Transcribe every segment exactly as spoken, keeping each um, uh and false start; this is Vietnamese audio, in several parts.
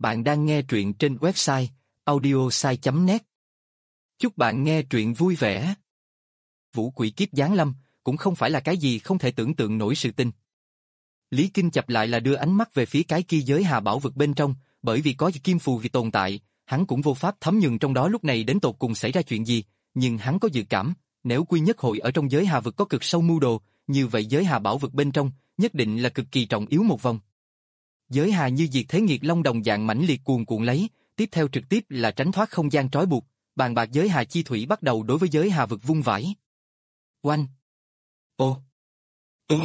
Bạn đang nghe truyện trên website audiosai chấm net. Chúc bạn nghe truyện vui vẻ. Vũ quỷ kiếp giáng lâm cũng không phải là cái gì không thể tưởng tượng nổi sự tình. Lý Kinh chập lại là đưa ánh mắt về phía cái kia giới hà bảo vực bên trong, bởi vì có kim phù vì tồn tại, hắn cũng vô pháp thấm nhường trong đó lúc này đến tột cùng xảy ra chuyện gì, nhưng hắn có dự cảm, nếu Quy Nhất Hội ở trong giới hà vực có cực sâu mưu đồ, như vậy giới hà bảo vực bên trong nhất định là cực kỳ trọng yếu một vòng. Giới hà như diệt thế nghiệt long đồng dạng mãnh liệt cuồn cuộn lấy, tiếp theo trực tiếp là tránh thoát không gian trói buộc, bàn bạc giới hà chi thủy bắt đầu đối với giới hà vực vung vãi. Oanh! Ô! Ô!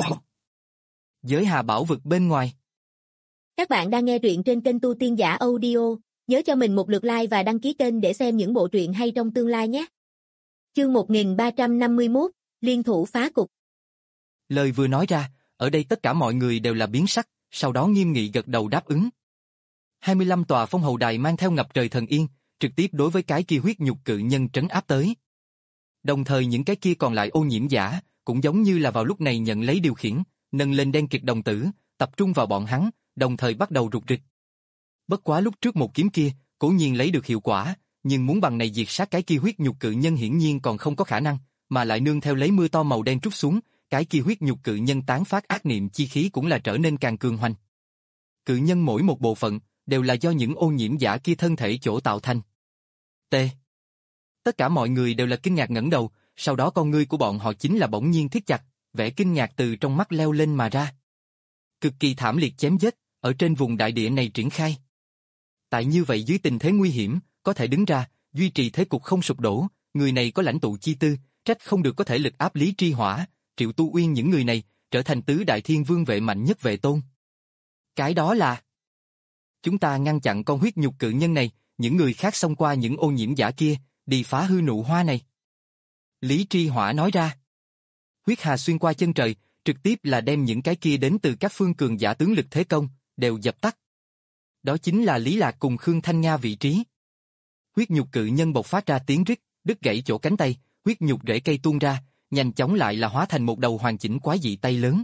Giới hà bảo vực bên ngoài. Các bạn đang nghe truyện trên kênh Tu Tiên Giả Audio, nhớ cho mình một lượt like và đăng ký kênh để xem những bộ truyện hay trong tương lai nhé. Chương một nghìn ba trăm năm mươi mốt, Liên thủ phá cục. Lời vừa nói ra, ở đây tất cả mọi người đều là biến sắc, sau đó nghiêm nghị gật đầu đáp ứng. hai mươi lăm tòa phong hầu đài mang theo ngập trời thần yên, trực tiếp đối với cái kia huyết nhục cự nhân trấn áp tới. Đồng thời những cái kia còn lại ô nhiễm giả, cũng giống như là vào lúc này nhận lấy điều khiển, nâng lên đen kịt đồng tử, tập trung vào bọn hắn, đồng thời bắt đầu rục rịch. Bất quá lúc trước một kiếm kia, cố nhiên lấy được hiệu quả, nhưng muốn bằng này diệt sát cái kia huyết nhục cự nhân hiển nhiên còn không có khả năng, mà lại nương theo lấy mưa to màu đen trút xuống, cái kia huyết nhục cự nhân tán phát ác niệm chi khí cũng là trở nên càng cường hoành. Cự nhân mỗi một bộ phận, đều là do những ô nhiễm giả kia thân thể chỗ tạo thành. T. Tất cả mọi người đều là kinh ngạc ngẩng đầu, sau đó con ngươi của bọn họ chính là bỗng nhiên thiết chặt, vẻ kinh ngạc từ trong mắt leo lên mà ra. Cực kỳ thảm liệt chém giết, ở trên vùng đại địa này triển khai. Tại như vậy dưới tình thế nguy hiểm, có thể đứng ra, duy trì thế cục không sụp đổ, người này có lãnh tụ chi tư, trách không được có thể lực áp Lý Tri Hỏa, Triệu Tu Uyên những người này, trở thành tứ đại thiên vương vệ mạnh nhất vệ tôn. Cái đó là... Chúng ta ngăn chặn con huyết nhục cự nhân này, những người khác xông qua những ô nhiễm giả kia, đi phá hư nụ hoa này. Lý Tri Hỏa nói ra. Huyết hà xuyên qua chân trời, trực tiếp là đem những cái kia đến từ các phương cường giả tướng lực thế công, đều dập tắt. Đó chính là Lý Lạc cùng Khương Thanh Nga vị trí. Huyết nhục cự nhân bộc phát ra tiếng rít, đứt gãy chỗ cánh tay, huyết nhục rễ cây tuôn ra, nhanh chóng lại là hóa thành một đầu hoàn chỉnh quái dị tay lớn.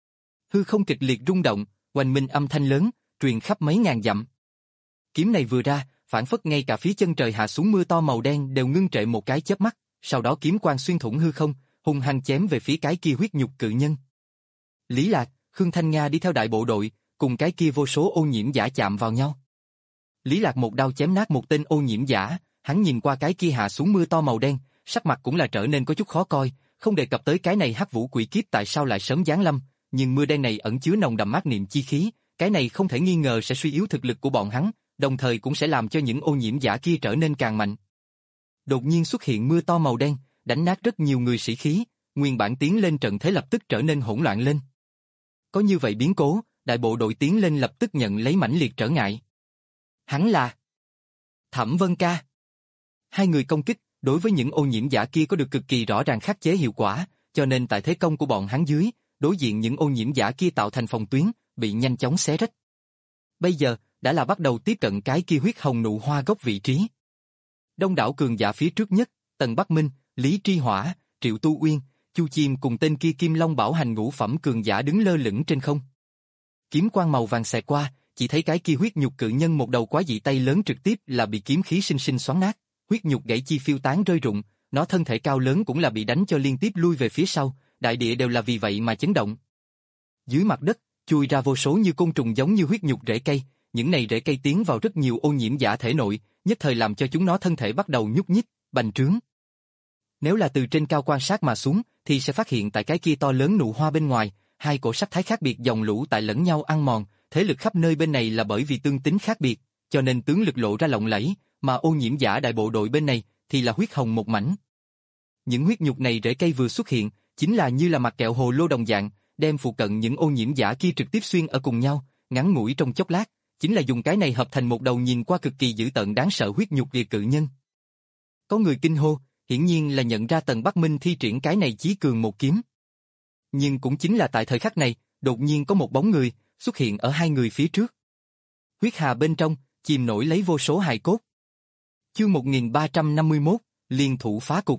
Hư không kịch liệt rung động, oanh minh âm thanh lớn, truyền khắp mấy ngàn dặm. Kiếm này vừa ra, phản phất ngay cả phía chân trời hạ xuống mưa to màu đen đều ngưng trệ một cái chớp mắt, sau đó kiếm quang xuyên thủng hư không, hung hăng chém về phía cái kia huyết nhục cự nhân. Lý Lạc, Khương Thanh Nga đi theo đại bộ đội, cùng cái kia vô số ô nhiễm giả chạm vào nhau. Lý Lạc một đao chém nát một tên ô nhiễm giả, hắn nhìn qua cái kia hạ xuống mưa to màu đen, sắc mặt cũng là trở nên có chút khó coi, không đề cập tới cái này hắc vũ quỷ kiếp tại sao lại sớm giáng lâm, nhưng mưa đen này ẩn chứa nồng đậm ác niệm chi khí, cái này không thể nghi ngờ sẽ suy yếu thực lực của bọn hắn, đồng thời cũng sẽ làm cho những ô nhiễm giả kia trở nên càng mạnh. Đột nhiên xuất hiện mưa to màu đen, đánh nát rất nhiều người sĩ khí, nguyên bản tiến lên trận thế lập tức trở nên hỗn loạn lên. Có như vậy biến cố, đại bộ đội tiến lên lập tức nhận lấy mãnh liệt trở ngại. Hắn là Thẩm Vân Ca. Hai người công kích, đối với những ô nhiễm giả kia có được cực kỳ rõ ràng khắc chế hiệu quả, cho nên tại thế công của bọn hắn dưới, đối diện những ô nhiễm giả kia tạo thành phòng tuyến, bị nhanh chóng xé rách. Bây giờ, đã là bắt đầu tiếp cận cái kia huyết hồng nụ hoa gốc vị trí. Đông đảo cường giả phía trước nhất, Tần Bắc Minh, Lý Tri Hỏa, Triệu Tu Uyên, Chu Chiêm cùng tên kia Kim Long Bảo Hành ngũ phẩm cường giả đứng lơ lửng trên không. Kiếm quang màu vàng xẹt qua, chỉ thấy cái kia huyết nhục cự nhân một đầu quái dị tay lớn trực tiếp là bị kiếm khí sinh sinh xoắn nát, huyết nhục gãy chi phiêu tán rơi rụng, nó thân thể cao lớn cũng là bị đánh cho liên tiếp lui về phía sau, đại địa đều là vì vậy mà chấn động. Dưới mặt đất, chui ra vô số như côn trùng giống như huyết nhục rễ cây, những này rễ cây tiến vào rất nhiều ô nhiễm giả thể nội, nhất thời làm cho chúng nó thân thể bắt đầu nhúc nhích, bành trướng. Nếu là từ trên cao quan sát mà xuống, thì sẽ phát hiện tại cái kia to lớn nụ hoa bên ngoài, hai cổ sắc thái khác biệt dòng lũ tại lẫn nhau ăn mòn, thế lực khắp nơi bên này là bởi vì tương tính khác biệt, cho nên tướng lực lộ ra lộng lẫy, mà ô nhiễm giả đại bộ đội bên này thì là huyết hồng một mảnh. Những huyết nhục này rễ cây vừa xuất hiện, chính là như là mặt kẹo hồ lô đồng dạng, đem phụ cận những ô nhiễm giả kia trực tiếp xuyên ở cùng nhau, ngắn ngủi trong chốc lát, chính là dùng cái này hợp thành một đầu nhìn qua cực kỳ dữ tợn đáng sợ huyết nhục liệt cự nhân. Có người kinh hô, hiển nhiên là nhận ra Tần Bắc Minh thi triển cái này chí cường một kiếm. Nhưng cũng chính là tại thời khắc này, đột nhiên có một bóng người xuất hiện ở hai người phía trước. Huyết hà bên trong, chìm nổi lấy vô số hài cốt. Chương một nghìn ba trăm năm mươi mốt, Liên thủ phá cục.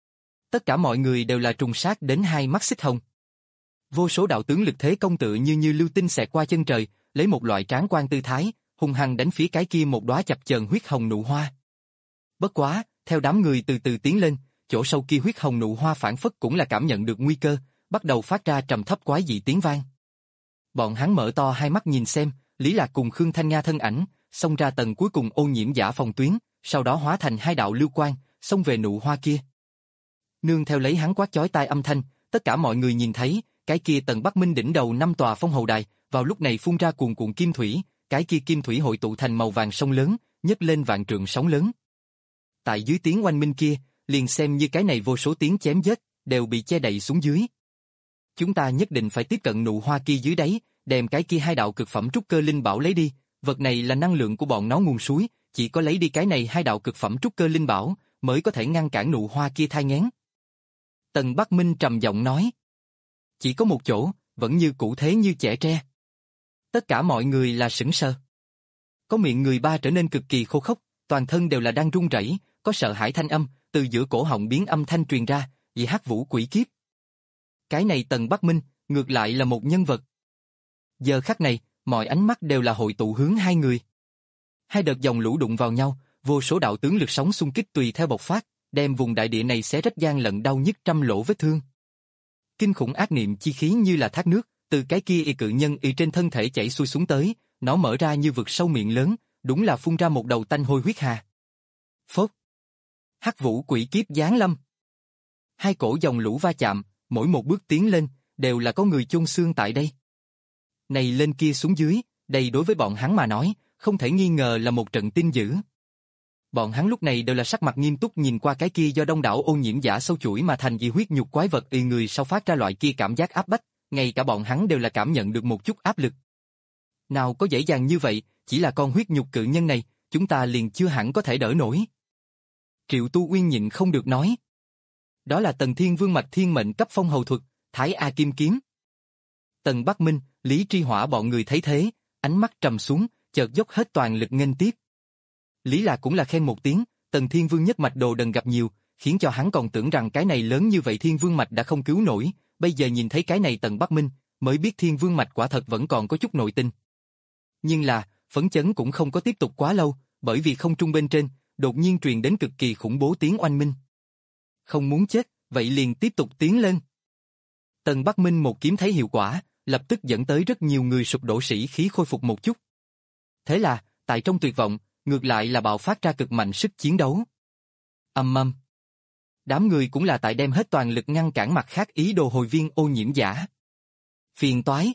Tất cả mọi người đều là trùng sát đến hai mắt xích hồng. Vô số đạo tướng lực thế công tự như như lưu tinh xẹt qua chân trời, lấy một loại tráng quan tư thái, hung hăng đánh phía cái kia một đóa chập chờn huyết hồng nụ hoa. Bất quá, theo đám người từ từ tiến lên, chỗ sâu kia huyết hồng nụ hoa phản phất cũng là cảm nhận được nguy cơ, bắt đầu phát ra trầm thấp quái dị tiếng vang. Bọn hắn mở to hai mắt nhìn xem, Lý Lạc cùng Khương Thanh Nga thân ảnh, xông ra tầng cuối cùng ô nhiễm giả phòng tuyến, sau đó hóa thành hai đạo lưu quang, xông về nụ hoa kia. Nương theo lấy hắn quát chói tai âm thanh, tất cả mọi người nhìn thấy, cái kia tầng Bắc Minh đỉnh đầu năm tòa phong hầu đài, vào lúc này phun ra cuồn cuộn kim thủy, cái kia kim thủy hội tụ thành màu vàng sông lớn, nhấc lên vạn trượng sóng lớn. Tại dưới tiếng oanh minh kia, liền xem như cái này vô số tiếng chém giết, đều bị che đậy xuống dưới. Chúng ta nhất định phải tiếp cận nụ hoa kia dưới đáy, đem cái kia hai đạo cực phẩm trúc cơ linh bảo lấy đi, vật này là năng lượng của bọn nó nguồn suối, chỉ có lấy đi cái này hai đạo cực phẩm trúc cơ linh bảo, mới có thể ngăn cản nụ hoa kia thai nghén. Tần Bắc Minh trầm giọng nói. Chỉ có một chỗ, vẫn như cũ thế như trẻ tre. Tất cả mọi người là sững sờ. Có miệng người ba trở nên cực kỳ khô khốc, toàn thân đều là đang run rẩy, có sợ hãi thanh âm, từ giữa cổ họng biến âm thanh truyền ra, vì hắc vũ quỷ kiếp. Cái này Tần Bắc Minh, ngược lại là một nhân vật. Giờ khắc này, mọi ánh mắt đều là hội tụ hướng hai người. Hai đợt dòng lũ đụng vào nhau, vô số đạo tướng lực sóng xung kích tùy theo bộc phát, đem vùng đại địa này xé rách gian lận đau nhức trăm lỗ vết thương. Kinh khủng ác niệm chi khí như là thác nước, từ cái kia y cự nhân y trên thân thể chảy xuôi xuống tới, nó mở ra như vực sâu miệng lớn, đúng là phun ra một đầu tanh hôi huyết hà. Phốt. Hắc vũ quỷ kiếp giáng lâm. Hai cổ dòng lũ va chạm, mỗi một bước tiến lên, đều là có người chôn xương tại đây. Này lên kia xuống dưới, đây đối với bọn hắn mà nói, không thể nghi ngờ là một trận tin dữ. Bọn hắn lúc này đều là sắc mặt nghiêm túc nhìn qua cái kia do đông đảo ô nhiễm giả sâu chuỗi mà thành dị huyết nhục quái vật y người sau phát ra loại kia cảm giác áp bách, ngay cả bọn hắn đều là cảm nhận được một chút áp lực. Nào có dễ dàng như vậy, chỉ là con huyết nhục cự nhân này, chúng ta liền chưa hẳn có thể đỡ nổi. Triệu Tu Uyên nhịn không được nói. Đó là Tần Thiên Vương mạch thiên mệnh cấp phong hầu thuật, Thái A Kim Kiếm. Tần Bắc Minh, Lý Tri Hỏa bọn người thấy thế, ánh mắt trầm xuống, chợt dốc hết toàn lực nghênh tiếp. Lý Lạc cũng là khen một tiếng, Tần Thiên Vương nhất mạch đồ đần gặp nhiều, khiến cho hắn còn tưởng rằng cái này lớn như vậy Thiên Vương mạch đã không cứu nổi, bây giờ nhìn thấy cái này Tần Bắc Minh, mới biết Thiên Vương mạch quả thật vẫn còn có chút nội tình. Nhưng là, phấn chấn cũng không có tiếp tục quá lâu, bởi vì không trung bên trên, đột nhiên truyền đến cực kỳ khủng bố tiếng oanh minh. Không muốn chết, vậy liền tiếp tục tiến lên. Tần Bắc Minh một kiếm thấy hiệu quả, lập tức dẫn tới rất nhiều người sụp đổ sĩ khí khôi phục một chút. Thế là, tại trong tuyệt vọng, ngược lại là bạo phát ra cực mạnh sức chiến đấu. Ầm ầm. Đám người cũng là tại đem hết toàn lực ngăn cản mặt khác ý đồ hồi viên ô nhiễm giả. Phiền toái.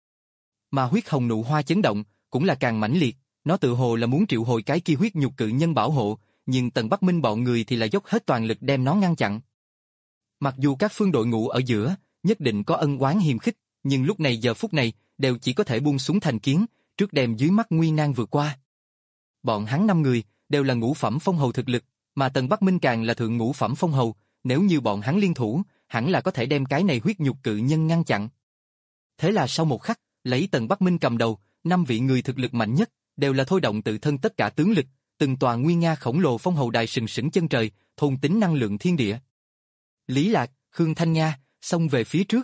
Mà huyết hồng nụ hoa chấn động, cũng là càng mãnh liệt, nó tự hồ là muốn triệu hồi cái kia huyết nhục cự nhân bảo hộ, nhưng Tần Bắc Minh bọn người thì là dốc hết toàn lực đem nó ngăn chặn. Mặc dù các phương đội ngũ ở giữa, nhất định có ân oán hiềm khích, nhưng lúc này giờ phút này, đều chỉ có thể buông xuống thành kiến, trước đem dưới mắt nguy nan vượt qua. Bọn hắn năm người, đều là ngũ phẩm phong hầu thực lực, mà Tần Bắc Minh càng là thượng ngũ phẩm phong hầu, nếu như bọn hắn liên thủ, hẳn là có thể đem cái này huyết nhục cự nhân ngăn chặn. Thế là sau một khắc, lấy Tần Bắc Minh cầm đầu, năm vị người thực lực mạnh nhất, đều là thôi động tự thân tất cả tướng lực, từng tòa nguy nga khổng lồ phong hầu đài sừng sững chân trời, thôn tính năng lượng thiên địa. Lý Lạc, Khương Thanh Nga, xông về phía trước.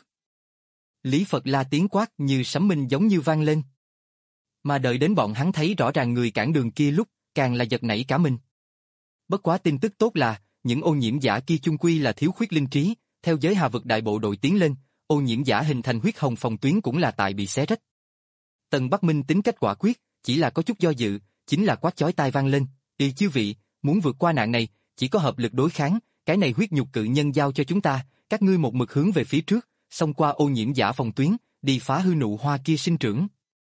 Lý Phật La tiếng quát như sấm minh giống như vang lên. Mà đợi đến bọn hắn thấy rõ ràng người cản đường kia lúc, càng là giật nảy cả mình. Bất quá tin tức tốt là, những ô nhiễm giả kia chung quy là thiếu khuyết linh trí, theo giới hà vực đại bộ đội tiến lên, ô nhiễm giả hình thành huyết hồng phòng tuyến cũng là tại bị xé rách. Tần Bắc Minh tính cách quả quyết, chỉ là có chút do dự, chính là quát chói tai vang lên, "Y chư vị, muốn vượt qua nạn này, chỉ có hợp lực đối kháng, cái này huyết nhục cự nhân giao cho chúng ta, các ngươi một mực hướng về phía trước, xông qua ô nhiễm giả phòng tuyến, đi phá hư nụ hoa kia sinh trưởng."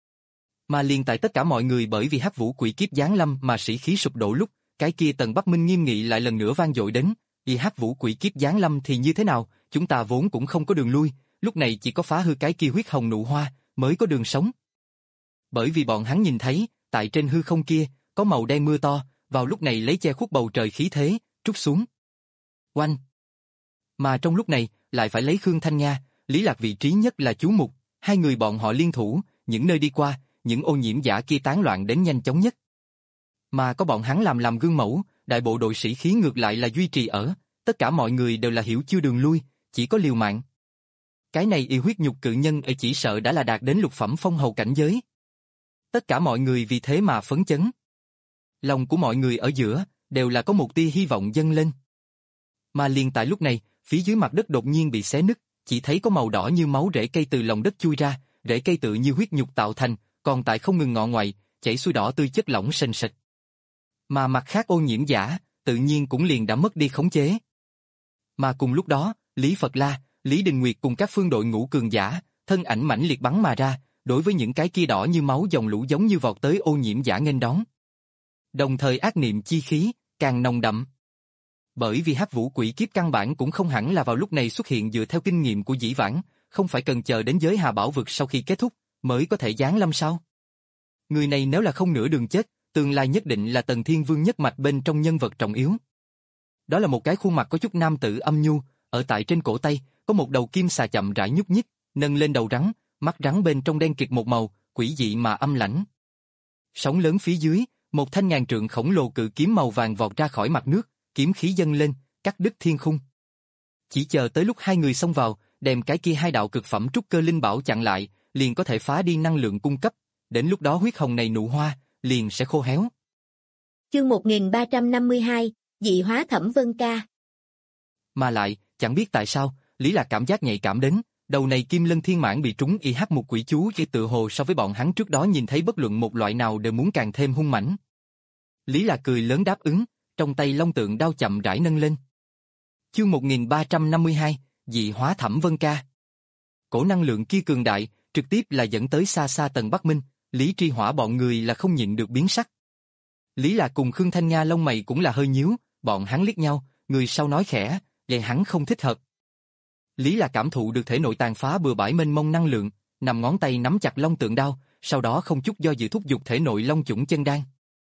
Mà liền tại tất cả mọi người bởi vì hắc vũ quỷ kiếp giáng lâm mà sĩ khí sụp đổ lúc, cái kia Tần Bắc Minh nghiêm nghị lại lần nữa vang dội đến, "Y hắc vũ quỷ kiếp giáng lâm thì như thế nào, chúng ta vốn cũng không có đường lui, lúc này chỉ có phá hư cái kia huyết hồng nụ hoa mới có đường sống." Bởi vì bọn hắn nhìn thấy, tại trên hư không kia, có màu đen mưa to, vào lúc này lấy che khuất bầu trời khí thế, trút xuống. Oanh! Mà trong lúc này, lại phải lấy Khương Thanh Nga, Lý Lạc vị trí nhất là chú mục, hai người bọn họ liên thủ, những nơi đi qua, những ô nhiễm giả kia tán loạn đến nhanh chóng nhất. Mà có bọn hắn làm làm gương mẫu, đại bộ đội sĩ khí ngược lại là duy trì ở, tất cả mọi người đều là hiểu chưa đường lui, chỉ có liều mạng. Cái này y huyết nhục cự nhân ở chỉ sợ đã là đạt đến lục phẩm phong hầu cảnh giới. tất cả mọi người vì thế mà phấn chấn. Lòng của mọi người ở giữa, đều là có một tia hy vọng dâng lên. Mà liền tại lúc này, phía dưới mặt đất đột nhiên bị xé nứt, chỉ thấy có màu đỏ như máu rễ cây từ lòng đất chui ra, rễ cây tự như huyết nhục tạo thành, còn tại không ngừng ngọ ngoại, chảy xuôi đỏ tươi chất lỏng sền sệt. Mà mặt khác ô nhiễm giả, tự nhiên cũng liền đã mất đi khống chế. Mà cùng lúc đó, Lý Phật La, Lý Đình Nguyệt cùng các phương đội ngũ cường giả, thân ảnh mãnh liệt bắn mà ra, đối với những cái kia đỏ như máu dòng lũ giống như vọt tới ô nhiễm giả nghênh đón. Đồng thời ác niệm chi khí, càng nồng đậm. Bởi vì hắc vũ quỷ kiếp căn bản cũng không hẳn là vào lúc này xuất hiện dựa theo kinh nghiệm của dĩ vãng, không phải cần chờ đến giới hà bảo vực sau khi kết thúc, mới có thể giáng lâm sao. Người này nếu là không nửa đường chết, tương lai nhất định là Tần Thiên Vương nhất mạch bên trong nhân vật trọng yếu. Đó là một cái khuôn mặt có chút nam tử âm nhu, ở tại trên cổ tay, có một đầu kim xà chậm rãi nhúc nhích, nâng lên đầu rắn, mắt rắn bên trong đen kịt một màu, quỷ dị mà âm lãnh. Sóng lớn phía dưới, một thanh ngàn trượng khổng lồ cự kiếm màu vàng vọt ra khỏi mặt nước, kiếm khí dâng lên, cắt đứt thiên khung. Chỉ chờ tới lúc hai người xông vào, đem cái kia hai đạo cực phẩm trúc cơ linh bảo chặn lại, liền có thể phá đi năng lượng cung cấp, đến lúc đó huyết hồng này nụ hoa, liền sẽ khô héo. Chương một nghìn ba trăm năm mươi hai, dị hóa Thẩm Vân Ca. Mà lại, chẳng biết tại sao, Lý Lạc cảm giác nhạy cảm đến, đầu này Kim Lân Thiên Mãng bị trúng y hắc một quỷ chú chỉ tự hồ so với bọn hắn trước đó nhìn thấy bất luận một loại nào đều muốn càng thêm hung mãnh. Lý Lạc cười lớn đáp ứng, trong tay long tượng đao chậm rãi nâng lên. Chương một nghìn ba trăm năm mươi hai, dị hóa Thẩm Vân Ca. Cổ năng lượng kia cường đại, trực tiếp là dẫn tới xa xa Tần Bắc Minh, Lý Tri Hỏa bọn người là không nhịn được biến sắc. Lý Lạc cùng Khương Thanh Nga lông mày cũng là hơi nhíu, bọn hắn liếc nhau, người sau nói khẽ, vậy hắn không thích hợp. Lý Lạc cảm thụ được thể nội tàn phá bừa bãi mênh mông năng lượng, nằm ngón tay nắm chặt long tượng đao, sau đó không chút do dự thúc giục thể nội long chủng chân đan.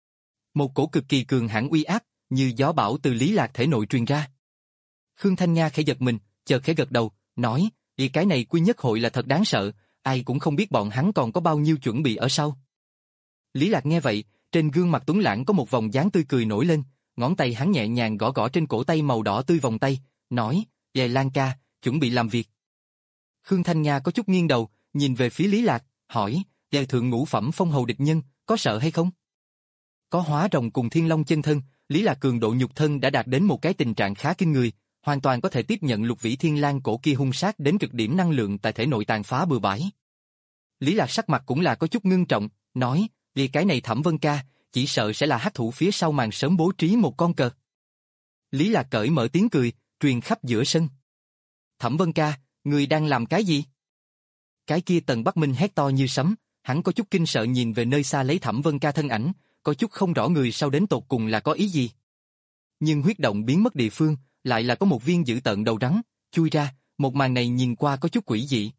Một cổ cực kỳ cường hãn uy áp, như gió bão từ Lý Lạc thể nội truyền ra. Khương Thanh Nga khẽ giật mình, chợt khẽ gật đầu, nói, "Ý cái này quy nhất hội là thật đáng sợ, ai cũng không biết bọn hắn còn có bao nhiêu chuẩn bị ở sau." Lý Lạc nghe vậy, trên gương mặt tuấn lãng có một vòng dáng tươi cười nổi lên, ngón tay hắn nhẹ nhàng gõ gõ trên cổ tay màu đỏ tươi vòng tay, nói, "Về Lan ca, chuẩn bị làm việc." Khương Thanh Nga có chút nghiêng đầu, nhìn về phía Lý Lạc, hỏi, "Về thượng ngũ phẩm phong hầu địch nhân, có sợ hay không?" Có hóa rồng cùng thiên long chân thân, Lý Lạc cường độ nhục thân đã đạt đến một cái tình trạng khá kinh người, hoàn toàn có thể tiếp nhận lục vĩ thiên lang cổ kia hung sát đến cực điểm năng lượng tại thể nội tàn phá bừa bãi. Lý Lạc sắc mặt cũng là có chút ngưng trọng, nói, "Vì cái này Thẩm Vân Ca, chỉ sợ sẽ là hắc thủ phía sau màn sớm bố trí một con cờ." Lý Lạc cởi mở tiếng cười, truyền khắp giữa sân. "Thẩm Vân Ca, người đang làm cái gì?" Cái kia Tần Bắc Minh hét to như sấm, hắn có chút kinh sợ nhìn về nơi xa lấy Thẩm Vân Ca thân ảnh, có chút không rõ người sau đến tột cùng là có ý gì. Nhưng huyết động biến mất địa phương, lại là có một viên dữ tợn đầu rắn, chui ra, một màn này nhìn qua có chút quỷ dị.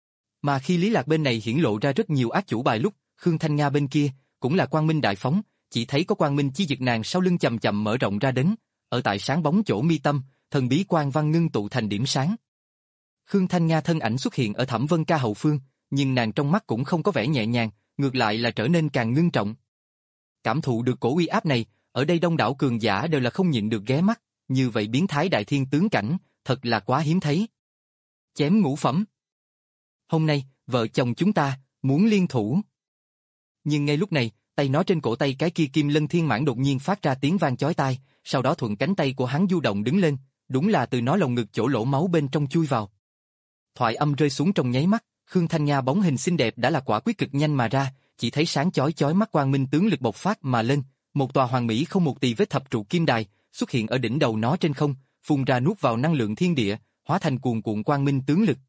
Mà khi Lý Lạc bên này hiển lộ ra rất nhiều ác chủ bài lúc, Khương Thanh Nga bên kia, cũng là quang minh đại phóng, chỉ thấy có quang minh chi dực nàng sau lưng chậm chậm mở rộng ra đến, ở tại sáng bóng chỗ mi tâm, thần bí quang văn ngưng tụ thành điểm sáng. Khương Thanh Nga thân ảnh xuất hiện ở Thẩm Vân Ca hậu phương, nhưng nàng trong mắt cũng không có vẻ nhẹ nhàng, ngược lại là trở nên càng ngưng trọng. Cảm thụ được cổ uy áp này, ở đây đông đảo cường giả đều là không nhịn được ghé mắt, như vậy biến thái đại thiên tướng cảnh, thật là quá hiếm thấy. Chém ngũ phẩm. Hôm nay, vợ chồng chúng ta, muốn liên thủ. Nhưng ngay lúc này, tay nó trên cổ tay cái kia Kim Lân Thiên Mãng đột nhiên phát ra tiếng vang chói tai, sau đó thuận cánh tay của hắn du động đứng lên, đúng là từ nó lồng ngực chỗ lỗ máu bên trong chui vào. Thoại âm rơi xuống trong nháy mắt, Khương Thanh Nga bóng hình xinh đẹp đã là quả quyết cực nhanh mà ra, chỉ thấy sáng chói chói mắt quang minh tướng lực bộc phát mà lên, một tòa hoàng mỹ không một tì vết thập trụ kim đài xuất hiện ở đỉnh đầu nó trên không, phun ra nuốt vào năng lượng thiên địa, hóa thành cuồn cuộn quang minh tướng lực.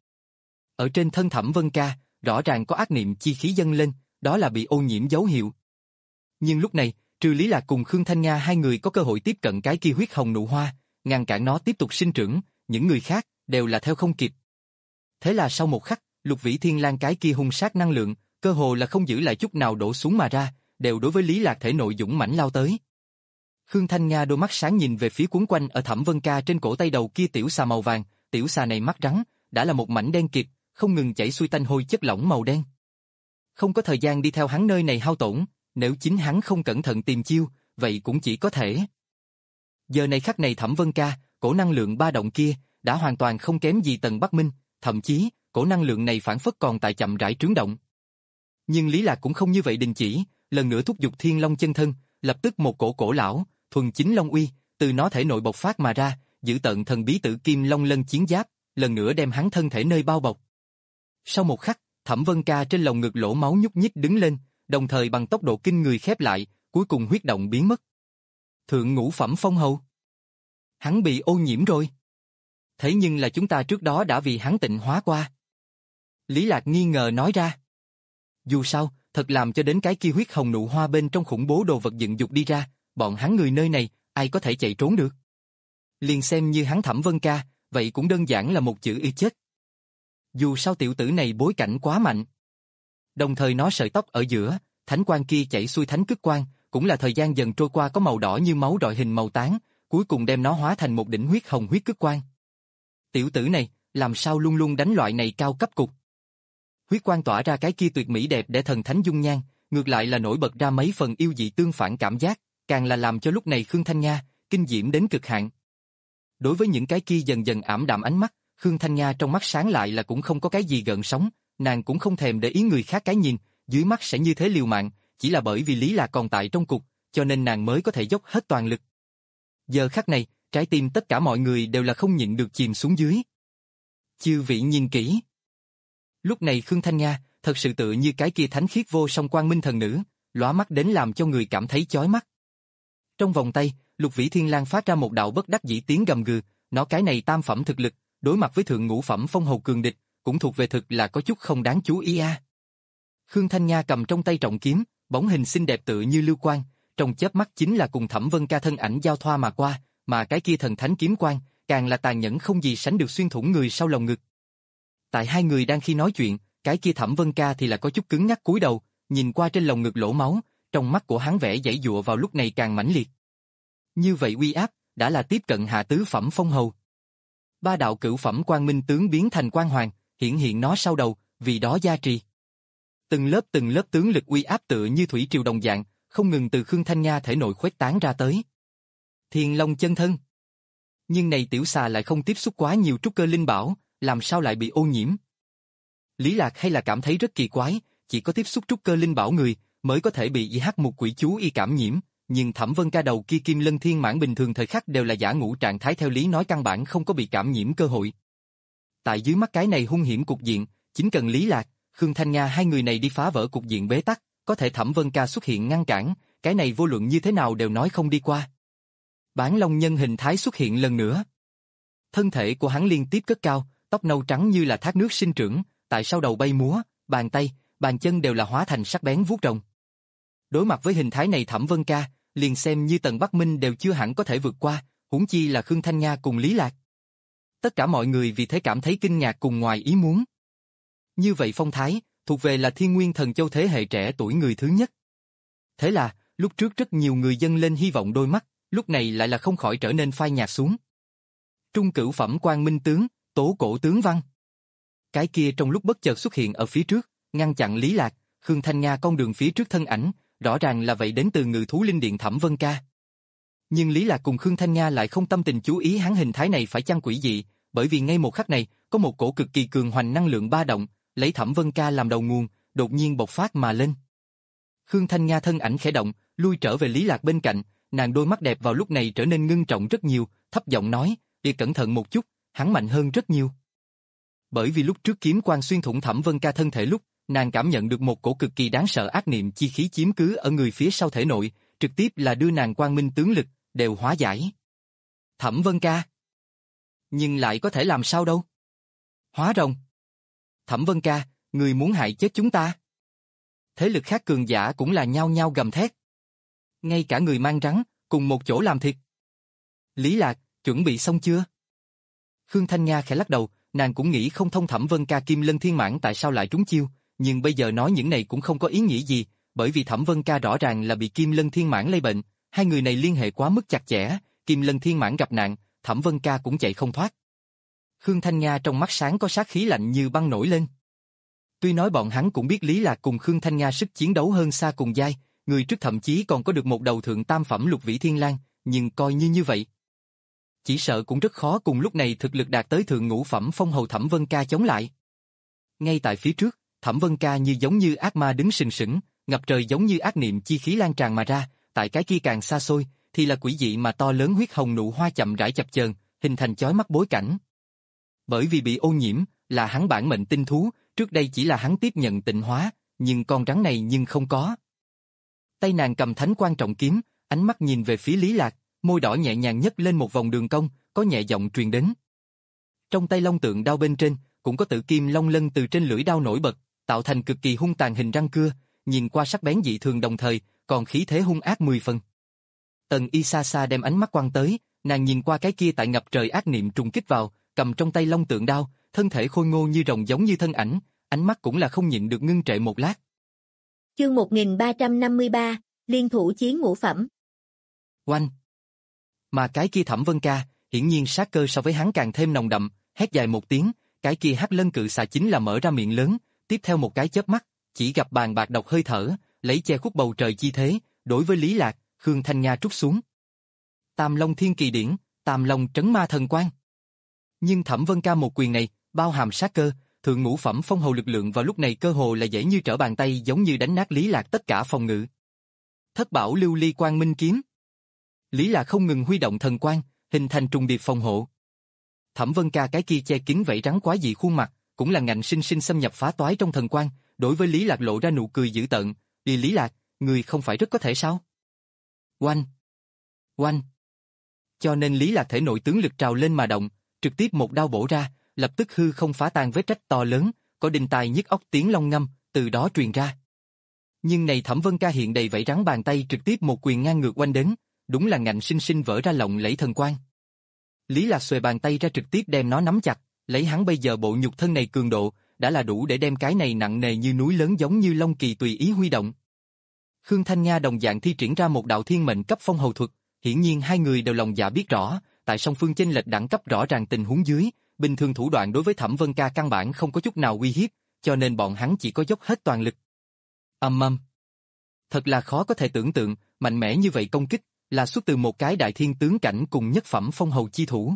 Ở trên thân Thẩm Vân Ca, rõ ràng có ác niệm chi khí dâng lên, đó là bị ô nhiễm dấu hiệu. Nhưng lúc này, trừ Lý Lạc cùng Khương Thanh Nga hai người có cơ hội tiếp cận cái kia huyết hồng nụ hoa, ngăn cản nó tiếp tục sinh trưởng, những người khác đều là theo không kịp. Thế là sau một khắc, lục vĩ thiên lang cái kia hung sát năng lượng, cơ hồ là không giữ lại chút nào đổ xuống mà ra, đều đối với Lý Lạc thể nội dũng mãnh lao tới. Khương Thanh Nga đôi mắt sáng nhìn về phía cuốn quanh ở Thẩm Vân Ca trên cổ tay đầu kia tiểu xà màu vàng, tiểu xà này mắt rắn, đã là một mảnh đen kịt, không ngừng chảy xuôi tanh hôi chất lỏng màu đen. Không có thời gian đi theo hắn nơi này hao tổn, nếu chính hắn không cẩn thận tìm chiêu, vậy cũng chỉ có thể. Giờ này khắc này Thẩm Vân Ca, cổ năng lượng ba động kia, đã hoàn toàn không kém gì Tần Bắc Minh, thậm chí, cổ năng lượng này phản phất còn tại chậm rãi trướng động. Nhưng Lý Lạc cũng không như vậy đình chỉ, lần nữa thúc giục Thiên Long chân thân, lập tức một cổ cổ lão, thuần chính long uy, từ nó thể nội bộc phát mà ra, giữ tận thần bí tử kim long lân chiến giáp, lần nữa đem hắn thân thể nơi bao bọc. Sau một khắc, Thẩm Vân Ca trên lồng ngực lỗ máu nhúc nhích đứng lên, đồng thời bằng tốc độ kinh người khép lại, cuối cùng huyết động biến mất. Thượng ngũ phẩm phong hầu. Hắn bị ô nhiễm rồi. Thế nhưng là chúng ta trước đó đã vì hắn tịnh hóa qua. Lý Lạc nghi ngờ nói ra. Dù sao, thật làm cho đến cái kia huyết hồng nụ hoa bên trong khủng bố đồ vật dựng dục đi ra, bọn hắn người nơi này, ai có thể chạy trốn được. Liền xem như hắn Thẩm Vân Ca, vậy cũng đơn giản là một chữ y chết. Dù sao tiểu tử này bối cảnh quá mạnh. Đồng thời nó sợi tóc ở giữa, thánh quang kia chảy xuôi thánh cức quang, cũng là thời gian dần trôi qua có màu đỏ như máu rọi hình màu tán, cuối cùng đem nó hóa thành một đỉnh huyết hồng huyết cức quang. Tiểu tử này, làm sao luôn luôn đánh loại này cao cấp cục. Huyết quang tỏa ra cái kia tuyệt mỹ đẹp để thần thánh dung nhan, ngược lại là nổi bật ra mấy phần yêu dị tương phản cảm giác, càng là làm cho lúc này Khương Thanh Nha kinh diễm đến cực hạn. Đối với những cái kia dần dần ảm đạm ánh mắt, Khương Thanh Nha trong mắt sáng lại là cũng không có cái gì gợn sóng, nàng cũng không thèm để ý người khác cái nhìn, dưới mắt sẽ như thế liều mạng, chỉ là bởi vì Lý Lạc còn tại trong cục, cho nên nàng mới có thể dốc hết toàn lực. Giờ khắc này, trái tim tất cả mọi người đều là không nhịn được chìm xuống dưới. Chư vị nhìn kỹ. Lúc này Khương Thanh Nha, thật sự tự như cái kia thánh khiết vô song quang minh thần nữ, lóa mắt đến làm cho người cảm thấy chói mắt. Trong vòng tay, Lục Vĩ Thiên Lang phát ra một đạo bất đắc dĩ tiếng gầm gừ, nó cái này tam phẩm thực lực, đối mặt với thượng ngũ phẩm phong hầu cường địch, cũng thuộc về thực là có chút không đáng chú ý a. À. Khương Thanh Nha cầm trong tay trọng kiếm, bóng hình xinh đẹp tự như lưu quang, trong chớp mắt chính là cùng Thẩm Vân Ca thân ảnh giao thoa mà qua, mà cái kia thần thánh kiếm quang, càng là tàn nhẫn không gì sánh được xuyên thủng người sau lồng ngực. Tại hai người đang khi nói chuyện, cái kia Thẩm Vân Ca thì là có chút cứng nhắc cúi đầu, nhìn qua trên lồng ngực lỗ máu, trong mắt của hắn vẻ giãy giụa vào lúc này càng mãnh liệt. Như vậy uy áp, đã là tiếp cận hạ tứ phẩm phong hầu. Ba đạo cửu phẩm quang minh tướng biến thành quang hoàng, hiển hiện nó sau đầu, vì đó gia trì. Từng lớp từng lớp tướng lực uy áp tựa như thủy triều đồng dạng, không ngừng từ Khương Thanh Nha thể nội khuếch tán ra tới. Thiên Long chân thân. Nhưng này tiểu xà lại không tiếp xúc quá nhiều trúc cơ linh bảo, làm sao lại bị ô nhiễm? Lý Lạc hay là cảm thấy rất kỳ quái, chỉ có tiếp xúc trúc cơ linh bảo người mới có thể bị hắc mục quỷ chú y cảm nhiễm, nhưng Thẩm Vân Ca đầu kia Kim Lân Thiên Mãn bình thường thời khắc đều là giả ngũ trạng thái, theo lý nói căn bản không có bị cảm nhiễm cơ hội. Tại dưới mắt cái này hung hiểm cục diện, chính cần Lý Lạc, Khương Thanh Nha hai người này đi phá vỡ cục diện bế tắc, có thể Thẩm Vân Ca xuất hiện ngăn cản, cái này vô luận như thế nào đều nói không đi qua. Bán Long nhân hình thái xuất hiện lần nữa. Thân thể của hắn liên tiếp cất cao, tóc nâu trắng như là thác nước sinh trưởng, tại sau đầu bay múa, bàn tay, bàn chân đều là hóa thành sắc bén vuốt rồng. Đối mặt với hình thái này Thẩm Vân Ca, liền xem như Tần Bắc Minh đều chưa hẳn có thể vượt qua, huống chi là Khương Thanh Nha cùng Lý Lạc. Tất cả mọi người vì thế cảm thấy kinh ngạc cùng ngoài ý muốn. Như vậy phong thái, thuộc về là Thiên Nguyên Thần Châu thế hệ trẻ tuổi người thứ nhất. Thế là, lúc trước rất nhiều người dâng lên hy vọng đôi mắt, lúc này lại là không khỏi trở nên phai nhạt xuống. Trung cửu phẩm quang minh tướng, tố cổ tướng văn. Cái kia trong lúc bất chợt xuất hiện ở phía trước, ngăn chặn Lý Lạc, Khương Thanh Nha con đường phía trước thân ảnh, rõ ràng là vậy đến từ Ngự Thú Linh Điện Thẩm Vân Ca. Nhưng Lý Lạc cùng Khương Thanh Nha lại không tâm tình chú ý hắn hình thái này phải chăng quỷ dị, bởi vì ngay một khắc này, có một cổ cực kỳ cường hoành năng lượng ba động, lấy Thẩm Vân Ca làm đầu nguồn, đột nhiên bộc phát mà lên. Khương Thanh Nha thân ảnh khẽ động, lui trở về Lý Lạc bên cạnh, nàng đôi mắt đẹp vào lúc này trở nên ngưng trọng rất nhiều, thấp giọng nói, "Đi cẩn thận một chút, hắn mạnh hơn rất nhiều." Bởi vì lúc trước kiếm quang xuyên thủng Thẩm Vân Ca thân thể lúc, nàng cảm nhận được một cổ cực kỳ đáng sợ ác niệm chi khí chiếm cứ ở người phía sau thể nội, trực tiếp là đưa nàng quang minh tướng lực đều hóa giải. Thẩm Vân Ca, nhưng lại có thể làm sao đâu? Hóa rồng. Thẩm Vân Ca, người muốn hại chết chúng ta? Thế lực khác cường giả cũng là nhao nhao gầm thét. Ngay cả người mang rắn, cùng một chỗ làm thịt. Lý Lạc, chuẩn bị xong chưa? Khương Thanh Nha khẽ lắc đầu, nàng cũng nghĩ không thông Thẩm Vân Ca Kim Lân Thiên Mãn tại sao lại trúng chiêu, nhưng bây giờ nói những này cũng không có ý nghĩa gì, bởi vì Thẩm Vân Ca rõ ràng là bị Kim Lân Thiên Mãn lây bệnh, hai người này liên hệ quá mức chặt chẽ, Kim Lân Thiên Mãn gặp nạn, Thẩm Vân Ca cũng chạy không thoát. Khương Thanh Nha trong mắt sáng có sát khí lạnh như băng nổi lên. Tuy nói bọn hắn cũng biết Lý Lạc cùng Khương Thanh Nha sức chiến đấu hơn xa cùng giai, người trước thậm chí còn có được một đầu thượng tam phẩm Lục Vĩ Thiên Lang, nhưng coi như như vậy, chỉ sợ cũng rất khó cùng lúc này thực lực đạt tới thượng ngũ phẩm phong hầu Thẩm Vân Ca chống lại. Ngay tại phía trước, Thẩm Vân Ca như giống như ác ma đứng sừng sững, ngập trời giống như ác niệm chi khí lan tràn mà ra, tại cái kia càng xa xôi, thì là quỷ dị mà to lớn huyết hồng nụ hoa chậm rãi chập chờn, hình thành chói mắt bối cảnh. Bởi vì bị ô nhiễm, là hắn bản mệnh tinh thú, trước đây chỉ là hắn tiếp nhận tịnh hóa, nhưng con rắn này nhưng không có. Tay nàng cầm thánh quan trọng kiếm, ánh mắt nhìn về phía Lý Lạc, môi đỏ nhẹ nhàng nhấc lên một vòng đường cong, có nhẹ giọng truyền đến. Trong tay long tượng đao bên trên, cũng có tử kim long lân từ trên lưỡi đao nổi bật, tạo thành cực kỳ hung tàn hình răng cưa, nhìn qua sắc bén dị thường đồng thời, còn khí thế hung ác mười phần. Tần Y xa xa đem ánh mắt quăng tới, nàng nhìn qua cái kia tại ngập trời ác niệm trùng kích vào, cầm trong tay long tượng đao, thân thể khôi ngô như rồng giống như thân ảnh, ánh mắt cũng là không nhịn được ngưng trệ một lát. Chương một nghìn ba trăm năm mươi ba, liên thủ chiến ngũ phẩm. Oanh! Mà cái kia Thẩm Vân Ca, hiển nhiên sát cơ so với hắn càng thêm nồng đậm, hét dài một tiếng, cái kia hắc lân cự xà chính là mở ra miệng lớn, tiếp theo một cái chớp mắt, chỉ gặp bàn bạc độc hơi thở, lấy che khuất bầu trời chi thế, đối với Lý Lạc, Khương Thanh Nga trút xuống. Tam Long Thiên Kỳ Điển, Tam Long Trấn Ma Thần Quang. Nhưng Thẩm Vân Ca một quyền này, bao hàm sát cơ, thượng ngũ phẩm phong hầu lực lượng vào lúc này cơ hồ là dễ như trở bàn tay, giống như đánh nát Lý Lạc tất cả phòng ngự. Thất bảo lưu ly quang minh kiếm. Lý Lạc không ngừng huy động thần quang, hình thành trùng điệp phòng hộ. Thẩm Vân Ca cái kia che kín vảy rắn quá dị khuôn mặt, cũng là ngạnh sinh sinh xâm nhập phá toái trong thần quang, đối với Lý Lạc lộ ra nụ cười dữ tợn, "Đi Lý Lạc, người không phải rất có thể sao?" Oanh! Oanh! Cho nên Lý Lạc thể nội tướng lực trào lên mà động, trực tiếp một đao bổ ra, lập tức hư không phá tan vết rách to lớn, có đinh tai nhức óc tiếng long ngâm, từ đó truyền ra. Nhưng này Thẩm Vân Ca hiện đầy vảy rắn bàn tay trực tiếp một quyền ngang ngược oanh đến, đúng là ngạnh sinh sinh vỡ ra lộng lẫy thần quang. Lý Lạc xuề bàn tay ra trực tiếp đem nó nắm chặt, lấy hắn bây giờ bộ nhục thân này cường độ, đã là đủ để đem cái này nặng nề như núi lớn giống như Long Kỳ tùy ý huy động. Khương Thanh Nga đồng dạng thi triển ra một đạo thiên mệnh cấp phong hầu thuật, hiển nhiên hai người đều lòng dạ biết rõ, tại song phương chênh lệch đẳng cấp rõ ràng tình huống dưới, bình thường thủ đoạn đối với Thẩm Vân Ca căn bản không có chút nào uy hiếp, cho nên bọn hắn chỉ có dốc hết toàn lực. Ầm ầm. Thật là khó có thể tưởng tượng, mạnh mẽ như vậy công kích, là xuất từ một cái đại thiên tướng cảnh cùng nhất phẩm phong hầu chi thủ.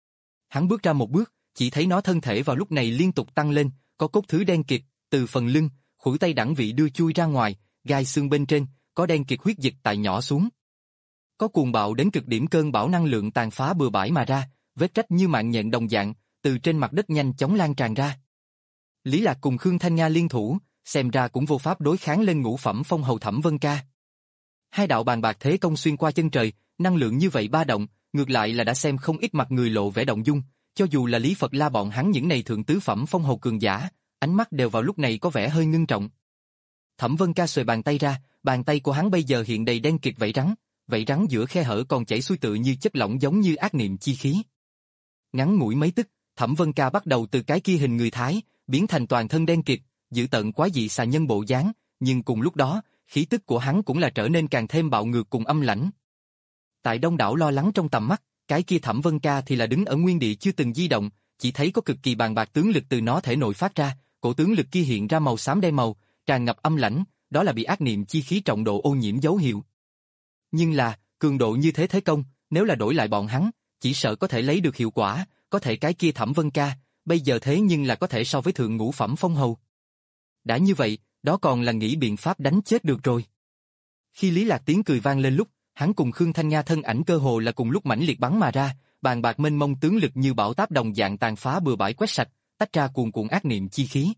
Hắn bước ra một bước, chỉ thấy nó thân thể vào lúc này liên tục tăng lên, có cốt thứ đen kịt, từ phần lưng, khuỷu tay đẳng vị đưa chui ra ngoài, gai xương bên trên, có đen kịt huyết dịch tại nhỏ xuống. Có cuồng bạo đến cực điểm cơn bão năng lượng tàn phá bừa bãi mà ra, vết rách như mạng nhện đồng dạng, từ trên mặt đất nhanh chóng lan tràn ra. Lý Lạc cùng Khương Thanh Nga liên thủ, xem ra cũng vô pháp đối kháng lên ngũ phẩm phong hầu Thẩm Vân Ca. Hai đạo bàn bạc thế công xuyên qua chân trời, năng lượng như vậy ba động, ngược lại là đã xem không ít mặt người lộ vẻ động dung, cho dù là Lý Phật La bọn hắn những này thượng tứ phẩm phong hầu cường giả, ánh mắt đều vào lúc này có vẻ hơi ngưng trọng. Thẩm Vân Ca xuề bàn tay ra, bàn tay của hắn bây giờ hiện đầy đen kịt vảy rắn, vảy rắn giữa khe hở còn chảy xuôi tựa như chất lỏng giống như ác niệm chi khí. Ngắn ngủi mấy tức, Thẩm Vân Ca bắt đầu từ cái kia hình người thái, biến thành toàn thân đen kịt, dữ tợn quái dị xà nhân bộ dáng, nhưng cùng lúc đó, khí tức của hắn cũng là trở nên càng thêm bạo ngược cùng âm lãnh. Tại đông đảo lo lắng trong tầm mắt, cái kia Thẩm Vân Ca thì là đứng ở nguyên địa chưa từng di động, chỉ thấy có cực kỳ bàn bạc tướng lực từ nó thể nội phát ra, cổ tướng lực kia hiện ra màu xám đen màu, tràn ngập âm lãnh, đó là bị ác niệm chi khí trọng độ ô nhiễm dấu hiệu. Nhưng là, cường độ như thế thế công, nếu là đổi lại bọn hắn, chỉ sợ có thể lấy được hiệu quả, có thể cái kia Thẩm Vân Ca, bây giờ thế nhưng là có thể so với thượng ngũ phẩm phong hầu. Đã như vậy, đó còn là nghĩ biện pháp đánh chết được rồi. Khi Lý Lạc tiếng cười vang lên lúc, hắn cùng Khương Thanh Nga thân ảnh cơ hồ là cùng lúc mãnh liệt bắn mà ra, bàn bạc mênh mông tướng lực như bão táp đồng dạng tàn phá bừa bãi quét sạch, tách ra cuồn cuộn ác niệm chi khí.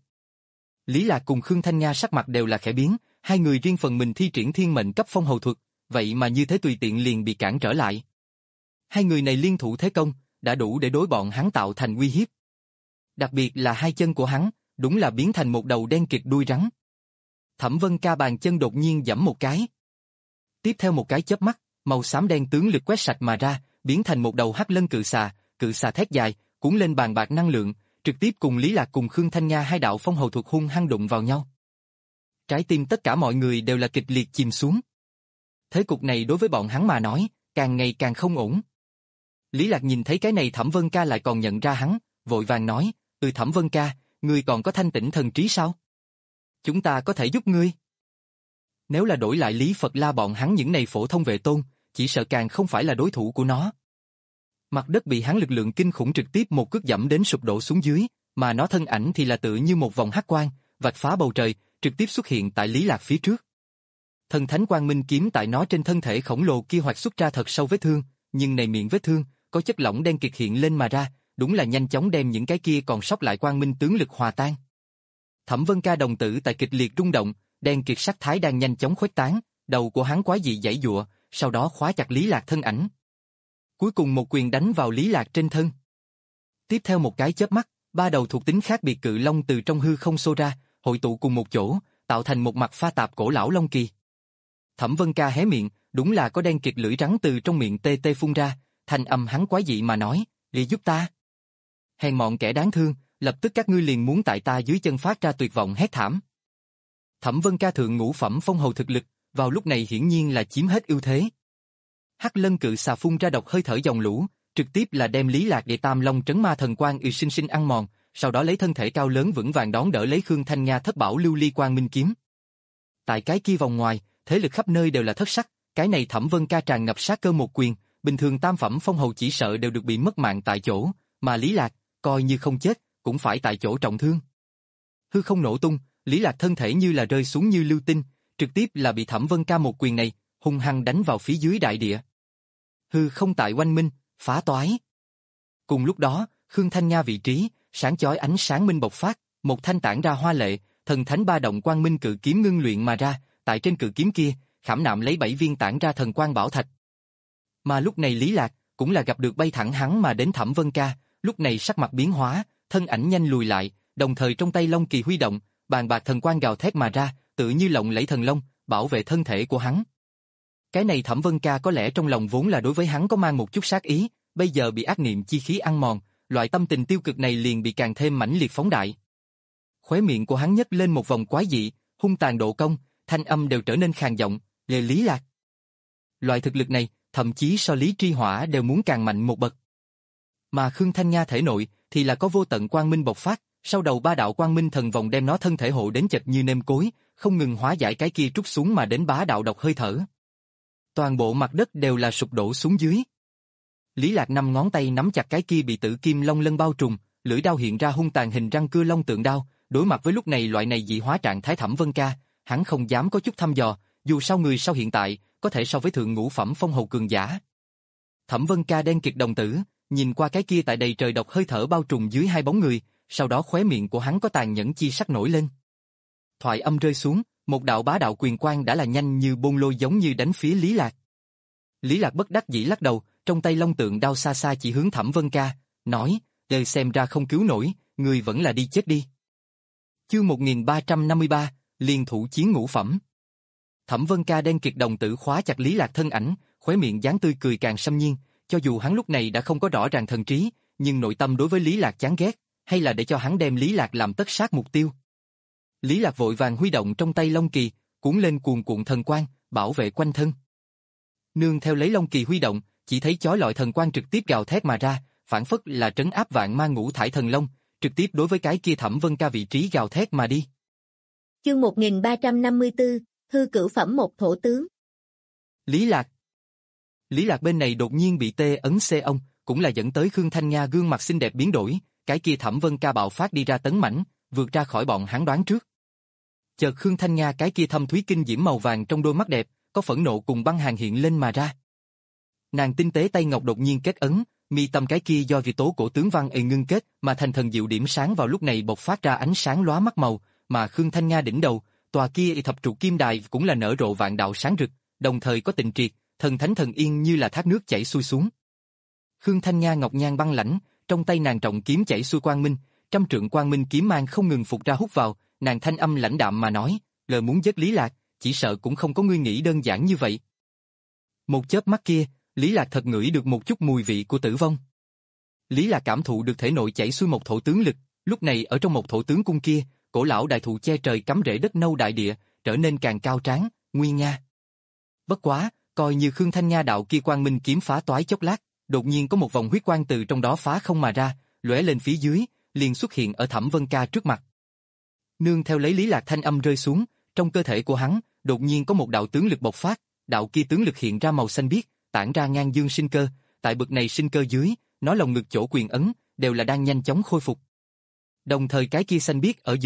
Lý Lạc cùng Khương Thanh Nga sắc mặt đều là khẽ biến, hai người riêng phần mình thi triển thiên mệnh cấp phong hầu thuật, vậy mà như thế tùy tiện liền bị cản trở lại. Hai người này liên thủ thế công, đã đủ để đối bọn hắn tạo thành uy hiếp. Đặc biệt là hai chân của hắn, đúng là biến thành một đầu đen kịt đuôi rắn. Thẩm Vân Ca bàn chân đột nhiên giẫm một cái. Tiếp theo một cái chớp mắt, màu xám đen tướng lực quét sạch mà ra, biến thành một đầu hắc lân cự xà, cự xà thét dài, cuốn lên bàn bạc năng lượng, trực tiếp cùng Lý Lạc cùng Khương Thanh Nga hai đạo phong hầu thuật hung hăng đụng vào nhau. Trái tim tất cả mọi người đều là kịch liệt chìm xuống. Thế cục này đối với bọn hắn mà nói, càng ngày càng không ổn. Lý Lạc nhìn thấy cái này Thẩm Vân Ca lại còn nhận ra hắn, vội vàng nói, "Ừ Thẩm Vân Ca, ngươi còn có thanh tĩnh thần trí sao? Chúng ta có thể giúp ngươi." Nếu là đổi lại Lý Phật La bọn hắn những này phổ thông vệ tôn, chỉ sợ càng không phải là đối thủ của nó. Mặt đất bị hắn lực lượng kinh khủng trực tiếp một cước dẫm đến sụp đổ xuống dưới, mà nó thân ảnh thì là tự như một vòng hắc quang, vạch phá bầu trời, trực tiếp xuất hiện tại Lý Lạc phía trước. Thần thánh quang minh kiếm tại nó trên thân thể khổng lồ kia hoạt xuất ra thật sâu vết thương, nhưng này miệng vết thương, có chất lỏng đen kịt hiện lên mà ra, đúng là nhanh chóng đem những cái kia còn sót lại quang minh tướng lực hòa tan. Thẩm Vân Ca đồng tử tại kịch liệt rung động, đen kịt sắc thái đang nhanh chóng khuếch tán, đầu của hắn quái dị giãy giụa, sau đó khóa chặt Lý Lạc thân ảnh. Cuối cùng một quyền đánh vào Lý Lạc trên thân. Tiếp theo một cái chớp mắt, ba đầu thuộc tính khác biệt cự long từ trong hư không xô ra, hội tụ cùng một chỗ, tạo thành một mặt pha tạp cổ lão long kỳ. Thẩm Vân Ca hé miệng, đúng là có đen kịt lưỡi rắn từ trong miệng tê tê phun ra, thanh âm hắn quái dị mà nói, "Đi giúp ta." Hèn mọn kẻ đáng thương, lập tức các ngươi liền muốn tại ta dưới chân phát ra tuyệt vọng hét thảm. Thẩm Vân Ca thượng ngũ phẩm phong hầu thực lực, vào lúc này hiển nhiên là chiếm hết ưu thế. Hắc Lân cự xà phun ra độc hơi thở dòng lũ, trực tiếp là đem Lý Lạc để Tam Long trấn ma thần quang y sinh sinh ăn mòn, sau đó lấy thân thể cao lớn vững vàng đón đỡ lấy Khương Thanh Nga thất bảo lưu ly quang minh kiếm. Tại cái kia vòng ngoài, thế lực khắp nơi đều là thất sắc, cái này Thẩm Vân Ca tràn ngập sát cơ một quyền, bình thường tam phẩm phong hầu chỉ sợ đều được bị mất mạng tại chỗ, mà Lý Lạc, coi như không chết, cũng phải tại chỗ trọng thương. Hư không nổ tung, Lý Lạc thân thể như là rơi xuống như lưu tinh, trực tiếp là bị Thẩm Vân Ca một quyền này, hung hăng đánh vào phía dưới đại địa. Hư không tại oanh minh, phá toái. Cùng lúc đó, Khương Thanh Nga vị trí, sáng chói ánh sáng minh bộc phát, một thanh tản ra hoa lệ, thần thánh ba động quang minh cự kiếm ngưng luyện mà ra, tại trên cự kiếm kia, khảm nạm lấy bảy viên tản ra thần quang bảo thạch. Mà lúc này Lý Lạc, cũng là gặp được bay thẳng hắn mà đến Thẩm Vân Ca, lúc này sắc mặt biến hóa, thân ảnh nhanh lùi lại, đồng thời trong tay long kỳ huy động, bàn bạc thần quang gào thét mà ra, tự như lộng lẫy thần long, bảo vệ thân thể của hắn. Cái này Thẩm Vân Ca có lẽ trong lòng vốn là đối với hắn có mang một chút sát ý, bây giờ bị ác niệm chi khí ăn mòn, loại tâm tình tiêu cực này liền bị càng thêm mãnh liệt phóng đại. Khóe miệng của hắn nhếch lên một vòng quái dị, hung tàn độ công, thanh âm đều trở nên khàn giọng, "Lê Lý Lạc." Loại thực lực này, thậm chí so Lý Tri Hỏa đều muốn càng mạnh một bậc. Mà Khương Thanh Nga thể nội thì là có vô tận quang minh bộc phát, sau đầu ba đạo quang minh thần vòng đem nó thân thể hộ đến chật như nêm cối, không ngừng hóa giải cái kia trút xuống mà đến bá đạo độc hơi thở. Toàn bộ mặt đất đều là sụp đổ xuống dưới. Lý Lạc năm ngón tay nắm chặt cái kia bị tử kim long lân bao trùm, lưỡi đao hiện ra hung tàn hình răng cưa long tượng đao, đối mặt với lúc này loại này dị hóa trạng thái Thẩm Vân Ca, hắn không dám có chút thăm dò, dù sao người sau hiện tại, có thể so với thượng ngũ phẩm phong hầu cường giả. Thẩm Vân Ca đen kịt đồng tử, nhìn qua cái kia tại đầy trời độc hơi thở bao trùm dưới hai bóng người, sau đó khóe miệng của hắn có tàn nhẫn chi sắc nổi lên. Thoại âm rơi xuống, một đạo bá đạo quyền quang đã là nhanh như bôn lôi giống như đánh phía Lý Lạc. Lý Lạc bất đắc dĩ lắc đầu, trong tay long tượng đao xa xa chỉ hướng Thẩm Vân Ca, nói, "Đời xem ra không cứu nổi, người vẫn là đi chết đi." Chương một nghìn ba trăm năm mươi ba, liên thủ chiến ngũ phẩm. Thẩm Vân Ca đen kịt đồng tử khóa chặt Lý Lạc thân ảnh, khóe miệng dáng tươi cười càng xâm nhiên, cho dù hắn lúc này đã không có rõ ràng thần trí, nhưng nội tâm đối với Lý Lạc chán ghét, hay là để cho hắn đem Lý Lạc làm tất sát mục tiêu. Lý Lạc vội vàng huy động trong tay long kỳ, cuốn lên cuồn cuộn thần quang, bảo vệ quanh thân. Nương theo lấy long kỳ huy động, chỉ thấy chói lọi thần quang trực tiếp gào thét mà ra, phản phất là trấn áp vạn ma ngũ thải thần long, trực tiếp đối với cái kia Thẩm Vân Ca vị trí gào thét mà đi. Chương một nghìn ba trăm năm mươi tư, hư cửu phẩm một thổ tướng. Lý Lạc. Lý Lạc bên này đột nhiên bị tê ấn xê ông, cũng là dẫn tới Khương Thanh Nga gương mặt xinh đẹp biến đổi, cái kia Thẩm Vân Ca bạo phát đi ra tấn mãnh, vượt ra khỏi bọn hắn đoán trước. Chợt Khương Thanh Nga cái kia thâm thúy kinh diễm màu vàng trong đôi mắt đẹp, có phẫn nộ cùng băng hàn hiện lên mà ra. Nàng tinh tế tay ngọc đột nhiên kết ấn, mi tâm cái kia do vì tố cổ tướng văn ề ngưng kết mà thành thần diệu điểm sáng vào lúc này bộc phát ra ánh sáng lóa mắt màu, mà Khương Thanh Nga đỉnh đầu, tòa kia thập trụ kim đài cũng là nở rộ vạn đạo sáng rực, đồng thời có tịnh triệt, thần thánh thần yên như là thác nước chảy xuôi xuống. Khương Thanh Nga ngọc nhan băng lãnh, trong tay nàng trọng kiếm chảy xuôi quang minh, trăm trượng quang minh kiếm mang không ngừng phục ra hút vào, nàng thanh âm lãnh đạm mà nói, "Lời muốn giết Lý Lạc, chỉ sợ cũng không có ngươi nghĩ đơn giản như vậy." Một chớp mắt kia, Lý Lạc thật ngửi được một chút mùi vị của tử vong. Lý Lạc cảm thụ được thể nội chảy xuôi một thổ tướng lực, lúc này ở trong một thổ tướng cung kia, cổ lão đại thụ che trời cắm rễ đất nâu đại địa, trở nên càng cao tráng, nguy nga. Bất quá, coi như Khương Thanh Nga đạo kia quang minh kiếm phá toái chốc lát, đột nhiên có một vòng huyết quang từ trong đó phá không mà ra, lóe lên phía dưới, liền xuất hiện ở Thẩm Vân Ca trước mặt. Nương theo lấy Lý Lạc thanh âm rơi xuống, trong cơ thể của hắn, đột nhiên có một đạo tướng lực bộc phát, đạo kia tướng lực hiện ra màu xanh biếc, tản ra ngang dương sinh cơ, tại bực này sinh cơ dưới, nó lồng ngực chỗ quyền ấn đều là đang nhanh chóng khôi phục. Đồng thời cái kia xanh biếc ở giữa,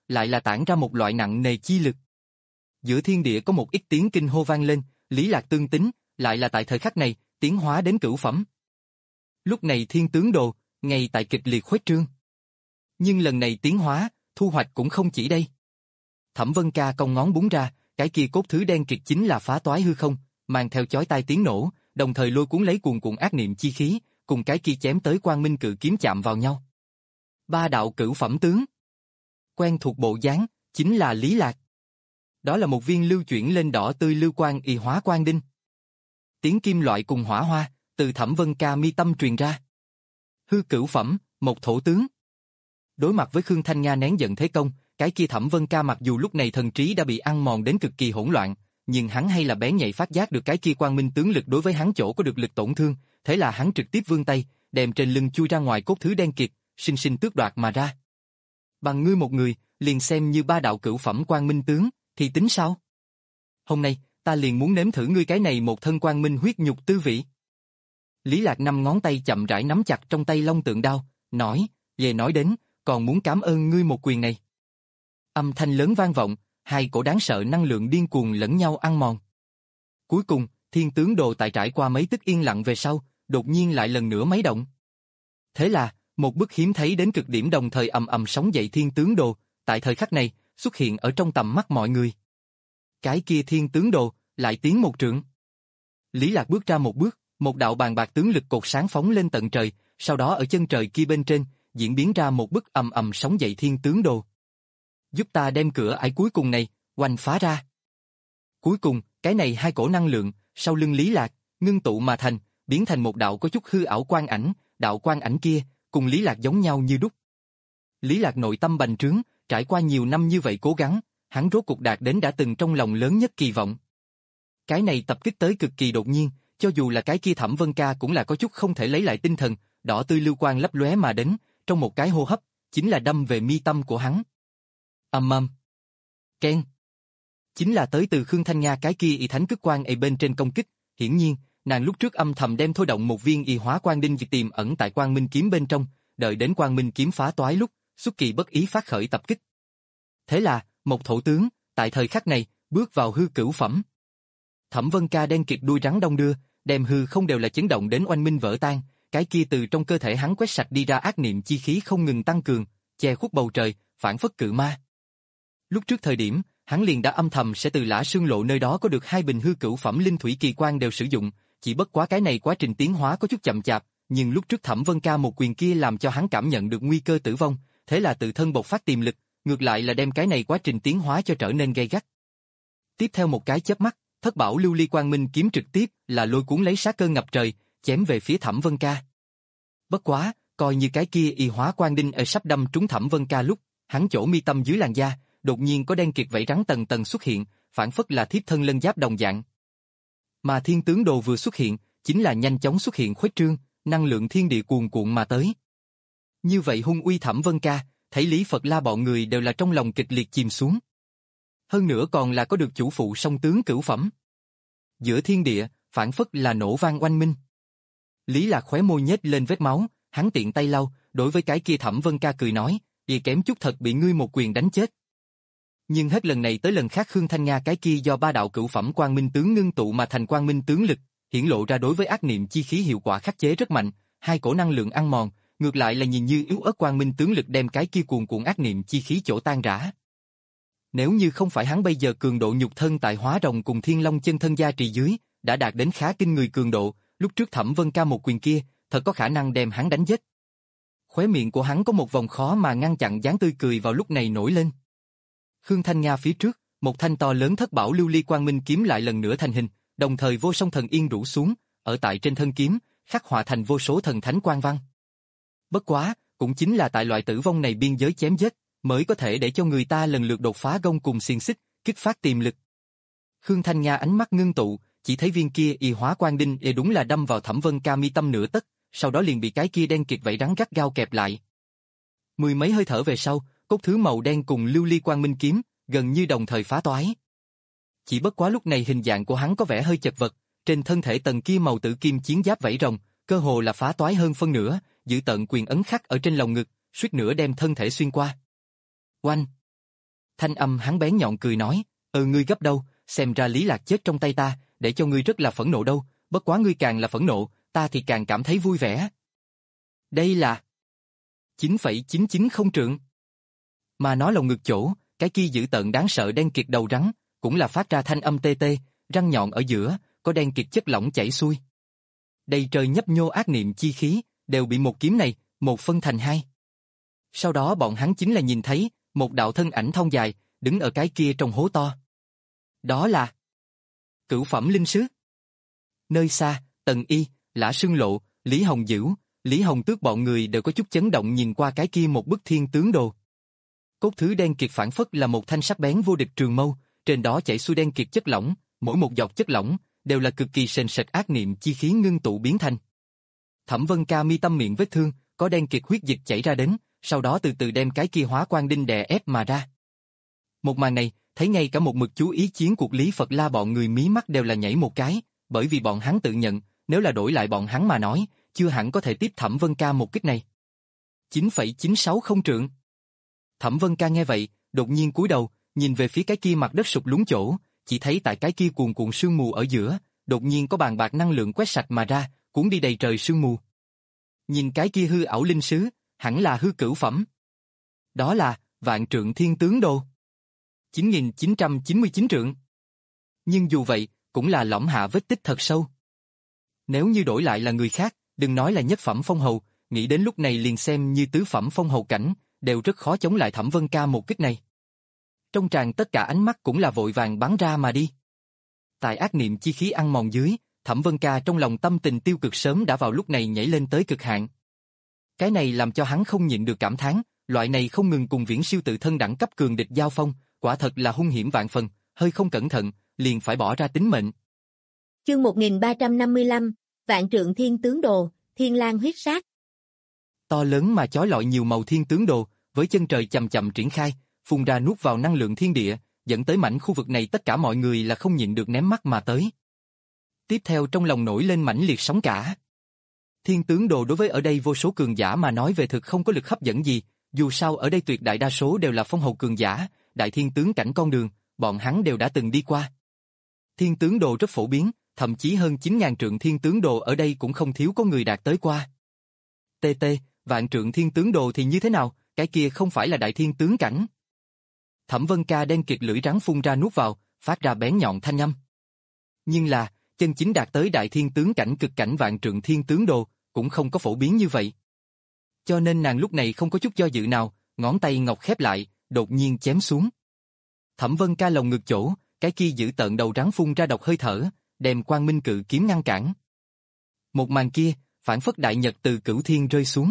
lại là tản ra một loại nặng nề chi lực. Giữa thiên địa có một ít tiếng kinh hô vang lên, Lý Lạc tương tính, lại là tại thời khắc này, tiến hóa đến cửu phẩm. Lúc này thiên tướng đồ, ngay tại kịch liệt khuếch trương. Nhưng lần này tiến hóa, thu hoạch cũng không chỉ đây. Thẩm Vân Ca cong ngón búng ra, cái kia cốt thứ đen kịt chính là phá toái hư không, mang theo chói tai tiếng nổ, đồng thời lôi cuốn lấy cuồn cuộn ác niệm chi khí, cùng cái kia chém tới quang minh cự kiếm chạm vào nhau. Ba đạo cửu phẩm tướng. Quen thuộc bộ dáng, chính là Lý Lạc. Đó là một viên lưu chuyển lên đỏ tươi lưu quang y hóa quang đinh. Tiếng kim loại cùng hỏa hoa, từ Thẩm Vân Ca mi tâm truyền ra. Hư cửu phẩm, một thổ tướng. Đối mặt với Khương Thanh Nga nén giận thế công, cái kia Thẩm Vân Ca mặc dù lúc này thần trí đã bị ăn mòn đến cực kỳ hỗn loạn, nhưng hắn hay là bén nhạy phát giác được cái kia quang minh tướng lực đối với hắn chỗ có được lực tổn thương, thế là hắn trực tiếp vươn tay, đem trên lưng chui ra ngoài cốt thứ đen kịt, sinh sinh tước đoạt mà ra. Bằng ngươi một người, liền xem như ba đạo cửu phẩm quang minh tướng, thì tính sao? Hôm nay, ta liền muốn nếm thử ngươi cái này một thân quang minh huyết nhục tư vị. Lý Lạc năm ngón tay chậm rãi nắm chặt trong tay long tượng đao, nói, về nói đến, còn muốn cảm ơn ngươi một quyền này. Âm thanh lớn vang vọng, hai cổ đáng sợ năng lượng điên cuồng lẫn nhau ăn mòn. Cuối cùng, thiên tướng đồ tại trải qua mấy tức yên lặng về sau, đột nhiên lại lần nữa máy động. Thế là, một bức hiếm thấy đến cực điểm đồng thời ầm ầm sóng dậy thiên tướng đồ, tại thời khắc này, xuất hiện ở trong tầm mắt mọi người. Cái kia thiên tướng đồ, lại tiến một trượng. Lý Lạc bước ra một bước, một đạo bàn bạc tướng lực cột sáng phóng lên tận trời, sau đó ở chân trời kia bên trên, diễn biến ra một bức ầm ầm sóng dậy thiên tướng đồ. Giúp ta đem cửa ải cuối cùng này, oanh phá ra. Cuối cùng, cái này hai cổ năng lượng, sau lưng Lý Lạc, ngưng tụ mà thành, biến thành một đạo có chút hư ảo quang ảnh, đạo quang ảnh kia, cùng Lý Lạc giống nhau như đúc. Lý Lạc nội tâm bành trướng, trải qua nhiều năm như vậy cố gắng, hắn rốt cuộc đạt đến đã từng trong lòng lớn nhất kỳ vọng. Cái này tập kích tới cực kỳ đột nhiên, cho dù là cái kia Thẩm Vân Ca cũng là có chút không thể lấy lại tinh thần, đỏ tươi lưu quang lấp lóe mà đến, trong một cái hô hấp, chính là đâm về mi tâm của hắn. Ầm ầm. Keng. Chính là tới từ Khương Thanh Nga cái kia y thánh cực quang ở bên trên công kích, hiển nhiên, nàng lúc trước âm thầm đem thôi động một viên y hóa quang đinh diệt tiềm ẩn tại quang minh kiếm bên trong, đợi đến quang minh kiếm phá toái lúc, xuất kỳ bất ý phát khởi tập kích. Thế là, một thổ tướng, tại thời khắc này, bước vào hư cửu phẩm. Thẩm Vân Ca đen kịt đuôi rắn đông đưa, đem hư không đều là chấn động đến oanh minh vỡ tan, cái kia từ trong cơ thể hắn quét sạch đi ra ác niệm chi khí không ngừng tăng cường, che khuất bầu trời, phản phất cự ma. Lúc trước thời điểm, hắn liền đã âm thầm sẽ từ Lã Sương Lộ nơi đó có được hai bình hư cửu phẩm linh thủy kỳ quan đều sử dụng, chỉ bất quá cái này quá trình tiến hóa có chút chậm chạp, nhưng lúc trước Thẩm Vân Ca một quyền kia làm cho hắn cảm nhận được nguy cơ tử vong, thế là tự thân bộc phát tiềm lực, ngược lại là đem cái này quá trình tiến hóa cho trở nên gay gắt. Tiếp theo một cái chớp mắt, thất bảo lưu ly quang minh kiếm trực tiếp là lôi cuốn lấy sát cơ ngập trời, chém về phía Thẩm Vân Ca. Bất quá, coi như cái kia y hóa quang đinh ở sắp đâm trúng Thẩm Vân Ca lúc, hắn chỗ mi tâm dưới làn da, đột nhiên có đen kịt vảy rắn tầng tầng xuất hiện, phản phất là thiếp thân lân giáp đồng dạng. Mà thiên tướng đồ vừa xuất hiện, chính là nhanh chóng xuất hiện khuếch trương, năng lượng thiên địa cuồn cuộn mà tới. Như vậy hung uy Thẩm Vân Ca, thấy Lý Phật La bọn người đều là trong lòng kịch liệt chìm xuống. Hơn nữa còn là có được chủ phụ song tướng cửu phẩm. Giữa thiên địa, phản phất là nổ vang oanh minh. Lý Lạc khóe môi nhếch lên vết máu, hắn tiện tay lau, đối với cái kia Thẩm Vân Ca cười nói, "Vì kém chút thật bị ngươi một quyền đánh chết." Nhưng hết lần này tới lần khác Khương Thanh Nga cái kia do ba đạo cửu phẩm quang minh tướng ngưng tụ mà thành quang minh tướng lực, hiển lộ ra đối với ác niệm chi khí hiệu quả khắc chế rất mạnh, hai cổ năng lượng ăn mòn, ngược lại là nhìn như yếu ớt quang minh tướng lực đem cái kia cuồn cuộn ác niệm chi khí chỗ tan rã. Nếu như không phải hắn bây giờ cường độ nhục thân tại hóa rồng cùng thiên long chân thân gia trì dưới, đã đạt đến khá kinh người cường độ, lúc trước Thẩm Vân Ca một quyền kia, thật có khả năng đem hắn đánh giết. Khóe miệng của hắn có một vòng khó mà ngăn chặn dáng tươi cười vào lúc này nổi lên. Khương Thanh Nga phía trước, một thanh to lớn thất bảo lưu ly quang minh kiếm lại lần nữa thành hình, đồng thời vô song thần yên rủ xuống, ở tại trên thân kiếm, khắc họa thành vô số thần thánh quang văn. Bất quá, cũng chính là tại loại tử vong này biên giới chém giết, mới có thể để cho người ta lần lượt đột phá gông cùng xiềng xích, kích phát tiềm lực. Khương Thanh Nga ánh mắt ngưng tụ, chỉ thấy viên kia y hóa quang đinh e đúng là đâm vào Thẩm Vân Ca mi tâm nửa tấc, sau đó liền bị cái kia đen kịt vảy rắn gắt gao kẹp lại. Mười mấy hơi thở về sau, cốt thứ màu đen cùng lưu ly quang minh kiếm gần như đồng thời phá toái. Chỉ bất quá lúc này hình dạng của hắn có vẻ hơi chật vật, trên thân thể tầng kia màu tử kim chiến giáp vảy rồng, cơ hồ là phá toái hơn phân nửa, giữ tận quyền ấn khắc ở trên lồng ngực, suýt nữa đem thân thể xuyên qua. Oanh! Thanh âm hắn bén nhọn cười nói, ừ ngươi gấp đâu, xem ra Lý Lạc chết trong tay ta, để cho ngươi rất là phẫn nộ đâu, bất quá ngươi càng là phẫn nộ, ta thì càng cảm thấy vui vẻ. Đây là chín phẩy chín chín không trượng. Mà nó lồng ngực chỗ, cái kia dữ tợn đáng sợ đen kịt đầu rắn, cũng là phát ra thanh âm tê tê, răng nhọn ở giữa, có đen kịt chất lỏng chảy xuôi. Đầy trời nhấp nhô ác niệm chi khí, đều bị một kiếm này, một phân thành hai. Sau đó bọn hắn chính là nhìn thấy, một đạo thân ảnh thon dài, đứng ở cái kia trong hố to. Đó là Cửu phẩm linh sứ. Nơi xa, Tần Y, Lã Sương Lộ, Lý Hồng Dữ, Lý Hồng Tước bọn người đều có chút chấn động nhìn qua cái kia một bức thiên tướng đồ. Cốt thứ đen kịt phản phất là một thanh sắc bén vô địch trường mâu, trên đó chảy xuôi đen kịt chất lỏng, mỗi một giọt chất lỏng đều là cực kỳ sền sệt ác niệm chi khí ngưng tụ biến thành. Thẩm Vân Ca mi tâm miệng vết thương, có đen kịt huyết dịch chảy ra đến, sau đó từ từ đem cái kia hóa quang đinh đè ép mà ra. Một màn này, thấy ngay cả một mực chú ý chiến cuộc Lý Phật La bọn người mí mắt đều là nhảy một cái, bởi vì bọn hắn tự nhận, nếu là đổi lại bọn hắn mà nói, chưa hẳn có thể tiếp Thẩm Vân Ca một kích này. chín phẩy chín sáu không trượng. Thẩm Vân Ca nghe vậy, đột nhiên cúi đầu, nhìn về phía cái kia mặt đất sụp lún chỗ, chỉ thấy tại cái kia cuồn cuộn sương mù ở giữa, đột nhiên có bàn bạc năng lượng quét sạch mà ra, cuốn đi đầy trời sương mù. Nhìn cái kia hư ảo linh sứ, hẳn là hư cửu phẩm. Đó là Vạn Trượng Thiên Tướng Đồ. chín nghìn chín trăm chín mươi chín trượng. Nhưng dù vậy, cũng là lõm hạ vết tích thật sâu. Nếu như đổi lại là người khác, đừng nói là nhất phẩm phong hầu, nghĩ đến lúc này liền xem như tứ phẩm phong hầu cảnh, đều rất khó chống lại Thẩm Vân Ca một kích này. Trong tràng tất cả ánh mắt cũng là vội vàng bắn ra mà đi. Tại ác niệm chi khí ăn mòn dưới, Thẩm Vân Ca trong lòng tâm tình tiêu cực sớm đã vào lúc này nhảy lên tới cực hạn. Cái này làm cho hắn không nhịn được cảm thán, loại này không ngừng cùng viễn siêu tự thân đẳng cấp cường địch giao phong, quả thật là hung hiểm vạn phần, hơi không cẩn thận, liền phải bỏ ra tính mệnh. Chương một nghìn ba trăm năm mươi lăm, Vạn Trượng Thiên Tướng Đồ, Thiên Lang huyết sát. To lớn mà chói lọi nhiều màu thiên tướng đồ, với chân trời chậm chậm triển khai, phun ra nuốt vào năng lượng thiên địa, dẫn tới mảnh khu vực này tất cả mọi người là không nhịn được ném mắt mà tới. Tiếp theo trong lòng nổi lên mãnh liệt sóng cả. Thiên tướng đồ đối với ở đây vô số cường giả mà nói về thực không có lực hấp dẫn gì, dù sao ở đây tuyệt đại đa số đều là phong hầu cường giả, đại thiên tướng cảnh con đường, bọn hắn đều đã từng đi qua. Thiên tướng đồ rất phổ biến, thậm chí hơn chín nghìn trượng thiên tướng đồ ở đây cũng không thiếu có người đạt tới qua. tê tê, Vạn Trượng Thiên Tướng Đồ thì như thế nào, cái kia không phải là đại thiên tướng cảnh. Thẩm Vân Ca đen kịt lưỡi rắn phun ra nuốt vào, phát ra bén nhọn thanh âm. Nhưng là, chân chính đạt tới đại thiên tướng cảnh cực cảnh Vạn Trượng Thiên Tướng Đồ, cũng không có phổ biến như vậy. Cho nên nàng lúc này không có chút do dự nào, ngón tay ngọc khép lại, đột nhiên chém xuống. Thẩm Vân Ca lồng ngực chỗ, cái kia giữ tợn đầu rắn phun ra độc hơi thở, đem Quang Minh Cự kiếm ngăn cản. Một màn kia, phản phất đại nhật từ cửu thiên rơi xuống.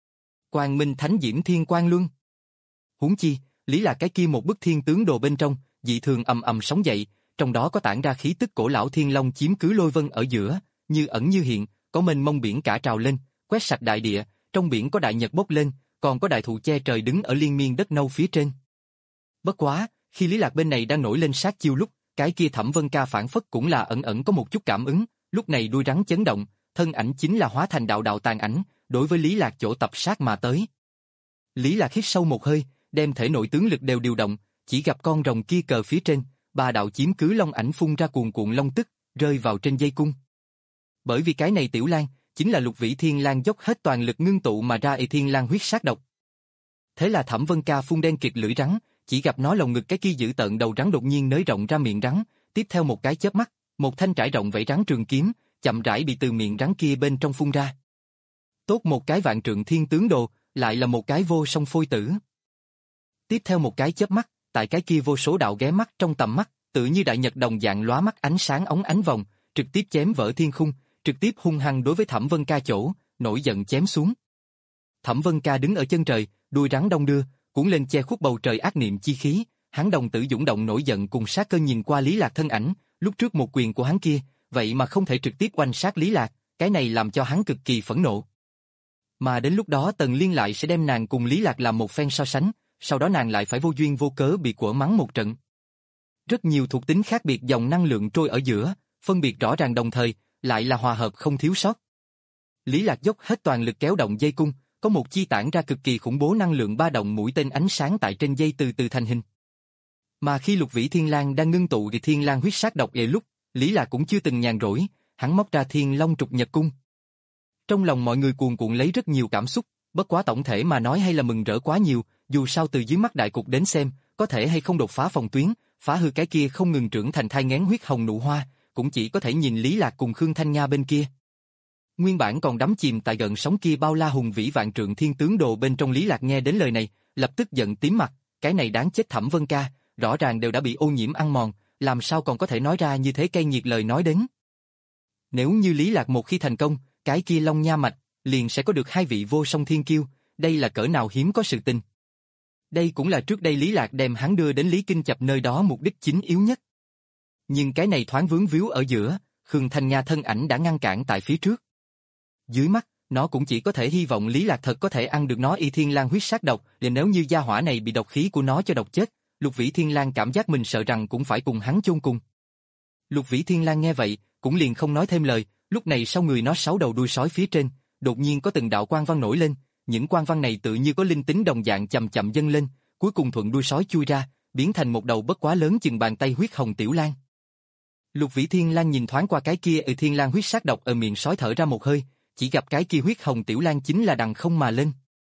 Quang Minh Thánh Diễm Thiên Quang Luân. Huống chi, lý là cái kia một bức thiên tướng đồ bên trong, dị thường ầm ầm sóng dậy, trong đó có tản ra khí tức cổ lão thiên long chiếm cứ lôi vân ở giữa, như ẩn như hiện, có mênh mông biển cả trào lên, quét sạch đại địa, trong biển có đại nhật bốc lên, còn có đại thụ che trời đứng ở liên miên đất nâu phía trên. Bất quá, khi Lý Lạc bên này đang nổi lên sát chiêu lúc, cái kia Thẩm Vân Ca phản phất cũng là ẩn ẩn có một chút cảm ứng, lúc này đuôi rắn chấn động, thân ảnh chính là hóa thành đạo đạo tàn ảnh, đối với Lý Lạc chỗ tập sát mà tới. Lý Lạc hít sâu một hơi, đem thể nội tướng lực đều điều động, chỉ gặp con rồng kia cờ phía trên, ba đạo chiếm cứ long ảnh phun ra cuồn cuộn long tức, rơi vào trên dây cung. Bởi vì cái này tiểu lang, chính là Lục Vĩ Thiên Lang dốc hết toàn lực ngưng tụ mà ra ê thiên lang huyết sát độc. Thế là Thẩm Vân Ca phun đen kịt lưỡi rắn, chỉ gặp nó lồng ngực cái kia giữ tợn đầu rắn đột nhiên nới rộng ra miệng rắn, tiếp theo một cái chớp mắt, một thanh trải rộng vảy rắn trường kiếm, chậm rãi bị từ miệng rắn kia bên trong phun ra. Tốt một cái Vạn Trượng Thiên Tướng Đồ, lại là một cái vô song phôi tử. Tiếp theo một cái chớp mắt, tại cái kia vô số đạo ghé mắt trong tầm mắt, tự như đại nhật đồng dạng lóa mắt ánh sáng óng ánh vòng, trực tiếp chém vỡ thiên khung, trực tiếp hung hăng đối với Thẩm Vân Ca chỗ, nổi giận chém xuống. Thẩm Vân Ca đứng ở chân trời, đuôi rắn đông đưa, cuốn lên che khuất bầu trời ác niệm chi khí, hắn đồng tử dũng động nổi giận cùng sát cơ nhìn qua Lý Lạc thân ảnh, lúc trước một quyền của hắn kia, vậy mà không thể trực tiếp oanh sát Lý Lạc, cái này làm cho hắn cực kỳ phẫn nộ. Mà đến lúc đó Tần Liên lại sẽ đem nàng cùng Lý Lạc làm một phen so sánh, sau đó nàng lại phải vô duyên vô cớ bị quở mắng một trận. Rất nhiều thuộc tính khác biệt dòng năng lượng trôi ở giữa, phân biệt rõ ràng đồng thời, lại là hòa hợp không thiếu sót. Lý Lạc dốc hết toàn lực kéo động dây cung, có một chi tản ra cực kỳ khủng bố năng lượng ba động mũi tên ánh sáng tại trên dây từ từ thành hình. Mà khi Lục Vĩ Thiên Lang đang ngưng tụ thì Thiên Lang huyết sát độc về lúc, Lý Lạc cũng chưa từng nhàn rỗi, hắn móc ra Thiên Long trục nhật cung. Trong lòng mọi người cuồn cuộn lấy rất nhiều cảm xúc, bất quá tổng thể mà nói hay là mừng rỡ quá nhiều, dù sao từ dưới mắt đại cục đến xem, có thể hay không đột phá phòng tuyến, phá hư cái kia không ngừng trưởng thành thai nghén huyết hồng nụ hoa, cũng chỉ có thể nhìn Lý Lạc cùng Khương Thanh Nga bên kia. Nguyên bản còn đắm chìm tại gần sóng kia bao la hùng vĩ vạn trượng thiên tướng đồ bên trong, Lý Lạc nghe đến lời này, lập tức giận tím mặt, cái này đáng chết Thẩm Vân Ca, rõ ràng đều đã bị ô nhiễm ăn mòn, làm sao còn có thể nói ra như thế cay nghiệt lời nói đến. Nếu như Lý Lạc một khi thành công, cái kia Long Nha Mạch, liền sẽ có được hai vị vô song thiên kiêu, đây là cỡ nào hiếm có sự tình. Đây cũng là trước đây Lý Lạc đem hắn đưa đến Lý Kinh Chập nơi đó mục đích chính yếu nhất. Nhưng cái này thoáng vướng víu ở giữa, Khương Thanh Nga thân ảnh đã ngăn cản tại phía trước. Dưới mắt, nó cũng chỉ có thể hy vọng Lý Lạc thật có thể ăn được nó y thiên lang huyết sát độc, để nếu như gia hỏa này bị độc khí của nó cho độc chết, Lục Vĩ Thiên Lang cảm giác mình sợ rằng cũng phải cùng hắn chôn cùng. Lục Vĩ Thiên Lang nghe vậy, cũng liền không nói thêm lời, lúc này sau người nó sáu đầu đuôi sói phía trên, đột nhiên có từng đạo quang văn nổi lên, những quang văn này tự như có linh tính đồng dạng chậm chậm dâng lên, cuối cùng thuận đuôi sói chui ra, biến thành một đầu bất quá lớn chừng bàn tay huyết hồng tiểu lang. Lục Vĩ Thiên Lang nhìn thoáng qua cái kia ở thiên lang huyết sát độc ở miệng sói thở ra một hơi, chỉ gặp cái kia huyết hồng tiểu lang chính là đằng không mà lên.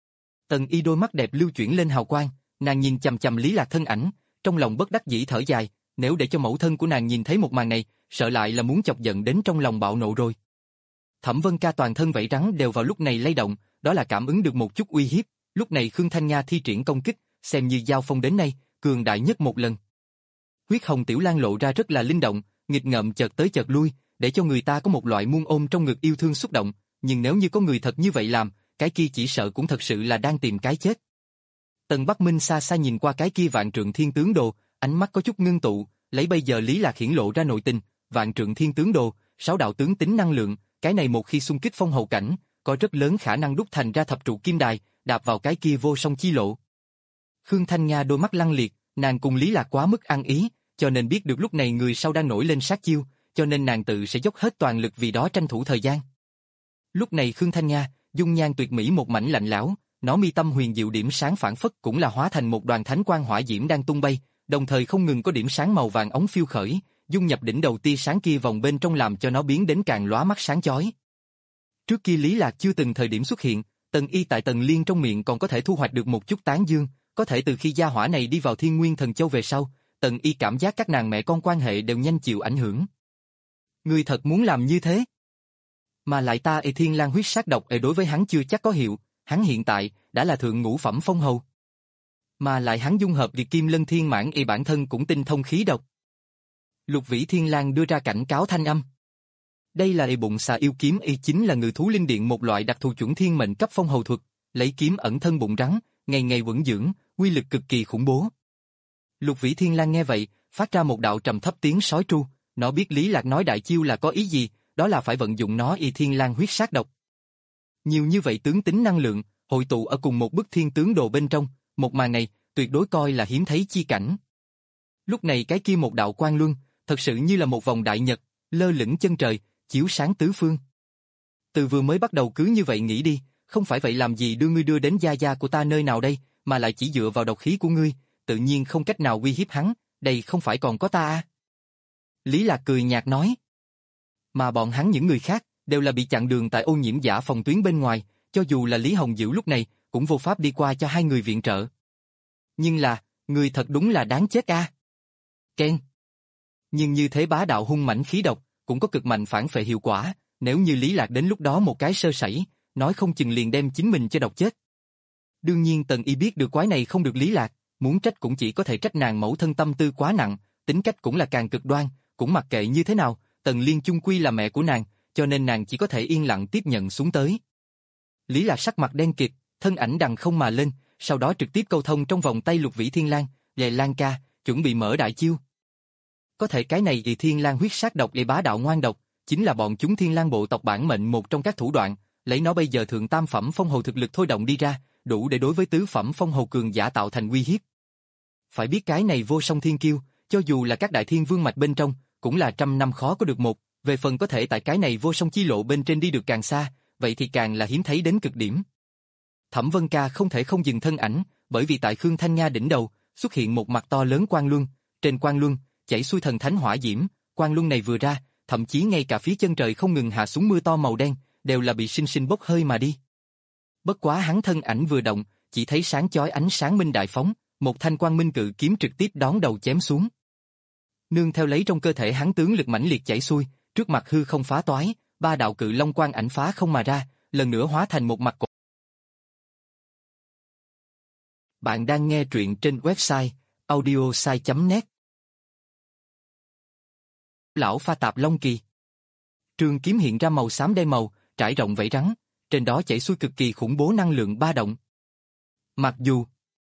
Tần Y đôi mắt đẹp lưu chuyển lên hào quang, nàng nhìn chằm chằm Lý Lạc thân ảnh, trong lòng bất đắc dĩ thở dài, nếu để cho mẫu thân của nàng nhìn thấy một màn này, sợ lại là muốn chọc giận đến trong lòng bạo nộ rồi. Thẩm Vân Ca toàn thân vảy rắn đều vào lúc này lay động, đó là cảm ứng được một chút uy hiếp, lúc này Khương Thanh Nga thi triển công kích, xem như giao phong đến nay, cường đại nhất một lần. Huyết hồng tiểu lang lộ ra rất là linh động, nghịch ngợm chợt tới chợt lui, để cho người ta có một loại muôn ôm trong ngực yêu thương xúc động, nhưng nếu như có người thật như vậy làm, cái kia chỉ sợ cũng thật sự là đang tìm cái chết. Tần Bắc Minh xa xa nhìn qua cái kia vạn trượng thiên tướng đồ, ánh mắt có chút ngưng tụ, lấy bây giờ Lý Lạc hiển lộ ra nội tình, vạn trượng thiên tướng đồ, sáu đạo tướng tính năng lượng, cái này một khi xung kích phong hầu cảnh, có rất lớn khả năng đúc thành ra thập trụ kim đài, đạp vào cái kia vô song chi lộ. Khương Thanh Nga đôi mắt lăng liệt, nàng cùng Lý Lạc quá mức ăn ý, cho nên biết được lúc này người sau đang nổi lên sát chiêu, cho nên nàng tự sẽ dốc hết toàn lực vì đó tranh thủ thời gian. Lúc này Khương Thanh Nga, dung nhan tuyệt mỹ một mảnh lạnh lẽo, nó mi tâm huyền diệu điểm sáng phản phất cũng là hóa thành một đoàn thánh quang hỏa diễm đang tung bay, đồng thời không ngừng có điểm sáng màu vàng ống phiêu khởi, dung nhập đỉnh đầu tia sáng kia vòng bên trong làm cho nó biến đến càng lóa mắt sáng chói. Trước kia Lý Lạc chưa từng thời điểm xuất hiện, Tần Y tại Tần Liên trong miệng còn có thể thu hoạch được một chút tán dương, có thể từ khi gia hỏa này đi vào Thiên Nguyên Thần Châu về sau, Tần Y cảm giác các nàng mẹ con quan hệ đều nhanh chịu ảnh hưởng. Ngươi thật muốn làm như thế? Mà lại ta y thiên lang huyết sát độc ở đối với hắn chưa chắc có hiệu, hắn hiện tại đã là thượng ngũ phẩm phong hầu. Mà lại hắn dung hợp việc Kim Lân Thiên Mãn y bản thân cũng tinh thông khí độc. Lục Vĩ Thiên Lang đưa ra cảnh cáo thanh âm. Đây là y bụng xà yêu kiếm y chính là ngự thú linh điện một loại đặc thù chuẩn thiên mệnh cấp phong hầu thuật, lấy kiếm ẩn thân bụng rắn, ngày ngày vững dưỡng, uy lực cực kỳ khủng bố. Lục Vĩ Thiên Lang nghe vậy, phát ra một đạo trầm thấp tiếng sói tru, nó biết Lý Lạc nói đại chiêu là có ý gì, đó là phải vận dụng nó y thiên lang huyết sát độc. Nhiều như vậy tướng tính năng lượng, hội tụ ở cùng một bức thiên tướng đồ bên trong, một màn này, tuyệt đối coi là hiếm thấy chi cảnh. Lúc này cái kia một đạo quang luân, thật sự như là một vòng đại nhật, lơ lửng chân trời, chiếu sáng tứ phương. Từ vừa mới bắt đầu cứ như vậy nghĩ đi, không phải vậy làm gì đưa ngươi đưa đến gia gia của ta nơi nào đây, mà lại chỉ dựa vào độc khí của ngươi, tự nhiên không cách nào uy hiếp hắn, đây không phải còn có ta à? Lý Lạc cười nhạt nói. Mà bọn hắn những người khác, đều là bị chặn đường tại ô nhiễm giả phòng tuyến bên ngoài, cho dù là Lý Hồng Dữ lúc này, cũng vô pháp đi qua cho hai người viện trợ. Nhưng là, người thật đúng là đáng chết a. À? Ken. Nhưng như thế bá đạo hung mãnh khí độc, cũng có cực mạnh phản phệ hiệu quả, nếu như Lý Lạc đến lúc đó một cái sơ sẩy, nói không chừng liền đem chính mình cho độc chết. Đương nhiên Tần Y biết được quái này không được Lý Lạc, muốn trách cũng chỉ có thể trách nàng mẫu thân tâm tư quá nặng, tính cách cũng là càng cực đoan, cũng mặc kệ như thế nào, Tần Liên chung quy là mẹ của nàng, cho nên nàng chỉ có thể yên lặng tiếp nhận xuống tới. Lý Lạc sắc mặt đen kịt, thân ảnh đằng không mà lên, sau đó trực tiếp câu thông trong vòng tay Lục Vĩ Thiên Lang, "Lệ Lang ca, chuẩn bị mở đại chiêu." Có thể cái này thì Thiên Lang huyết sát độc để bá đạo ngoan độc, chính là bọn chúng Thiên Lang bộ tộc bản mệnh một trong các thủ đoạn, lấy nó bây giờ thượng tam phẩm phong hầu thực lực thôi động đi ra, đủ để đối với tứ phẩm phong hầu cường giả tạo thành uy hiếp. Phải biết cái này vô song thiên kiêu, cho dù là các đại thiên vương mạch bên trong, cũng là trăm năm khó có được một, về phần có thể tại cái này vô song chi lộ bên trên đi được càng xa, vậy thì càng là hiếm thấy đến cực điểm. Thẩm Vân Ca không thể không dừng thân ảnh, bởi vì tại Khương Thanh Nga đỉnh đầu, xuất hiện một mặt to lớn quang luân, trên quang luân chảy xuôi thần thánh hỏa diễm, quang luân này vừa ra, thậm chí ngay cả phía chân trời không ngừng hạ xuống mưa to màu đen, đều là bị sinh sinh bốc hơi mà đi. Bất quá hắn thân ảnh vừa động, chỉ thấy sáng chói ánh sáng minh đại phóng, một thanh quang minh cự kiếm trực tiếp đón đầu chém xuống. Nương theo lấy trong cơ thể hắn tướng lực mãnh liệt chảy xuôi, trước mặt hư không phá toái, ba đạo cự long quang ảnh phá không mà ra, lần nữa hóa thành một mặt cột. Bạn đang nghe truyện trên website audiosai chấm net. Lão pha tạp long kỳ. Trường kiếm hiện ra màu xám đen màu, trải rộng vảy rắn, trên đó chảy xuôi cực kỳ khủng bố năng lượng ba động. Mặc dù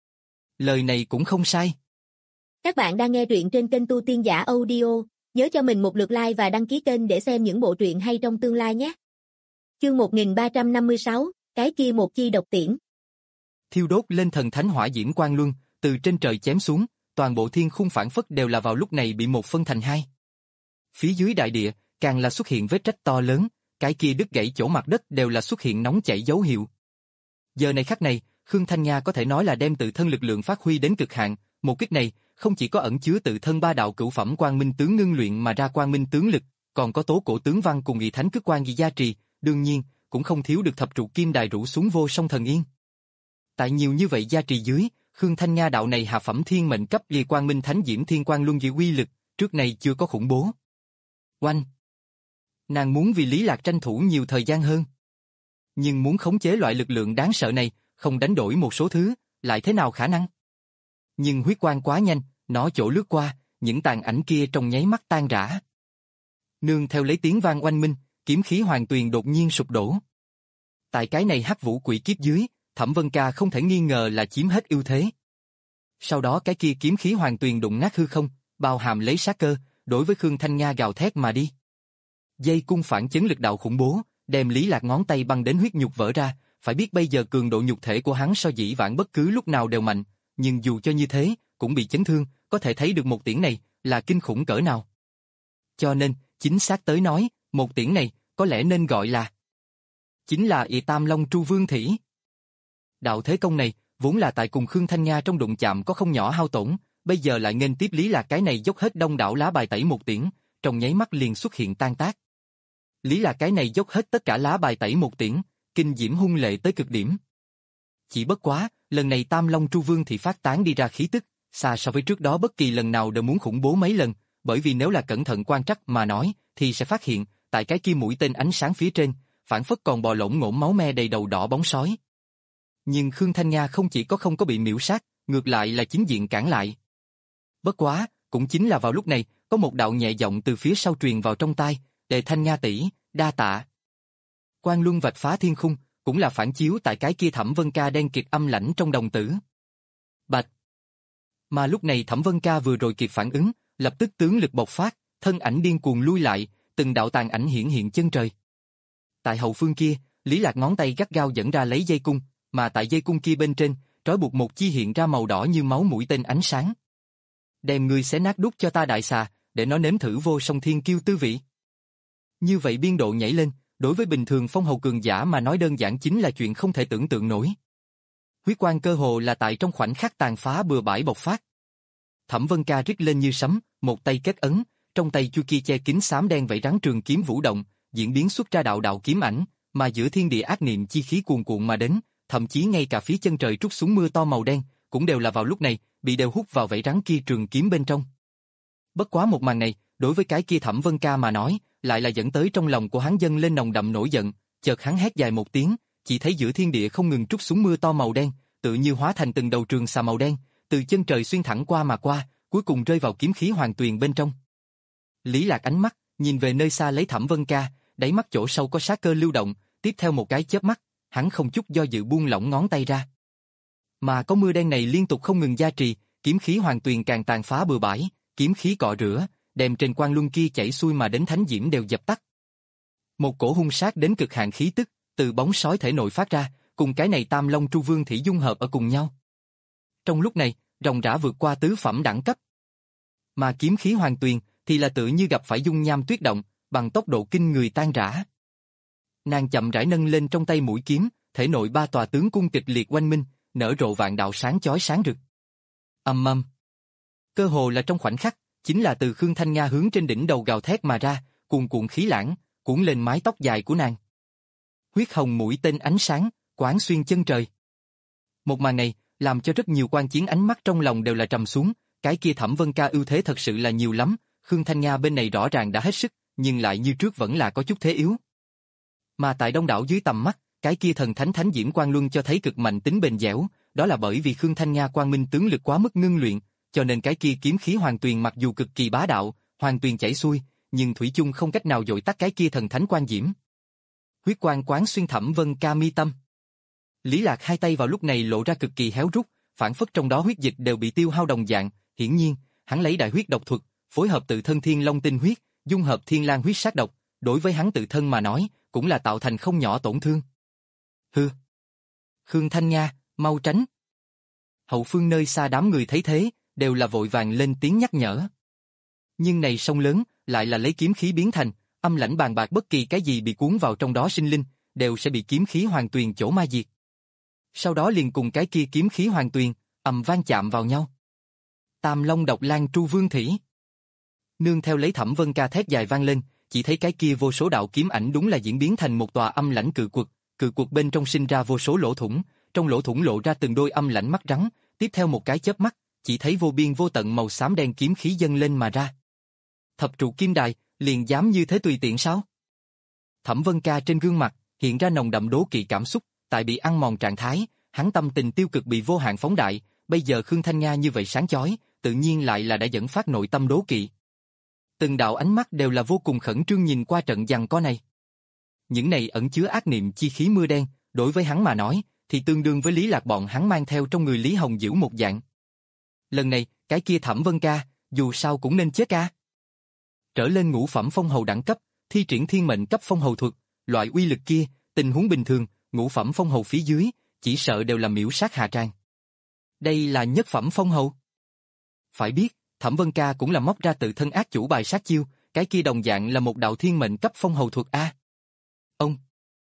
lời này cũng không sai. Các bạn đang nghe truyện trên kênh Tu Tiên Giả Audio, nhớ cho mình một lượt like và đăng ký kênh để xem những bộ truyện hay trong tương lai nhé. Chương một nghìn ba trăm năm mươi sáu, cái kia một chi độc tiễn. Thiêu đốt lên thần thánh hỏa diễm quang luân, từ trên trời chém xuống, toàn bộ thiên khung phảng phất đều là vào lúc này bị một phân thành hai. Phía dưới đại địa, càng là xuất hiện vết rách to lớn, cái kia đứt gãy chỗ mặt đất đều là xuất hiện nóng chảy dấu hiệu. Giờ này khắc này, Khương Thanh Nga có thể nói là đem tự thân lực lượng phát huy đến cực hạn, một kích này không chỉ có ẩn chứa tự thân ba đạo cửu phẩm quang minh tướng ngưng luyện mà ra quang minh tướng lực, còn có tố cổ tướng văn cùng nghị thánh cước quan gì gia trì, đương nhiên cũng không thiếu được thập trụ kim đài rủ xuống vô song thần yên. Tại nhiều như vậy gia trì dưới, Khương Thanh Nga đạo này hạ phẩm thiên mệnh cấp vì quang minh thánh diễm thiên quang luân dị uy lực, trước này chưa có khủng bố. Oanh! Nàng muốn vì Lý Lạc tranh thủ nhiều thời gian hơn. Nhưng muốn khống chế loại lực lượng đáng sợ này, không đánh đổi một số thứ, lại thế nào khả năng? Nhưng huyết quang quá nhanh, nó chỗ lướt qua, những tàn ảnh kia trong nháy mắt tan rã. Nương theo lấy tiếng vang oanh minh, kiếm khí hoàng tuyền đột nhiên sụp đổ. Tại cái này hắc vũ quỷ kiếp dưới, Thẩm Vân Ca không thể nghi ngờ là chiếm hết ưu thế. Sau đó cái kia kiếm khí hoàng tuyền đụng nát hư không, bao hàm lấy sát cơ, đối với Khương Thanh Nga gào thét mà đi. Dây cung phản chấn lực đạo khủng bố, đem Lý Lạc ngón tay băng đến huyết nhục vỡ ra, phải biết bây giờ cường độ nhục thể của hắn so dĩ vãng bất cứ lúc nào đều mạnh, nhưng dù cho như thế, cũng bị chấn thương, có thể thấy được một tiễn này là kinh khủng cỡ nào. Cho nên, chính xác tới nói, một tiễn này có lẽ nên gọi là chính là ị tam long tru vương thỉ. Đạo thế công này vốn là tại cùng Khương Thanh Nga trong đụng chạm có không nhỏ hao tổn, bây giờ lại nghênh tiếp Lý Lạc cái này dốc hết đông đảo lá bài tẩy một tiễn, trong nháy mắt liền xuất hiện tan tác. Lý Lạc cái này dốc hết tất cả lá bài tẩy một tiễn, kinh diễm hung lệ tới cực điểm. Chỉ bất quá, lần này Tam Long Tru Vương thì phát tán đi ra khí tức, xa so với trước đó bất kỳ lần nào đều muốn khủng bố mấy lần, bởi vì nếu là cẩn thận quan trắc mà nói, thì sẽ phát hiện, tại cái kia mũi tên ánh sáng phía trên, phản phất còn bò lổn ngổn máu me đầy đầu đỏ bóng sói. Nhưng Khương Thanh Nga không chỉ có không có bị miễu sát, ngược lại là chính diện cản lại. Bất quá, cũng chính là vào lúc này, có một đạo nhẹ giọng từ phía sau truyền vào trong tai, "Đề Thanh Nga tỷ, đa tạ." Quang luân vạch phá thiên khung, cũng là phản chiếu tại cái kia Thẩm Vân Ca đen kịt âm lãnh trong đồng tử. Bạch. Mà lúc này Thẩm Vân Ca vừa rồi kịp phản ứng, lập tức tướng lực bộc phát, thân ảnh điên cuồng lui lại, từng đạo tàn ảnh hiển hiện chân trời. Tại hậu phương kia, Lý Lạc ngón tay gắt gao dẫn ra lấy dây cung, mà tại dây cung kia bên trên, trói buộc một chi hiện ra màu đỏ như máu mũi tên ánh sáng. Đem ngươi xé nát đút cho ta đại xà, để nó nếm thử vô song thiên kiêu tư vị. Như vậy biên độ nhảy lên, đối với bình thường phong hầu cường giả mà nói đơn giản chính là chuyện không thể tưởng tượng nổi. Huyết quang cơ hồ là tại trong khoảnh khắc tàn phá bừa bãi bộc phát. Thẩm Vân Ca rít lên như sấm, một tay kết ấn, trong tay chu kia che kín xám đen vảy rắn trường kiếm vũ động, diễn biến xuất ra đạo đạo kiếm ảnh, mà giữa thiên địa ác niệm chi khí cuồn cuộn mà đến, thậm chí ngay cả phía chân trời trút xuống mưa to màu đen, cũng đều là vào lúc này bị đều hút vào vảy rắn kia trường kiếm bên trong. Bất quá một màn này, đối với cái kia Thẩm Vân Ca mà nói, lại là dẫn tới trong lòng của hắn dâng lên nồng đậm nổi giận, chợt hắn hét dài một tiếng, chỉ thấy giữa thiên địa không ngừng trút xuống mưa to màu đen, tự như hóa thành từng đầu trường xà màu đen, từ chân trời xuyên thẳng qua mà qua, cuối cùng rơi vào kiếm khí hoàng tuyền bên trong. Lý Lạc ánh mắt nhìn về nơi xa lấy Thẩm Vân Ca, đáy mắt chỗ sâu có sát cơ lưu động, tiếp theo một cái chớp mắt, hắn không chút do dự buông lỏng ngón tay ra. Mà có mưa đen này liên tục không ngừng gia trì, kiếm khí hoàng tuyền càng tàn phá bừa bãi, kiếm khí cọ rửa, đem trên quang luân kia chảy xuôi mà đến thánh diễm đều dập tắt. Một cổ hung sát đến cực hạn khí tức, từ bóng sói thể nội phát ra, cùng cái này Tam Long Tru Vương thỉ dung hợp ở cùng nhau. Trong lúc này, ròng rã vượt qua tứ phẩm đẳng cấp. Mà kiếm khí hoàng tuyền thì là tự như gặp phải dung nham tuyết động, bằng tốc độ kinh người tan rã. Nàng chậm rãi nâng lên trong tay mũi kiếm, thể nội ba tòa tướng cung kịch liệt oanh minh, nở rộ vạn đạo sáng chói sáng rực. Ầm ầm. Cơ hồ là trong khoảnh khắc, chính là từ Khương Thanh Nga hướng trên đỉnh đầu gào thét mà ra, cuồn cuộn khí lãng, cuốn lên mái tóc dài của nàng. Huyết hồng mũi tên ánh sáng, quán xuyên chân trời. Một màn này, làm cho rất nhiều quan chiến ánh mắt trong lòng đều là trầm xuống, cái kia Thẩm Vân Ca ưu thế thật sự là nhiều lắm, Khương Thanh Nga bên này rõ ràng đã hết sức, nhưng lại như trước vẫn là có chút thế yếu. Mà tại đông đảo dưới tầm mắt, cái kia thần thánh thánh diễm quang luân cho thấy cực mạnh tính bền dẻo, đó là bởi vì Khương Thanh Nga quang minh tướng lực quá mức ngưng luyện, cho nên cái kia kiếm khí hoàng tuyền mặc dù cực kỳ bá đạo, hoàng tuyền chảy xuôi, nhưng thủy chung không cách nào dội tắt cái kia thần thánh quang diễm. Huyết quang quán xuyên Thẩm Vân Ca mi tâm. Lý Lạc hai tay vào lúc này lộ ra cực kỳ héo rút, phản phất trong đó huyết dịch đều bị tiêu hao đồng dạng, hiển nhiên, hắn lấy đại huyết độc thuật, phối hợp tự thân thiên long tinh huyết, dung hợp thiên lang huyết sát độc, đối với hắn tự thân mà nói, cũng là tạo thành không nhỏ tổn thương. Hừ. Khương Thanh Nga, mau tránh. Hậu phương nơi xa đám người thấy thế, đều là vội vàng lên tiếng nhắc nhở. Nhưng này sông lớn, lại là lấy kiếm khí biến thành, âm lãnh bàn bạc, bất kỳ cái gì bị cuốn vào trong đó sinh linh, đều sẽ bị kiếm khí hoàng tuyền chỗ ma diệt. Sau đó liền cùng cái kia kiếm khí hoàng tuyền, ầm vang chạm vào nhau. Tam Long độc lan tru vương thủy. Nương theo lấy Thẩm Vân Ca thét dài vang lên, chỉ thấy cái kia vô số đạo kiếm ảnh đúng là diễn biến thành một tòa âm lãnh cự quật, cự quật bên trong sinh ra vô số lỗ thủng, trong lỗ thủng lộ ra từng đôi âm lãnh mắt rắn, tiếp theo một cái chớp mắt, chỉ thấy vô biên vô tận màu xám đen kiếm khí dâng lên mà ra. Thập trụ kim đài, liền dám như thế tùy tiện sao? Thẩm Vân Ca trên gương mặt hiện ra nồng đậm đố kỵ cảm xúc, tại bị ăn mòn trạng thái, hắn tâm tình tiêu cực bị vô hạn phóng đại, bây giờ Khương Thanh Nga như vậy sáng chói, tự nhiên lại là đã dẫn phát nội tâm đố kỵ. Từng đạo ánh mắt đều là vô cùng khẩn trương nhìn qua trận giằng co này. Những này ẩn chứa ác niệm chi khí mưa đen, đối với hắn mà nói, thì tương đương với Lý Lạc bọn hắn mang theo trong người Lý Hồng Dữ một dạng. Lần này, cái kia Thẩm Vân Ca, dù sao cũng nên chết ca. Trở lên ngũ phẩm phong hầu đẳng cấp, thi triển thiên mệnh cấp phong hầu thuật, loại uy lực kia, tình huống bình thường, ngũ phẩm phong hầu phía dưới, chỉ sợ đều là miễu sát hạ tràng. Đây là nhất phẩm phong hầu. Phải biết, Thẩm Vân Ca cũng là móc ra tự thân ác chủ bài sát chiêu, cái kia đồng dạng là một đạo thiên mệnh cấp phong hầu thuật A. Ông.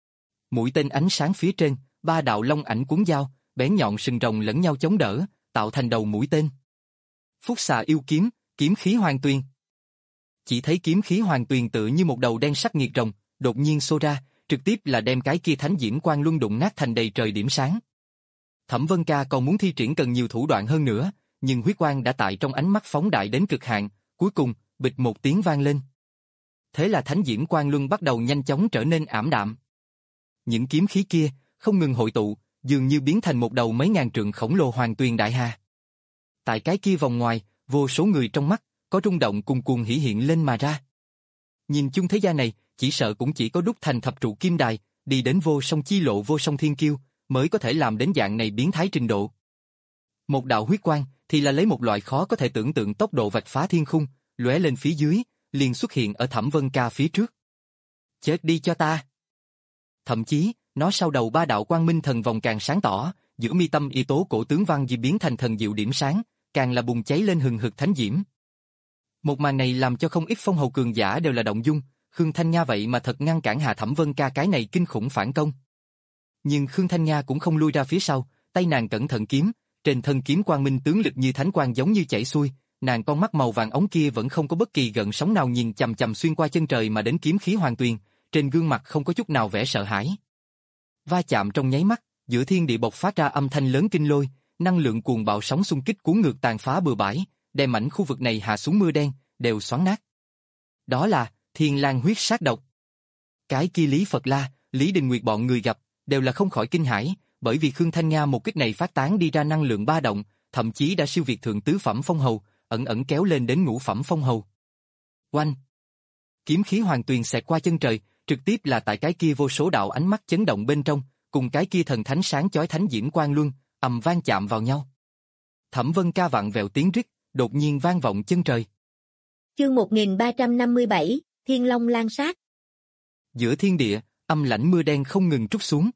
Mũi tên ánh sáng phía trên, ba đạo long ảnh cuốn dao, bén nhọn sừng rồng lẫn nhau chống đỡ, tạo thành đầu mũi tên. Phúc xà yêu kiếm, kiếm khí hoàng tuyền. Chỉ thấy kiếm khí hoàng tuyền tự như một đầu đen sắc nghiệt rồng, đột nhiên xô ra, trực tiếp là đem cái kia thánh diễm quang luân đụng nát thành đầy trời điểm sáng. Thẩm Vân Ca còn muốn thi triển cần nhiều thủ đoạn hơn nữa, nhưng huyết quang đã tại trong ánh mắt phóng đại đến cực hạn, cuối cùng, bịch một tiếng vang lên. Thế là thánh diễm quang luân bắt đầu nhanh chóng trở nên ảm đạm. Những kiếm khí kia, không ngừng hội tụ, dường như biến thành một đầu mấy ngàn trượng khổng lồ hoàng tuyền đại hà. Tại cái kia vòng ngoài, vô số người trong mắt, có rung động cùng cuồng hỉ hiện lên mà ra. Nhìn chung thế gian này, chỉ sợ cũng chỉ có đúc thành thập trụ kim đài, đi đến vô song chi lộ vô song thiên kiêu, mới có thể làm đến dạng này biến thái trình độ. Một đạo huyết quang, thì là lấy một loại khó có thể tưởng tượng tốc độ vạch phá thiên khung, lóe lên phía dưới, liền xuất hiện ở Thẩm Vân Ca phía trước. Chết đi cho ta! Thậm chí, nó sau đầu ba đạo quang minh thần vòng càng sáng tỏ, giữa mi tâm y tố cổ tướng văn di biến thành thần diệu điểm sáng, càng là bùng cháy lên hừng hực thánh diễm. Một màn này làm cho không ít phong hầu cường giả đều là động dung, Khương Thanh Nga vậy mà thật ngăn cản hạ Thẩm Vân Ca cái này kinh khủng phản công. Nhưng Khương Thanh Nga cũng không lui ra phía sau, tay nàng cẩn thận kiếm, trên thân kiếm quang minh tướng lực như thánh quang giống như chảy xuôi, nàng con mắt màu vàng ống kia vẫn không có bất kỳ gợn sóng nào nhìn chằm chằm xuyên qua chân trời mà đến kiếm khí hoàng tuyền, trên gương mặt không có chút nào vẻ sợ hãi. Va chạm trong nháy mắt, giữa thiên địa bộc phát ra âm thanh lớn kinh lôi, năng lượng cuồng bạo sóng xung kích cuốn ngược tàn phá bừa bãi, đem mảnh khu vực này hạ xuống mưa đen, đều xoắn nát. Đó là Thiên Lang huyết sát độc. Cái kia Lý Phật La, Lý Đình Nguyệt bọn người gặp, đều là không khỏi kinh hãi, bởi vì Khương Thanh Nga một kích này phát tán đi ra năng lượng ba động, thậm chí đã siêu việt thượng tứ phẩm phong hầu, ẩn ẩn kéo lên đến ngũ phẩm phong hầu. Oanh! Kiếm khí hoàng tuyền xẹt qua chân trời, trực tiếp là tại cái kia vô số đạo ánh mắt chấn động bên trong, cùng cái kia thần thánh sáng chói thánh diễm quang luân, ầm vang chạm vào nhau. Thẩm Vân Ca vặn vẹo tiếng rít, đột nhiên vang vọng chân trời. Chương một nghìn ba trăm năm mươi bảy, Thiên Long Lan sát. Giữa thiên địa, âm lãnh mưa đen không ngừng trút xuống.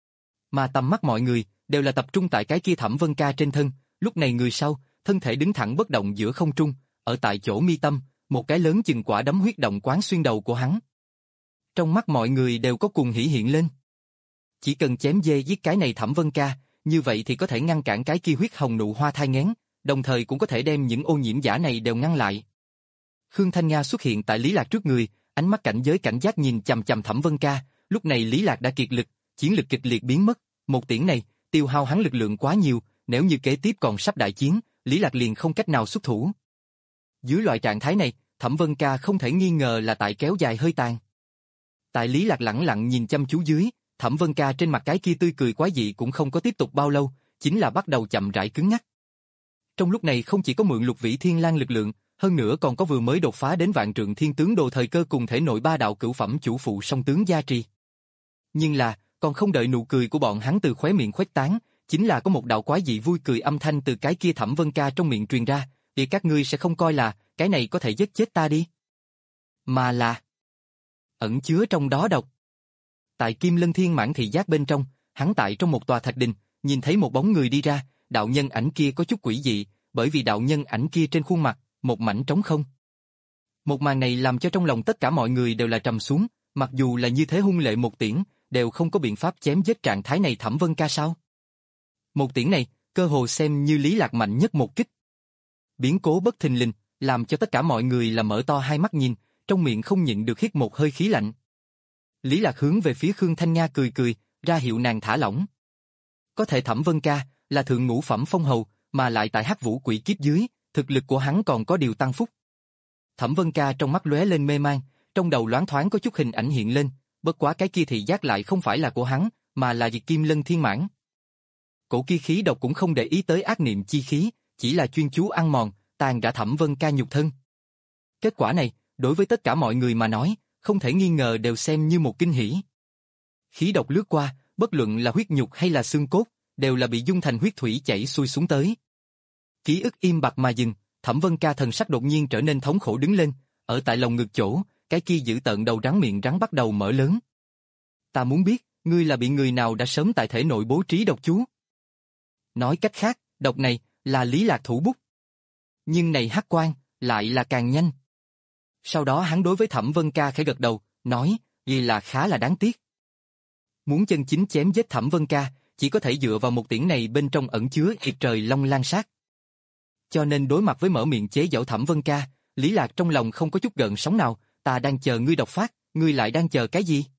Mà tầm mắt mọi người đều là tập trung tại cái kia Thẩm Vân Ca trên thân, lúc này người sau, thân thể đứng thẳng bất động giữa không trung, ở tại chỗ mi tâm, một cái lớn chừng quả đấm huyết động quán xuyên đầu của hắn. Trong mắt mọi người đều có cuồng hỉ hiện lên. Chỉ cần chém dê giết cái này Thẩm Vân Ca, như vậy thì có thể ngăn cản cái kia huyết hồng nụ hoa thai nghén, đồng thời cũng có thể đem những ô nhiễm giả này đều ngăn lại. Khương Thanh Nga xuất hiện tại Lý Lạc trước người, ánh mắt cảnh giới cảnh giác nhìn chằm chằm Thẩm Vân Ca, lúc này Lý Lạc đã kiệt lực, chiến lực kịch liệt biến mất, một tiễn này, tiêu hao hắn lực lượng quá nhiều, nếu như kế tiếp còn sắp đại chiến, Lý Lạc liền không cách nào xuất thủ. Dưới loại trạng thái này, Thẩm Vân Ca không thể nghi ngờ là tại kéo dài hơi tàn. Tại Lý Lạc lẳng lặng nhìn chăm chú dưới, Thẩm Vân Ca trên mặt cái kia tươi cười quái dị cũng không có tiếp tục bao lâu, chính là bắt đầu chậm rãi cứng ngắc. Trong lúc này không chỉ có mượn Lục Vĩ Thiên Lang lực lượng, hơn nữa còn có vừa mới đột phá đến vạn trượng thiên tướng đồ thời cơ cùng thể nội ba đạo cửu phẩm chủ phụ song tướng gia trì. Nhưng là, còn không đợi nụ cười của bọn hắn từ khóe miệng khuếch tán, chính là có một đạo quái dị vui cười âm thanh từ cái kia Thẩm Vân Ca trong miệng truyền ra, thì các ngươi sẽ không coi là cái này có thể giết chết ta đi, mà là ẩn chứa trong đó độc. Tại Kim Lân Thiên Mãn thị giác bên trong, hắn tại trong một tòa thạch đình, nhìn thấy một bóng người đi ra, đạo nhân ảnh kia có chút quỷ dị, bởi vì đạo nhân ảnh kia trên khuôn mặt, một mảnh trống không. Một màn này làm cho trong lòng tất cả mọi người đều là trầm xuống, mặc dù là như thế hung lệ một tiễn, đều không có biện pháp chém giết trạng thái này Thẩm Vân Ca sao. Một tiễn này, cơ hồ xem như Lý Lạc mạnh nhất một kích. Biến cố bất thình lình, làm cho tất cả mọi người là mở to hai mắt nhìn, trong miệng không nhịn được hít một hơi khí lạnh. Lý Lạc hướng về phía Khương Thanh Nga cười cười, ra hiệu nàng thả lỏng. Có thể Thẩm Vân Ca là thượng ngũ phẩm phong hầu, mà lại tại Hắc Vũ Quỷ Kiếp dưới, thực lực của hắn còn có điều tăng phúc. Thẩm Vân Ca trong mắt lóe lên mê man, trong đầu loáng thoáng có chút hình ảnh hiện lên, bất quá cái kia thị giác lại không phải là của hắn, mà là Diệt Kim Lân Thiên Mãn. Cổ kia khí độc cũng không để ý tới ác niệm chi khí, chỉ là chuyên chú ăn mòn, tàn rã Thẩm Vân Ca nhục thân. Kết quả này, đối với tất cả mọi người mà nói, không thể nghi ngờ đều xem như một kinh hỉ. Khí độc lướt qua, bất luận là huyết nhục hay là xương cốt, đều là bị dung thành huyết thủy chảy xuôi xuống tới. Ký ức im bặt mà dừng, Thẩm Vân Ca thần sắc đột nhiên trở nên thống khổ đứng lên, ở tại lồng ngực chỗ, cái kia giữ tợn đầu rắn miệng rắn bắt đầu mở lớn. Ta muốn biết, ngươi là bị người nào đã sớm tại thể nội bố trí độc chú. Nói cách khác, độc này là Lý Lạc thủ bút. Nhưng này hắc quang, lại là càng nhanh. Sau đó hắn đối với Thẩm Vân Ca khẽ gật đầu, nói, vì là khá là đáng tiếc. Muốn chân chính chém giết Thẩm Vân Ca, chỉ có thể dựa vào một tiễn này bên trong ẩn chứa Diệt Trời Long Lan Sát. Cho nên đối mặt với mở miệng chế giễu Thẩm Vân Ca, Lý Lạc trong lòng không có chút gợn sóng nào, ta đang chờ ngươi độc phát, ngươi lại đang chờ cái gì?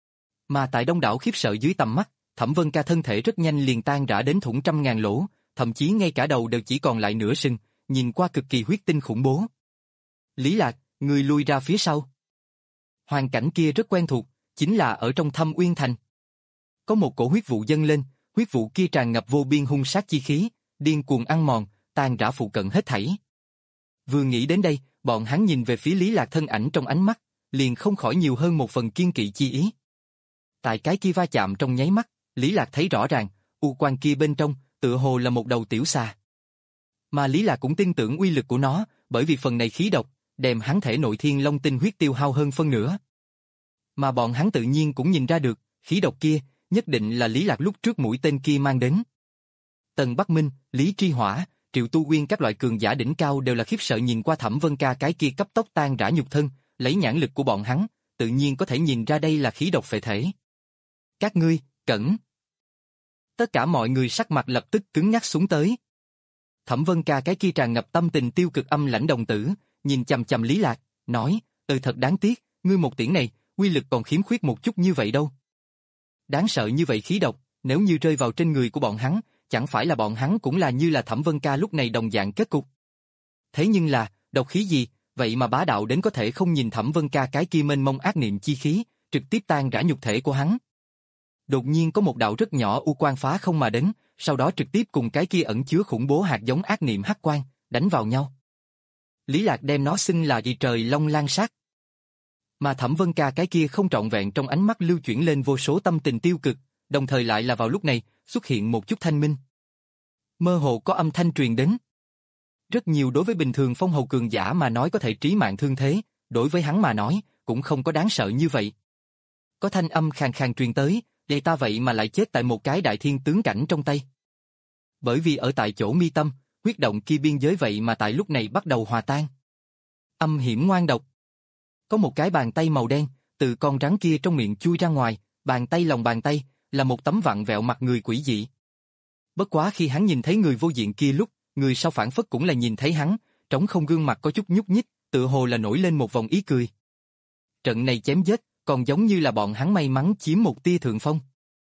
Mà tại đông đảo khiếp sợ dưới tầm mắt, Thẩm Vân Ca thân thể rất nhanh liền tan rã đến thủng trăm ngàn lỗ, thậm chí ngay cả đầu đều chỉ còn lại nửa sừng, nhìn qua cực kỳ huyết tinh khủng bố. Lý Lạc, ngươi lui ra phía sau. Hoàn cảnh kia rất quen thuộc, chính là ở trong Thâm Uyên Thành. Có một cổ huyết vụ dâng lên, huyết vụ kia tràn ngập vô biên hung sát chi khí, điên cuồng ăn mòn, tan rã phụ cận hết thảy. Vừa nghĩ đến đây, bọn hắn nhìn về phía Lý Lạc thân ảnh trong ánh mắt, liền không khỏi nhiều hơn một phần kiên kỵ chi ý. Tại cái kia va chạm trong nháy mắt, Lý Lạc thấy rõ ràng, u quang kia bên trong, tựa hồ là một đầu tiểu xà. Mà Lý Lạc cũng tin tưởng uy lực của nó, bởi vì phần này khí độc, đem hắn thể nội thiên long tinh huyết tiêu hao hơn phân nửa. Mà bọn hắn tự nhiên cũng nhìn ra được, khí độc kia, nhất định là Lý Lạc lúc trước mũi tên kia mang đến. Tần Bắc Minh, Lý Tri Hỏa, Triệu Tu Quyên các loại cường giả đỉnh cao đều là khiếp sợ nhìn qua Thẩm Vân Ca cái kia cấp tốc tan rã nhục thân, lấy nhãn lực của bọn hắn, tự nhiên có thể nhìn ra đây là khí độc phệ thể. Các ngươi, cẩn! Tất cả mọi người sắc mặt lập tức cứng ngắc xuống tới. Thẩm Vân Ca cái kia tràn ngập tâm tình tiêu cực âm lãnh đồng tử, nhìn chằm chằm Lý Lạc, nói, ừ thật đáng tiếc, ngươi một tiễn này, uy lực còn khiếm khuyết một chút như vậy đâu. Đáng sợ như vậy khí độc, nếu như rơi vào trên người của bọn hắn, chẳng phải là bọn hắn cũng là như là Thẩm Vân Ca lúc này đồng dạng kết cục. Thế nhưng là, độc khí gì, vậy mà bá đạo đến có thể không nhìn Thẩm Vân Ca cái kia mênh mông ác niệm chi khí, trực tiếp tan rã nhục thể của hắn. Đột nhiên có một đạo rất nhỏ u quang phá không mà đến, sau đó trực tiếp cùng cái kia ẩn chứa khủng bố hạt giống ác niệm hắc quang, đánh vào nhau. Lý Lạc đem nó xưng là Diệt Trời Long Lan Sát. Mà Thẩm Vân Ca cái kia không trọn vẹn trong ánh mắt lưu chuyển lên vô số tâm tình tiêu cực, đồng thời lại là vào lúc này, xuất hiện một chút thanh minh. Mơ hồ có âm thanh truyền đến. Rất nhiều đối với bình thường phong hầu cường giả mà nói có thể trí mạng thương thế, đối với hắn mà nói, cũng không có đáng sợ như vậy. Có thanh âm khàn khàn truyền tới, vậy ta vậy mà lại chết tại một cái đại thiên tướng cảnh trong tay. Bởi vì ở tại chỗ mi tâm, huyết động kia biên giới vậy mà tại lúc này bắt đầu hòa tan. Âm hiểm ngoan độc. Có một cái bàn tay màu đen, từ con rắn kia trong miệng chui ra ngoài, bàn tay lòng bàn tay, là một tấm vặn vẹo mặt người quỷ dị. Bất quá khi hắn nhìn thấy người vô diện kia lúc, người sau phản phất cũng là nhìn thấy hắn, trống không gương mặt có chút nhúc nhích, tựa hồ là nổi lên một vòng ý cười. Trận này chém giết, còn giống như là bọn hắn may mắn chiếm một tia thượng phong.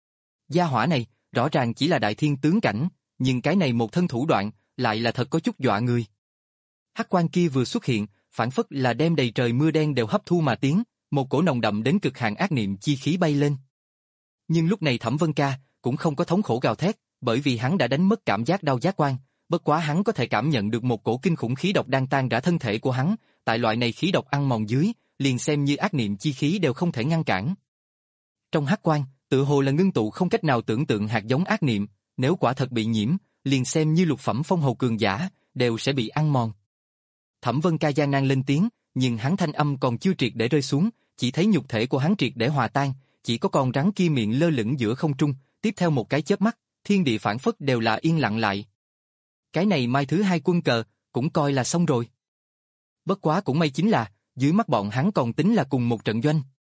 Gia hỏa này, rõ ràng chỉ là đại thiên tướng cảnh, nhưng cái này một thân thủ đoạn, lại là thật có chút dọa người. Hắc quang kia vừa xuất hiện, phản phất là đem đầy trời mưa đen đều hấp thu mà tiến, một cổ nồng đậm đến cực hạn ác niệm chi khí bay lên. Nhưng lúc này Thẩm Vân Ca cũng không có thống khổ gào thét, bởi vì hắn đã đánh mất cảm giác đau giác quan, bất quá hắn có thể cảm nhận được một cổ kinh khủng khí độc đang tan rã thân thể của hắn, tại loại này khí độc ăn mòn dưới, liền xem như ác niệm chi khí đều không thể ngăn cản. Trong hắc quang, tự hồ là ngưng tụ không cách nào tưởng tượng hạt giống ác niệm, nếu quả thật bị nhiễm, liền xem như lục phẩm phong hầu cường giả, đều sẽ bị ăn mòn. Thẩm Vân Ca gian nan lên tiếng, nhưng hắn thanh âm còn chưa triệt để rơi xuống, chỉ thấy nhục thể của hắn triệt để hòa tan, chỉ có con rắn kia miệng lơ lửng giữa không trung, tiếp theo một cái chớp mắt, thiên địa phản phất đều là yên lặng lại. Cái này mai thứ hai quân cờ, cũng coi là xong rồi. Bất quá cũng may chính là, dưới mắt bọn hắn còn tính là cùng một trận doanh.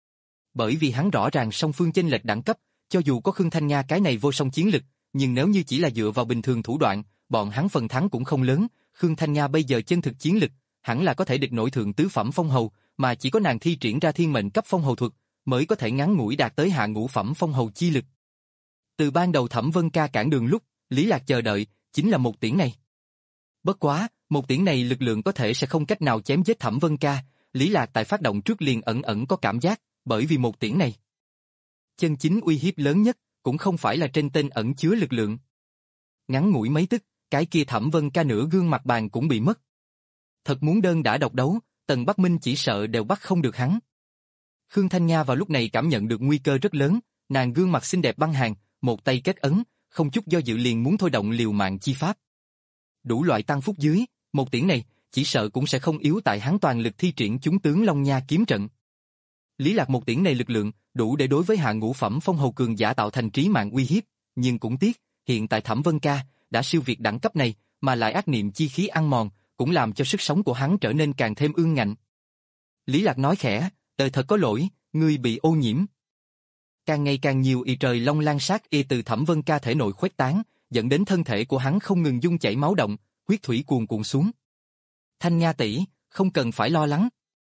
Bởi vì hắn rõ ràng song phương chênh lệch đẳng cấp, cho dù có Khương Thanh Nga cái này vô song chiến lực, nhưng nếu như chỉ là dựa vào bình thường thủ đoạn, bọn hắn phần thắng cũng không lớn. Khương Thanh Nga bây giờ chân thực chiến lực, hẳn là có thể địch nổi thượng tứ phẩm phong hầu, mà chỉ có nàng thi triển ra thiên mệnh cấp phong hầu thuật, mới có thể ngắn ngủi đạt tới hạ ngũ phẩm phong hầu chi lực. Từ ban đầu Thẩm Vân Ca cản đường lúc, Lý Lạc chờ đợi, chính là một tiễn này. Bất quá, một tiễn này lực lượng có thể sẽ không cách nào chém giết Thẩm Vân Ca, Lý Lạc tại phát động trước liền ẩn ẩn có cảm giác, bởi vì một tiễn này. Chân chính uy hiếp lớn nhất, cũng không phải là trên tên ẩn chứa lực lượng. Ngắn ngủi mấy tức, cái kia Thẩm Vân Ca nửa gương mặt bàn cũng bị mất. Thật muốn đơn đả độc đấu, Tần Bắc Minh chỉ sợ đều bắt không được hắn. Khương Thanh Nga vào lúc này cảm nhận được nguy cơ rất lớn, nàng gương mặt xinh đẹp băng hàn, một tay kết ấn, không chút do dự liền muốn thôi động liều mạng chi pháp. Đủ loại tăng phúc dưới, một tiễn này, chỉ sợ cũng sẽ không yếu tại hắn toàn lực thi triển chúng tướng Long Nha kiếm trận. Lý Lạc một tiễn này lực lượng, đủ để đối với hạ ngũ phẩm phong hầu cường giả tạo thành trí mạng uy hiếp, nhưng cũng tiếc, hiện tại Thẩm Vân Ca đã siêu việt đẳng cấp này, mà lại ác niệm chi khí ăn mòn, cũng làm cho sức sống của hắn trở nên càng thêm ương ngạnh. Lý Lạc nói khẽ, "Đời thật có lỗi, ngươi bị ô nhiễm." Càng ngày càng nhiều y trời long lan sát y từ Thẩm Vân Ca thể nội khuếch tán, dẫn đến thân thể của hắn không ngừng dung chảy máu động, huyết thủy cuồn cuộn xuống. "Thanh Nga tỷ, không cần phải lo lắng.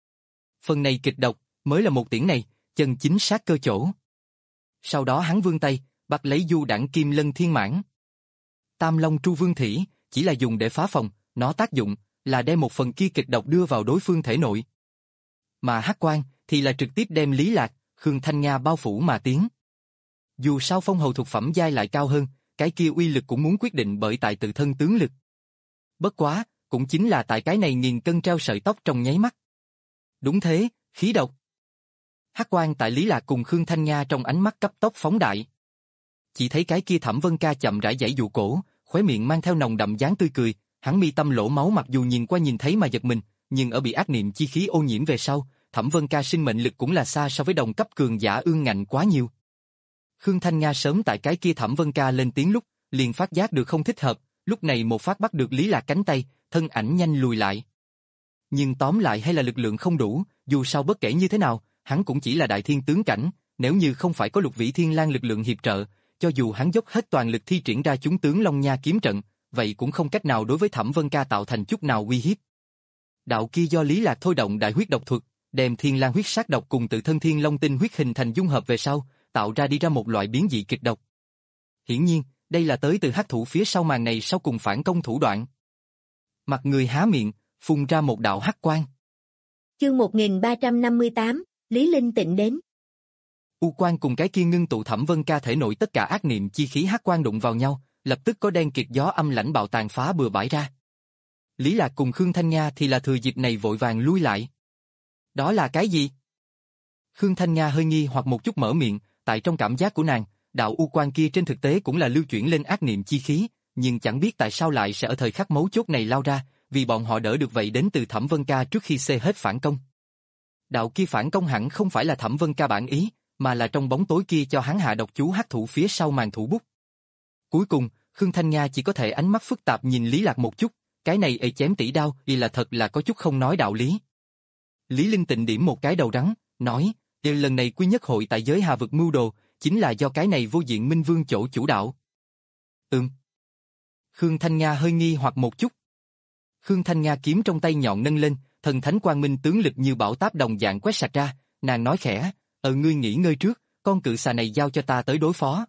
Phần này kịch độc, mới là một tiễn này, chân chính sát cơ chỗ." Sau đó hắn vươn tay, bắt lấy du đẳng kim lân thiên mãn. Tam Long Tru Vương Thỉ, chỉ là dùng để phá phòng, nó tác dụng là đem một phần kia kịch độc đưa vào đối phương thể nội. Mà hắc quang thì là trực tiếp đem Lý Lạc, Khương Thanh Nga bao phủ mà tiến. Dù sao phong hầu thuộc phẩm giai lại cao hơn, cái kia uy lực cũng muốn quyết định bởi tại tự thân tướng lực. Bất quá, cũng chính là tại cái này nghìn cân treo sợi tóc trong nháy mắt. Đúng thế, khí độc. Hắc quang tại Lý Lạc cùng Khương Thanh Nga trong ánh mắt cấp tốc phóng đại. Chỉ thấy cái kia Thẩm Vân Ca chậm rãi giãy dụ cổ, khóe miệng mang theo nồng đậm dáng tươi cười, hắn mi tâm lỗ máu mặc dù nhìn qua nhìn thấy mà giật mình, nhưng ở bị ác niệm chi khí ô nhiễm về sau, Thẩm Vân Ca sinh mệnh lực cũng là xa so với đồng cấp cường giả ương ngạnh quá nhiều. Khương Thanh Nga sớm tại cái kia Thẩm Vân Ca lên tiếng lúc, liền phát giác được không thích hợp, lúc này một phát bắt được Lý Lạc cánh tay, thân ảnh nhanh lùi lại. Nhưng tóm lại hay là lực lượng không đủ, dù sao bất kể như thế nào, hắn cũng chỉ là đại thiên tướng cảnh, nếu như không phải có Lục Vĩ Thiên Lang lực lượng hiệp trợ, cho dù hắn dốc hết toàn lực thi triển ra chúng tướng Long Nha kiếm trận, vậy cũng không cách nào đối với Thẩm Vân Ca tạo thành chút nào uy hiếp. Đạo kia do Lý Lạc thôi động đại huyết độc thuật, đem Thiên Lang huyết sát độc cùng tự thân Thiên Long tinh huyết hình thành dung hợp về sau, tạo ra đi ra một loại biến dị kịch độc. Hiển nhiên, đây là tới từ hắc thủ phía sau màn này sau cùng phản công thủ đoạn. Mặt người há miệng, phun ra một đạo hắc quang. Chương một nghìn ba trăm năm mươi tám, Lý Linh Tịnh đến. U quang cùng cái kia ngưng tụ Thẩm Vân Ca thể nội tất cả ác niệm chi khí hắc quang đụng vào nhau, lập tức có đen kịt gió âm lãnh bạo tàn phá bừa bãi ra. Lý Lạc cùng Khương Thanh Nga thì là thừa dịp này vội vàng lui lại. Đó là cái gì? Khương Thanh Nga hơi nghi hoặc một chút mở miệng, tại trong cảm giác của nàng, đạo u quang kia trên thực tế cũng là lưu chuyển lên ác niệm chi khí, nhưng chẳng biết tại sao lại sẽ ở thời khắc mấu chốt này lao ra, vì bọn họ đỡ được vậy đến từ Thẩm Vân Ca trước khi xê hết phản công. Đạo kia phản công hẳn không phải là Thẩm Vân Ca bản ý, mà là trong bóng tối kia cho hắn hạ độc chú hắc thủ phía sau màn thủ bút. Cuối cùng, Khương Thanh Nga chỉ có thể ánh mắt phức tạp nhìn Lý Lạc một chút, cái này ê chém tỷ đao y là thật là có chút không nói đạo lý. Lý Linh Tịnh điểm một cái đầu rắn, nói, lần này quy nhất hội tại giới hà vực mưu đồ, chính là do cái này vô diện minh vương chỗ chủ đạo. Ừm. Khương Thanh Nga hơi nghi hoặc một chút. Khương Thanh Nga kiếm trong tay nhọn nâng lên, thần thánh quang minh tướng lực như bão táp đồng dạng quét sạch ra, nàng nói khẽ, ờ ngươi nghỉ ngơi trước, con cự xà này giao cho ta tới đối phó.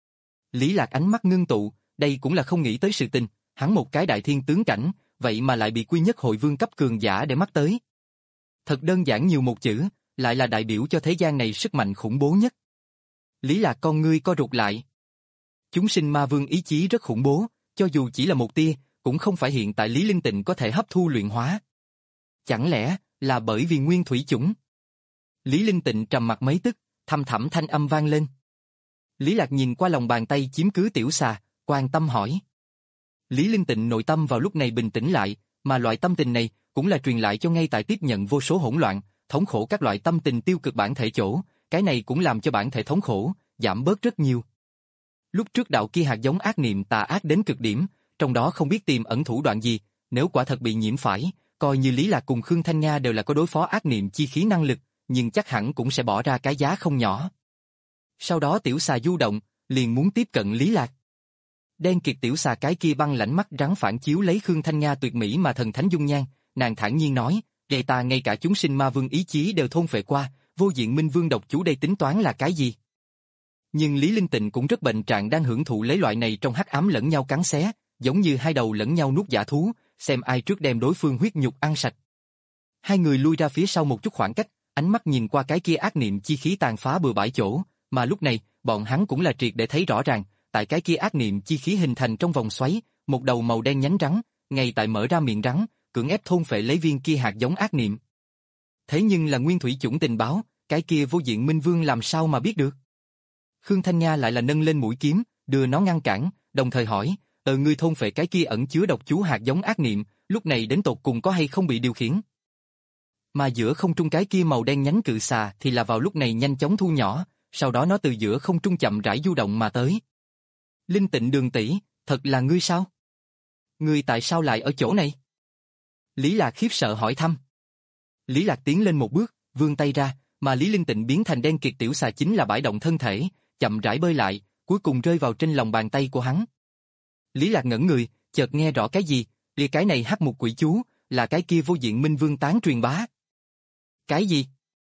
Lý Lạc ánh mắt ngưng tụ, đây cũng là không nghĩ tới sự tình, hắn một cái đại thiên tướng cảnh, vậy mà lại bị quy nhất hội vương cấp cường giả để mắt tới. Thật đơn giản nhiều một chữ, lại là đại biểu cho thế gian này sức mạnh khủng bố nhất. Lý Lạc con ngươi co rụt lại. Chúng sinh ma vương ý chí rất khủng bố, cho dù chỉ là một tia, cũng không phải hiện tại Lý Linh Tịnh có thể hấp thu luyện hóa. Chẳng lẽ là bởi vì nguyên thủy chủng? Lý Linh Tịnh trầm mặt mấy tức, thầm thẳm thanh âm vang lên. Lý Lạc nhìn qua lòng bàn tay chiếm cứ tiểu xà, quan tâm hỏi. Lý Linh Tịnh nội tâm vào lúc này bình tĩnh lại, mà loại tâm tình này cũng là truyền lại cho ngay tại tiếp nhận vô số hỗn loạn, thống khổ các loại tâm tình tiêu cực bản thể chỗ, cái này cũng làm cho bản thể thống khổ giảm bớt rất nhiều. Lúc trước đạo kia hạt giống ác niệm tà ác đến cực điểm, trong đó không biết tìm ẩn thủ đoạn gì, nếu quả thật bị nhiễm phải, coi như Lý Lạc cùng Khương Thanh Nga đều là có đối phó ác niệm chi khí năng lực, nhưng chắc hẳn cũng sẽ bỏ ra cái giá không nhỏ. Sau đó tiểu xà du động, liền muốn tiếp cận Lý Lạc. Đen kịt tiểu xà cái kia băng lãnh mắt rắn phản chiếu lấy Khương Thanh Nga tuyệt mỹ mà thần thánh dung nhan, nàng thản nhiên nói, "Đệ ta ngay cả chúng sinh ma vương ý chí đều thôn phệ qua, vô diện minh vương độc chú đây tính toán là cái gì?" Nhưng Lý Linh Tịnh cũng rất bệnh trạng đang hưởng thụ lấy loại này trong hắc ám lẫn nhau cắn xé, giống như hai đầu lẫn nhau nuốt dã thú, xem ai trước đem đối phương huyết nhục ăn sạch. Hai người lui ra phía sau một chút khoảng cách, ánh mắt nhìn qua cái kia ác niệm chi khí tàn phá bừa bãi chỗ, mà lúc này, bọn hắn cũng là triệt để thấy rõ ràng, tại cái kia ác niệm chi khí hình thành trong vòng xoáy, một đầu màu đen nhánh rắn, ngay tại mở ra miệng rắn, cưỡng ép thôn phệ lấy viên kia hạt giống ác niệm. Thế nhưng là nguyên thủy chủng tình báo, cái kia vô diện minh vương làm sao mà biết được? Khương Thanh Nga lại là nâng lên mũi kiếm, đưa nó ngăn cản, đồng thời hỏi, ờ ngươi thôn phệ cái kia ẩn chứa độc chú hạt giống ác niệm, lúc này đến tột cùng có hay không bị điều khiển? Mà giữa không trung cái kia màu đen nhánh cự xà thì là vào lúc này nhanh chóng thu nhỏ, sau đó nó từ giữa không trung chậm rãi du động mà tới. Linh Tịnh Đường tỷ, thật là ngươi sao? Ngươi tại sao lại ở chỗ này? Lý Lạc khiếp sợ hỏi thăm. Lý Lạc tiến lên một bước, vươn tay ra, mà Lý Linh Tịnh biến thành đen kịt tiểu xà chính là bãi động thân thể, chậm rãi bơi lại, cuối cùng rơi vào trên lòng bàn tay của hắn. Lý Lạc ngẩn người, chợt nghe rõ cái gì, lìa cái này hắc mục quỷ chú, là cái kia vô diện minh vương tán truyền bá. Cái gì?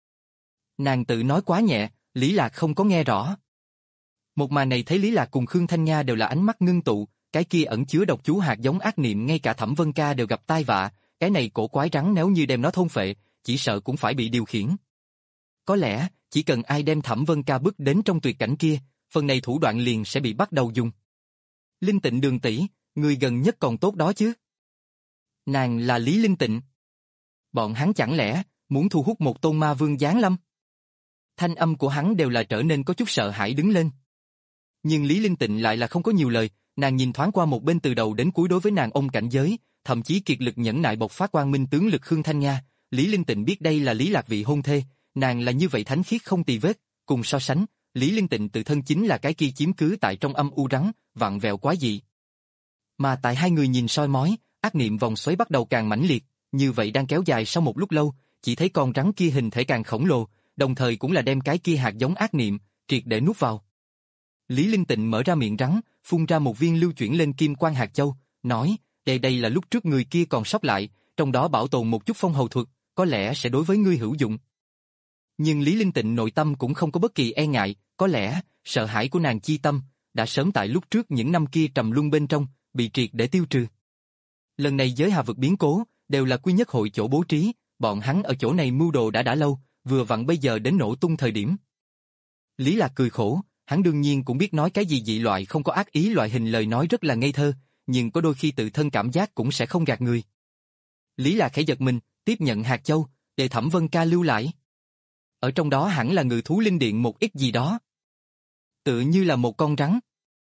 Nàng tự nói quá nhẹ, Lý Lạc không có nghe rõ. Một màn này thấy Lý Lạc cùng Khương Thanh Nga đều là ánh mắt ngưng tụ, cái kia ẩn chứa độc chú hạt giống ác niệm ngay cả Thẩm Vân Ca đều gặp tai vạ, cái này cổ quái rắn nếu như đem nó thôn phệ, chỉ sợ cũng phải bị điều khiển. Có lẽ, chỉ cần ai đem Thẩm Vân Ca bước đến trong tuyệt cảnh kia, phần này thủ đoạn liền sẽ bị bắt đầu dùng. Linh Tịnh Đường tỷ, người gần nhất còn tốt đó chứ? Nàng là Lý Linh Tịnh. Bọn hắn chẳng lẽ muốn thu hút một tôn ma vương giáng lâm? Thanh âm của hắn đều là trở nên có chút sợ hãi đứng lên. Nhưng Lý Linh Tịnh lại là không có nhiều lời, nàng nhìn thoáng qua một bên từ đầu đến cuối đối với nàng ôm cảnh giới, thậm chí kiệt lực nhẫn nại bộc phát quang minh tướng lực Khương Thanh Nga. Lý Linh Tịnh biết đây là Lý Lạc vị hôn thê, nàng là như vậy thánh khiết không tì vết, cùng so sánh, Lý Linh Tịnh tự thân chính là cái kia chiếm cứ tại trong âm u rắn, vặn vẹo quá dị. Mà tại hai người nhìn soi mói, ác niệm vòng xoáy bắt đầu càng mãnh liệt, như vậy đang kéo dài sau một lúc lâu, chỉ thấy con rắn kia hình thể càng khổng lồ, đồng thời cũng là đem cái kia hạt giống ác niệm triệt để nuốt vào. Lý Linh Tịnh mở ra miệng rắn, phun ra một viên lưu chuyển lên kim quang hạt châu, nói, đây đây là lúc trước người kia còn sót lại, trong đó bảo tồn một chút phong hầu thuật, có lẽ sẽ đối với ngươi hữu dụng. Nhưng Lý Linh Tịnh nội tâm cũng không có bất kỳ e ngại, có lẽ, sợ hãi của nàng chi tâm, đã sớm tại lúc trước những năm kia trầm luân bên trong, bị triệt để tiêu trừ. Lần này giới hà vực biến cố, đều là quy nhất hội chỗ bố trí, bọn hắn ở chỗ này mưu đồ đã đã lâu, vừa vặn bây giờ đến nổ tung thời điểm. Lý Lạc cười khổ, hắn đương nhiên cũng biết nói cái gì dị loại không có ác ý loại hình lời nói rất là ngây thơ, nhưng có đôi khi tự thân cảm giác cũng sẽ không gạt người. Lý Lạc khẽ giật mình, tiếp nhận hạt châu, để Thẩm Vân Ca lưu lại. Ở trong đó hẳn là ngự thú linh điện một ít gì đó. Tự như là một con rắn.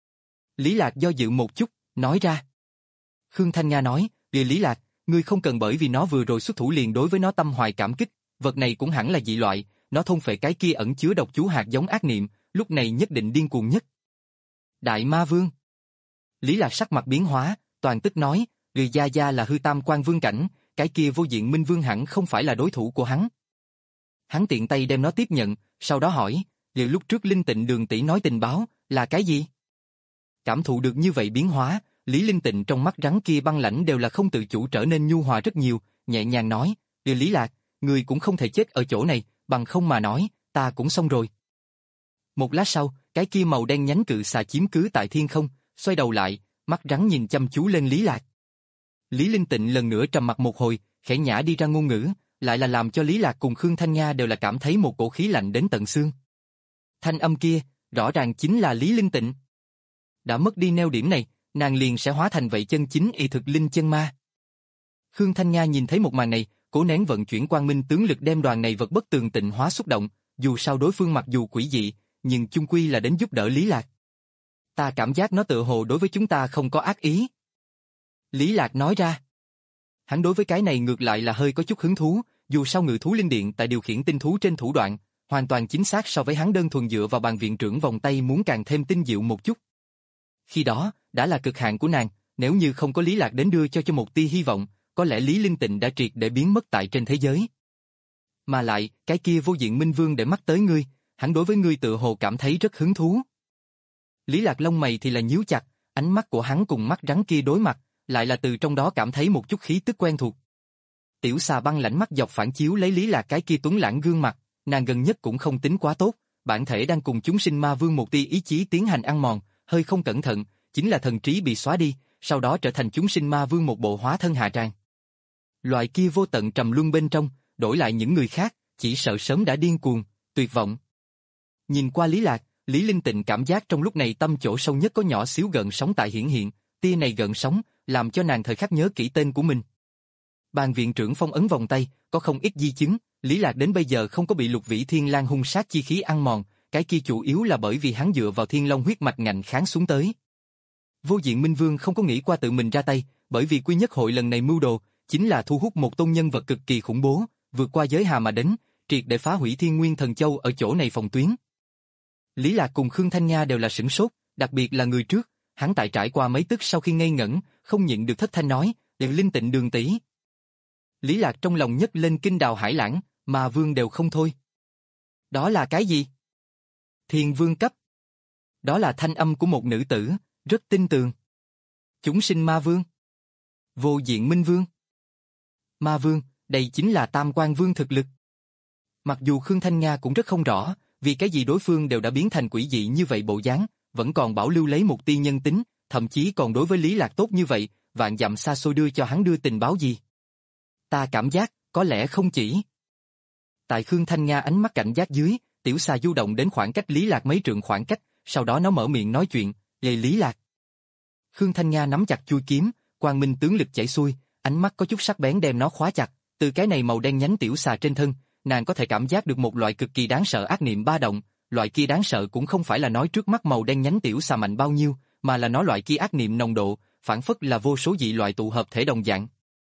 Lý Lạc do dự một chút, nói ra. Khương Thanh Nga nói, lìa Lý Lạc, ngươi không cần bởi vì nó vừa rồi xuất thủ liền đối với nó tâm hoài cảm kích, vật này cũng hẳn là dị loại, nó thôn phệ cái kia ẩn chứa độc chú hạt giống ác niệm, lúc này nhất định điên cuồng nhất. Đại Ma Vương. Lý Lạc sắc mặt biến hóa, toàn tức nói, người gia gia là hư tam quan vương cảnh, cái kia vô diện minh vương hẳn không phải là đối thủ của hắn. Hắn tiện tay đem nó tiếp nhận, sau đó hỏi, liệu lúc trước Linh Tịnh Đường tỷ nói tình báo, là cái gì? Cảm thụ được như vậy biến hóa, Lý Linh Tịnh trong mắt rắn kia băng lãnh đều là không tự chủ trở nên nhu hòa rất nhiều, nhẹ nhàng nói, "Điều Lý Lạc, người cũng không thể chết ở chỗ này, bằng không mà nói, ta cũng xong rồi." Một lát sau, cái kia màu đen nhánh cự xà chiếm cứ tại thiên không, xoay đầu lại, mắt rắn nhìn chăm chú lên Lý Lạc. Lý Linh Tịnh lần nữa trầm mặt một hồi, khẽ nhả đi ra ngôn ngữ, lại là làm cho Lý Lạc cùng Khương Thanh Nga đều là cảm thấy một cổ khí lạnh đến tận xương. Thanh âm kia, rõ ràng chính là Lý Linh Tịnh. Đã mất đi neo điểm này, nàng liền sẽ hóa thành vậy chân chính y thực linh chân ma. Khương Thanh Nga nhìn thấy một màn này, cố nén vận chuyển quang minh tướng lực đem đoàn này vật bất tường tịnh hóa xúc động, dù sao đối phương mặc dù quỷ dị, nhưng chung quy là đến giúp đỡ Lý Lạc. Ta cảm giác nó tự hồ đối với chúng ta không có ác ý. Lý Lạc nói ra. Hắn đối với cái này ngược lại là hơi có chút hứng thú, dù sao ngự thú linh điện tại điều khiển tinh thú trên thủ đoạn, hoàn toàn chính xác so với hắn đơn thuần dựa vào bàn viện trưởng vòng tay muốn càng thêm tinh diệu một chút. Khi đó, đã là cực hạn của nàng, nếu như không có Lý Lạc đến đưa cho cho một tia hy vọng, có lẽ Lý Linh Tịnh đã triệt để biến mất tại trên thế giới. Mà lại, cái kia vô diện minh vương để mắt tới ngươi, hắn đối với ngươi tự hồ cảm thấy rất hứng thú. Lý Lạc lông mày thì là nhíu chặt, ánh mắt của hắn cùng mắt rắn kia đối mặt, lại là từ trong đó cảm thấy một chút khí tức quen thuộc. Tiểu xà băng lãnh mắt dọc phản chiếu lấy Lý Lạc cái kia tuấn lãng gương mặt, nàng gần nhất cũng không tính quá tốt, bản thể đang cùng chúng sinh ma vương một tia ý chí tiến hành ăn mòn, hơi không cẩn thận, chính là thần trí bị xóa đi, sau đó trở thành chúng sinh ma vương một bộ hóa thân hạ tràng. Loại kia vô tận trầm luân bên trong, đổi lại những người khác, chỉ sợ sớm đã điên cuồng, tuyệt vọng. Nhìn qua Lý Lạc, Lý Linh Tịnh cảm giác trong lúc này tâm chỗ sâu nhất có nhỏ xíu gợn sóng tại hiển hiện, tia này gợn sóng, làm cho nàng thời khắc nhớ kỹ tên của mình. Bàn viện trưởng phong ấn vòng tay, có không ít di chứng, Lý Lạc đến bây giờ không có bị Lục Vĩ Thiên Lang hung sát chi khí ăn mòn, cái kia chủ yếu là bởi vì hắn dựa vào Thiên Long huyết mạch ngạnh kháng xuống tới. Vô diện Minh Vương không có nghĩ qua tự mình ra tay, bởi vì quy nhất hội lần này mưu đồ, chính là thu hút một tôn nhân vật cực kỳ khủng bố, vượt qua giới hà mà đến, triệt để phá hủy Thiên Nguyên Thần Châu ở chỗ này phòng tuyến. Lý Lạc cùng Khương Thanh Nga đều là sửng sốt, đặc biệt là người trước, hắn tại trải qua mấy tức sau khi ngây ngẩn, không nhịn được thất thanh nói, "Điện Linh Tịnh Đường tỷ." Lý Lạc trong lòng nhấc lên kinh đào hải lãng, mà vương đều không thôi. Đó là cái gì? Thiên vương cấp. Đó là thanh âm của một nữ tử, rất tinh tường. Chúng sinh ma vương. Vô diện minh vương. Ma vương, đây chính là tam quan vương thực lực. Mặc dù Khương Thanh Nga cũng rất không rõ, vì cái gì đối phương đều đã biến thành quỷ dị như vậy bộ dáng, vẫn còn bảo lưu lấy một tia nhân tính, thậm chí còn đối với Lý Lạc tốt như vậy, vạn dặm xa xôi đưa cho hắn đưa tình báo gì. Ta cảm giác, có lẽ không chỉ. Tại Khương Thanh Nga ánh mắt cảnh giác dưới, tiểu xà du động đến khoảng cách Lý Lạc mấy trượng khoảng cách, sau đó nó mở miệng nói chuyện, "Lê Lý Lạc." Khương Thanh Nga nắm chặt chuôi kiếm, quang minh tướng lực chảy xuôi, ánh mắt có chút sắc bén đem nó khóa chặt, từ cái này màu đen nhánh tiểu xà trên thân, nàng có thể cảm giác được một loại cực kỳ đáng sợ ác niệm ba động, loại kia đáng sợ cũng không phải là nói trước mắt màu đen nhánh tiểu xà mạnh bao nhiêu, mà là nói loại kia ác niệm nồng độ, phản phất là vô số dị loại tụ hợp thể đồng dạng.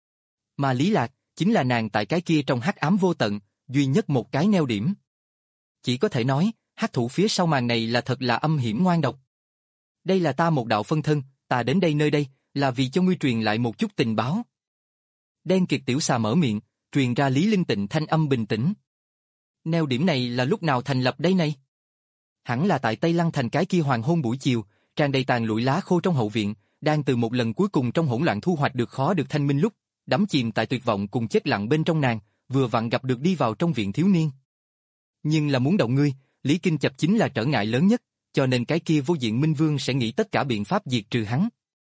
Mà Lý Lạc, chính là nàng tại cái kia trong hắc ám vô tận, duy nhất một cái neo điểm. Chỉ có thể nói, hắc thủ phía sau màn này là thật là âm hiểm ngoan độc. Đây là ta một đạo phân thân, ta đến đây nơi đây, là vì cho ngươi truyền lại một chút tình báo. Đen kịt tiểu xà mở miệng, truyền ra Lý Linh Tịnh thanh âm bình tĩnh. Neo điểm này là lúc nào thành lập đây này? Hẳn là tại Tây Lăng thành cái kia hoàng hôn buổi chiều, tràn đầy tàn lụi lá khô trong hậu viện, đang từ một lần cuối cùng trong hỗn loạn thu hoạch được khó được thanh minh lúc, đắm chìm tại tuyệt vọng cùng chết lặng bên trong nàng, vừa vặn gặp được đi vào trong viện thiếu niên. Nhưng là muốn động ngươi, Lý Kinh Chập chính là trở ngại lớn nhất, cho nên cái kia vô diện Minh Vương sẽ nghĩ tất cả biện pháp diệt trừ hắn.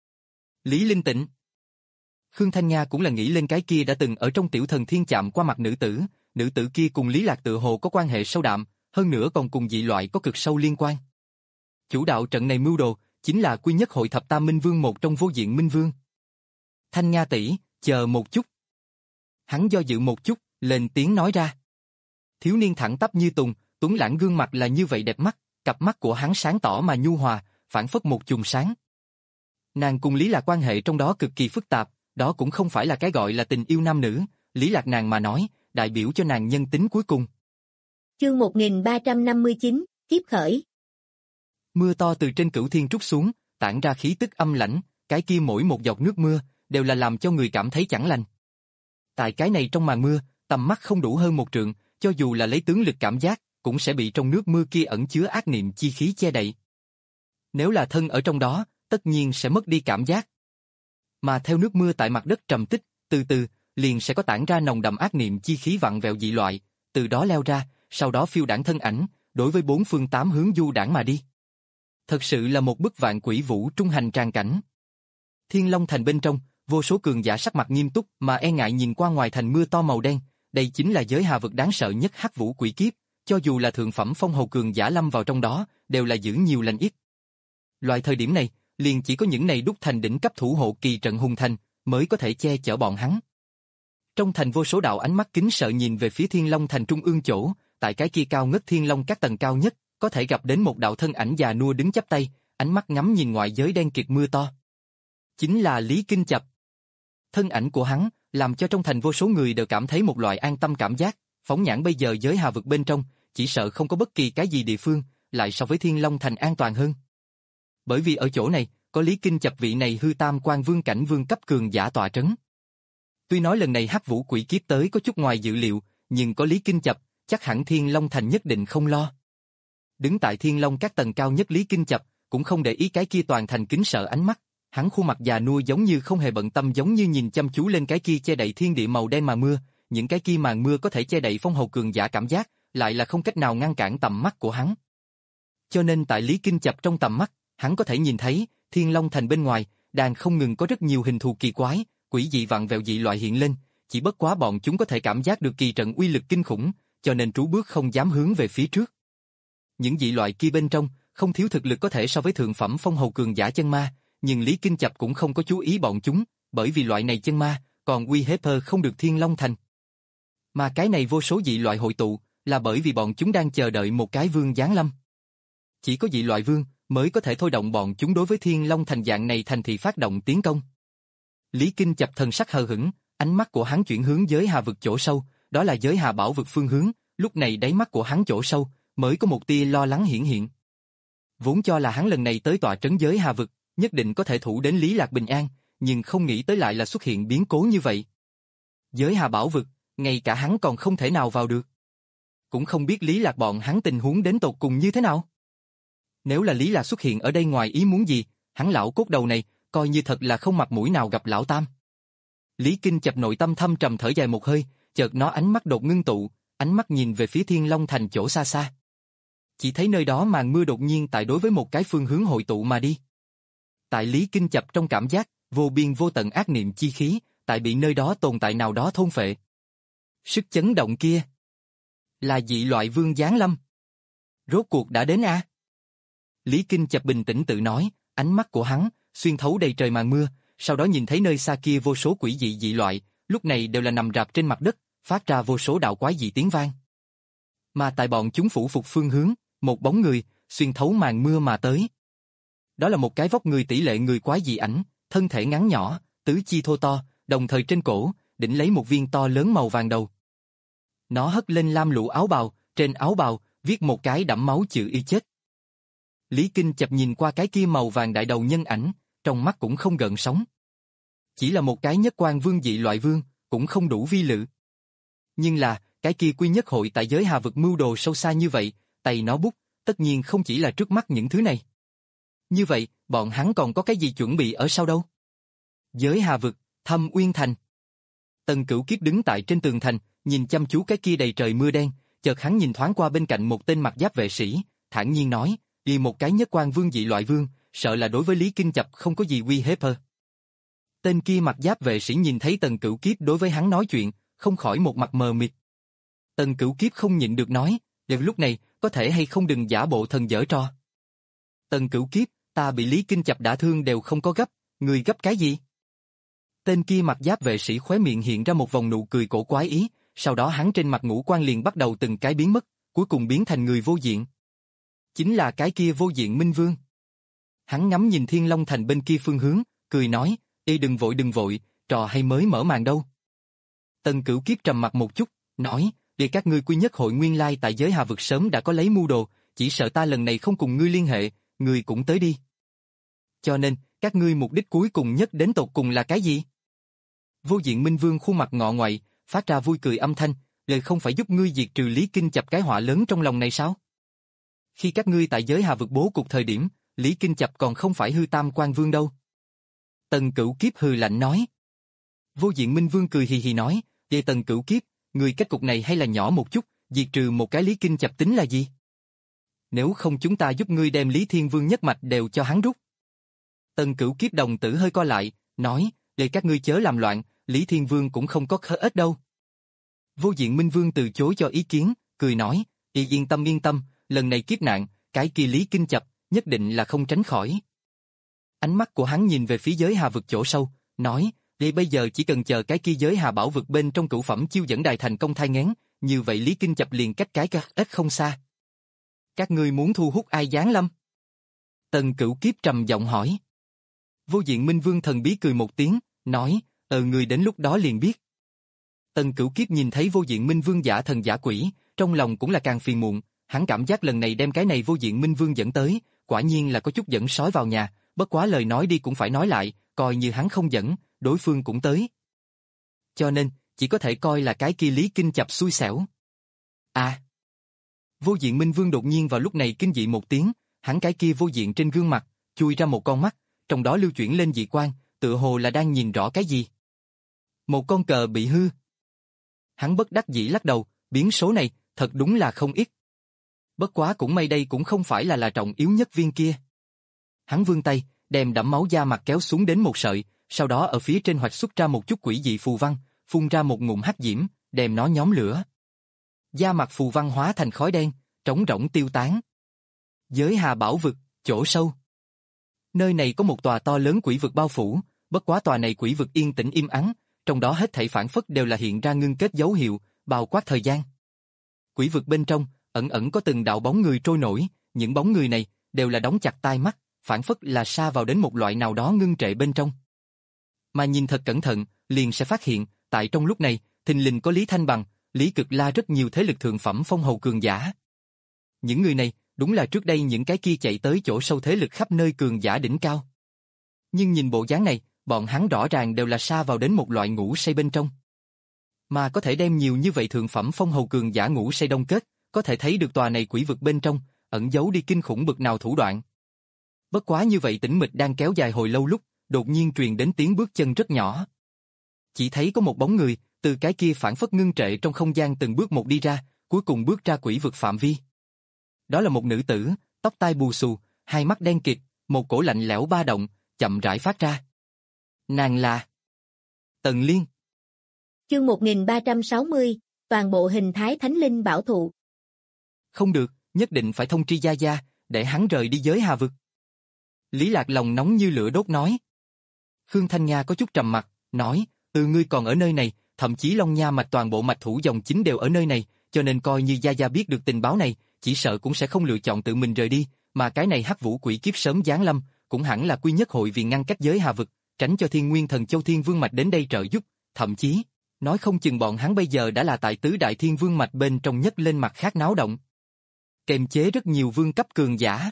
Lý Linh Tịnh. Khương Thanh Nga cũng là nghĩ lên cái kia đã từng ở trong tiểu thần thiên chạm qua mặt nữ tử, nữ tử kia cùng Lý Lạc tự hồ có quan hệ sâu đậm, hơn nữa còn cùng dị loại có cực sâu liên quan. Chủ đạo trận này mưu đồ, chính là quy nhất hội thập tam minh vương một trong vô diện Minh Vương. Thanh Nga tỷ, chờ một chút. Hắn do dự một chút, lên tiếng nói ra. Thiếu niên thẳng tắp như tùng, tuấn lãng gương mặt là như vậy đẹp mắt, cặp mắt của hắn sáng tỏ mà nhu hòa, phản phất một chùm sáng. Nàng cùng Lý Lạc quan hệ trong đó cực kỳ phức tạp, đó cũng không phải là cái gọi là tình yêu nam nữ, Lý Lạc nàng mà nói, đại biểu cho nàng nhân tính cuối cùng. Chương một nghìn ba trăm năm mươi chín, kiếp khởi. Mưa to từ trên cửu thiên trút xuống, tản ra khí tức âm lãnh, cái kia mỗi một giọt nước mưa, đều là làm cho người cảm thấy chẳng lành. Tại cái này trong màn mưa, tầm mắt không đủ hơn một trượng, cho dù là lấy tướng lực cảm giác, cũng sẽ bị trong nước mưa kia ẩn chứa ác niệm chi khí che đậy. Nếu là thân ở trong đó, tất nhiên sẽ mất đi cảm giác, Mà theo nước mưa tại mặt đất trầm tích, từ từ, liền sẽ có tản ra nồng đậm ác niệm chi khí vặn vẹo dị loại, từ đó leo ra, sau đó phiêu đãng thân ảnh, đối với bốn phương tám hướng du đãng mà đi. Thật sự là một bức vạn quỷ vũ trung hành tràn cảnh. Thiên Long Thành bên trong, vô số cường giả sắc mặt nghiêm túc mà e ngại nhìn qua ngoài thành mưa to màu đen, đây chính là giới hà vực đáng sợ nhất hắc vũ quỷ kiếp, cho dù là thượng phẩm phong hầu cường giả lâm vào trong đó, đều là giữ nhiều lành ít. Loại thời điểm này, liền chỉ có những này đúc thành đỉnh cấp thủ hộ kỳ trận hùng thành, mới có thể che chở bọn hắn. Trong thành vô số đạo ánh mắt kính sợ nhìn về phía Thiên Long Thành trung ương chỗ, tại cái kia cao ngất Thiên Long các tầng cao nhất, có thể gặp đến một đạo thân ảnh già nua đứng chắp tay, ánh mắt ngắm nhìn ngoại giới đen kịt mưa to. Chính là Lý Kinh Chập. Thân ảnh của hắn, làm cho trong thành vô số người đều cảm thấy một loại an tâm cảm giác, phóng nhãn bây giờ giới hà vực bên trong, chỉ sợ không có bất kỳ cái gì địa phương, lại so với Thiên Long Thành an toàn hơn. Bởi vì ở chỗ này, có Lý Kinh Chập vị này hư tam quan vương cảnh vương cấp cường giả tọa trấn. Tuy nói lần này hắc vũ quỷ kiếp tới có chút ngoài dự liệu, nhưng có Lý Kinh Chập, chắc hẳn Thiên Long Thành nhất định không lo. Đứng tại Thiên Long các tầng cao nhất Lý Kinh Chập, cũng không để ý cái kia toàn thành kính sợ ánh mắt, hắn khuôn mặt già nua giống như không hề bận tâm, giống như nhìn chăm chú lên cái kia che đậy thiên địa màu đen mà mưa, những cái kia màn mưa có thể che đậy phong hầu cường giả cảm giác, lại là không cách nào ngăn cản tầm mắt của hắn. Cho nên tại Lý Kinh Chập trong tầm mắt, hắn có thể nhìn thấy, Thiên Long Thành bên ngoài, đang không ngừng có rất nhiều hình thù kỳ quái, quỷ dị vặn vẹo dị loại hiện lên, chỉ bất quá bọn chúng có thể cảm giác được kỳ trận uy lực kinh khủng, cho nên trú bước không dám hướng về phía trước. Những dị loại kia bên trong, không thiếu thực lực có thể so với thượng phẩm phong hầu cường giả chân ma, nhưng Lý Kinh Chập cũng không có chú ý bọn chúng, bởi vì loại này chân ma, còn uy hiếp không được Thiên Long Thành. Mà cái này vô số dị loại hội tụ, là bởi vì bọn chúng đang chờ đợi một cái vương giáng lâm. Chỉ có dị loại vương, mới có thể thôi động bọn chúng đối với Thiên Long Thành dạng này thành thị phát động tiến công. Lý Kinh Chập thần sắc hờ hững, ánh mắt của hắn chuyển hướng giới hà vực chỗ sâu, đó là giới hà bảo vực phương hướng, lúc này đáy mắt của hắn chỗ sâu, mới có một tia lo lắng hiển hiện. Vốn cho là hắn lần này tới tọa trấn giới hà vực, nhất định có thể thủ đến Lý Lạc bình an, nhưng không nghĩ tới lại là xuất hiện biến cố như vậy. Giới hà bảo vực, ngay cả hắn còn không thể nào vào được. Cũng không biết Lý Lạc bọn hắn tình huống đến tột cùng như thế nào. Nếu là Lý Lạc xuất hiện ở đây ngoài ý muốn gì, hắn lão cốt đầu này, coi như thật là không mặt mũi nào gặp lão tam. Lý Kinh Chập nội tâm thâm trầm thở dài một hơi, chợt nó ánh mắt đột ngưng tụ, ánh mắt nhìn về phía Thiên Long Thành chỗ xa xa. Chỉ thấy nơi đó màn mưa đột nhiên tại đối với một cái phương hướng hội tụ mà đi. Tại Lý Kinh Chập trong cảm giác, vô biên vô tận ác niệm chi khí, tại bị nơi đó tồn tại nào đó thôn phệ. Sức chấn động kia, là dị loại vương giáng lâm. Rốt cuộc đã đến a? À? Lý Kinh Chập bình tĩnh tự nói, ánh mắt của hắn xuyên thấu đầy trời màn mưa, sau đó nhìn thấy nơi xa kia vô số quỷ dị dị loại, lúc này đều là nằm rạp trên mặt đất, phát ra vô số đạo quái dị tiếng vang. Mà tại bọn chúng phủ phục phương hướng, một bóng người xuyên thấu màn mưa mà tới. Đó là một cái vóc người tỷ lệ người quái dị ảnh, thân thể ngắn nhỏ, tứ chi thô to, đồng thời trên cổ đỉnh lấy một viên to lớn màu vàng đầu. Nó hất lên lam lụa áo bào, trên áo bào viết một cái đẫm máu chữ y chết. Lý Kinh Chập nhìn qua cái kia màu vàng đại đầu nhân ảnh, trong mắt cũng không gợn sóng. Chỉ là một cái nhất quan vương dị loại vương, cũng không đủ vi lự. Nhưng là, cái kia quy nhất hội tại giới hà vực mưu đồ sâu xa như vậy, tay nó bút, tất nhiên không chỉ là trước mắt những thứ này. Như vậy, bọn hắn còn có cái gì chuẩn bị ở sau đâu? Giới hà vực, Thâm Uyên Thành. Tần Cửu Kiếp đứng tại trên tường thành, nhìn chăm chú cái kia đầy trời mưa đen, chợt hắn nhìn thoáng qua bên cạnh một tên mặc giáp vệ sĩ, thản nhiên nói, đi một cái nhất quan vương dị loại vương, sợ là đối với Lý Kinh Chập không có gì uy hiếp hơn. Tên kia mặc giáp vệ sĩ nhìn thấy Tần Cửu Kiếp đối với hắn nói chuyện, không khỏi một mặt mờ mịt. Tần Cửu Kiếp không nhịn được nói, đều lúc này, có thể hay không đừng giả bộ thần dở trò. Tần Cửu Kiếp, ta bị Lý Kinh Chập đả thương đều không có gấp, người gấp cái gì? Tên kia mặc giáp vệ sĩ khóe miệng hiện ra một vòng nụ cười cổ quái ý, sau đó hắn trên mặt ngũ quan liền bắt đầu từng cái biến mất, cuối cùng biến thành người vô diện. Chính là cái kia vô diện Minh Vương. Hắn ngắm nhìn Thiên Long Thành bên kia phương hướng, cười nói, ê đừng vội đừng vội, trò hay mới mở màn đâu. Tần Cửu Kiếp trầm mặt một chút, nói, để các ngươi quy nhất hội nguyên lai tại giới hà vực sớm đã có lấy mưu đồ, chỉ sợ ta lần này không cùng ngươi liên hệ, ngươi cũng tới đi. Cho nên, các ngươi mục đích cuối cùng nhất đến tột cùng là cái gì? Vô diện Minh Vương khuôn mặt ngọ ngoại, phát ra vui cười âm thanh, lời không phải giúp ngươi diệt trừ Lý Kinh Chập cái họa lớn trong lòng này sao? Khi các ngươi tại giới hà vực bố cục thời điểm, Lý Kinh Chập còn không phải hư tam quan vương đâu. Tần Cửu Kiếp hừ lạnh nói. Vô Diện Minh Vương cười hì hì nói, về Tần Cửu Kiếp, người cách cục này hay là nhỏ một chút, diệt trừ một cái Lý Kinh Chập tính là gì? Nếu không chúng ta giúp ngươi đem Lý Thiên Vương nhất mạch đều cho hắn rút. Tần Cửu Kiếp đồng tử hơi co lại, nói, để các ngươi chớ làm loạn, Lý Thiên Vương cũng không có khớ ết đâu. Vô Diện Minh Vương từ chối cho ý kiến, cười nói, y yên tâm yên tâm, lần này kiếp nạn, cái kia Lý Kinh Chập, nhất định là không tránh khỏi. Ánh mắt của hắn nhìn về phía giới hà vực chỗ sâu, nói, để bây giờ chỉ cần chờ cái kia giới hà bảo vực bên trong cửu phẩm chiêu dẫn đài thành công thai nghén, như vậy Lý Kinh Chập liền cách cái ca ít không xa. Các ngươi muốn thu hút ai giáng lâm? Tần Cửu Kiếp trầm giọng hỏi. Vô Diện Minh Vương thần bí cười một tiếng, nói, ờ người đến lúc đó liền biết. Tần Cửu Kiếp nhìn thấy Vô Diện Minh Vương giả thần giả quỷ, trong lòng cũng là càng phiền muộn, hắn cảm giác lần này đem cái này Vô Diện Minh Vương dẫn tới, quả nhiên là có chút dẫn sói vào nhà, bất quá lời nói đi cũng phải nói lại, coi như hắn không dẫn, đối phương cũng tới. Cho nên, chỉ có thể coi là cái kia Lý Kinh Chập xui xẻo. À! Vô Diện Minh Vương đột nhiên vào lúc này kinh dị một tiếng, hắn cái kia vô diện trên gương mặt, chui ra một con mắt, trong đó lưu chuyển lên dị quang, tựa hồ là đang nhìn rõ cái gì. Một con cờ bị hư. Hắn bất đắc dĩ lắc đầu, biến số này, thật đúng là không ít. Bất quá cũng may đây cũng không phải là là trọng yếu nhất viên kia. Hắn vươn tay, đem đẫm máu da mặt kéo xuống đến một sợi, sau đó ở phía trên hoạch xuất ra một chút quỷ dị phù văn, phun ra một ngụm hắc diễm, đem nó nhóm lửa. Da mặt phù văn hóa thành khói đen, trống rỗng tiêu tán. Giới hà bảo vực, chỗ sâu. Nơi này có một tòa to lớn quỷ vực bao phủ, bất quá tòa này quỷ vực yên tĩnh im ắng, trong đó hết thảy phản phất đều là hiện ra ngưng kết dấu hiệu, bao quát thời gian. Quỷ vực bên trong, ẩn ẩn có từng đạo bóng người trôi nổi, những bóng người này đều là đóng chặt tai mắt, phản phất là sa vào đến một loại nào đó ngưng trệ bên trong. Mà nhìn thật cẩn thận, liền sẽ phát hiện, tại trong lúc này, thình lình có Lý Thanh Bằng, Lý Cực La rất nhiều thế lực thượng phẩm phong hầu cường giả. Những người này, đúng là trước đây những cái kia chạy tới chỗ sâu thế lực khắp nơi cường giả đỉnh cao. Nhưng nhìn bộ dáng này, bọn hắn rõ ràng đều là sa vào đến một loại ngủ say bên trong. Mà có thể đem nhiều như vậy thượng phẩm phong hầu cường giả ngủ say đông kết, có thể thấy được tòa này quỷ vực bên trong, ẩn giấu đi kinh khủng bực nào thủ đoạn. Bất quá như vậy tĩnh mịch đang kéo dài hồi lâu lúc, đột nhiên truyền đến tiếng bước chân rất nhỏ. Chỉ thấy có một bóng người, từ cái kia phản phất ngưng trệ trong không gian từng bước một đi ra, cuối cùng bước ra quỷ vực phạm vi. Đó là một nữ tử, tóc tai bù xù, hai mắt đen kịt, một cổ lạnh lẽo ba động, chậm rãi phát ra. Nàng là Tần Liên. Chương một nghìn ba trăm sáu mươi, toàn bộ hình thái thánh linh bảo thụ. Không được, nhất định phải thông tri Gia Gia, để hắn rời đi giới hà vực. Lý Lạc lòng nóng như lửa đốt nói. Khương Thanh Nga có chút trầm mặt, nói, ừ ngươi còn ở nơi này, thậm chí Long Nha mạch toàn bộ mạch thủ dòng chính đều ở nơi này, cho nên coi như Gia Gia biết được tình báo này, chỉ sợ cũng sẽ không lựa chọn tự mình rời đi, mà cái này hắc vũ quỷ kiếp sớm giáng lâm, cũng hẳn là quy nhất hội vì ngăn cách giới hà vực, tránh cho Thiên Nguyên Thần Châu Thiên Vương mạch đến đây trợ giúp, thậm chí, nói không chừng bọn hắn bây giờ đã là tại tứ đại Thiên Vương mạch bên trong nhất lên mặt khác náo động. Kềm chế rất nhiều vương cấp cường giả.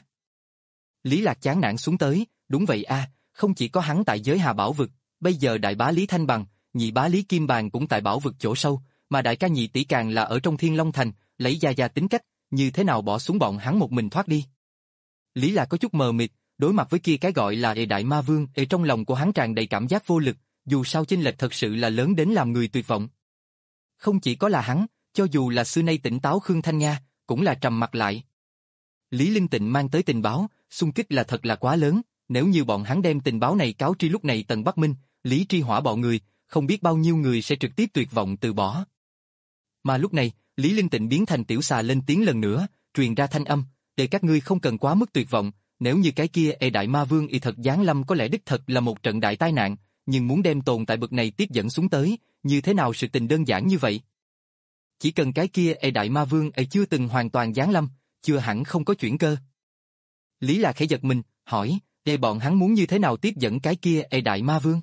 Lý Lạc chán nản xuống tới, đúng vậy a, không chỉ có hắn tại giới hà bảo vực, bây giờ đại bá Lý Thanh Bằng, nhị bá Lý Kim Bàn cũng tại bảo vực chỗ sâu, mà đại ca nhị tỷ càng là ở trong Thiên Long Thành, lấy Gia Gia tính cách, như thế nào bỏ xuống bọn hắn một mình thoát đi. Lý Lạc có chút mờ mịt, đối mặt với kia cái gọi là Ê Đại Ma Vương, Ê trong lòng của hắn tràn đầy cảm giác vô lực, dù sao chênh lệch thật sự là lớn đến làm người tuyệt vọng. Không chỉ có là hắn, cho dù là xưa nay tỉnh táo Khương Thanh Nga, cũng là trầm mặt lại. Lý Linh Tịnh mang tới tình báo, xung kích là thật là quá lớn, nếu như bọn hắn đem tình báo này cáo tri lúc này Tần Bắc Minh, Lý Tri Hỏa bọn người, không biết bao nhiêu người sẽ trực tiếp tuyệt vọng từ bỏ. Mà lúc này, Lý Linh Tịnh biến thành tiểu xà lên tiếng lần nữa, truyền ra thanh âm, để các ngươi không cần quá mức tuyệt vọng, nếu như cái kia Ê Đại Ma Vương y thật giáng lâm có lẽ đích thật là một trận đại tai nạn, nhưng muốn đem tồn tại bực này tiếp dẫn xuống tới, như thế nào sự tình đơn giản như vậy? Chỉ cần cái kia Ê Đại Ma Vương ấy chưa từng hoàn toàn giáng lâm, chưa hẳn không có chuyển cơ. Lý Lạc khẽ giật mình, hỏi, để bọn hắn muốn như thế nào tiếp dẫn cái kia Ê Đại Ma Vương?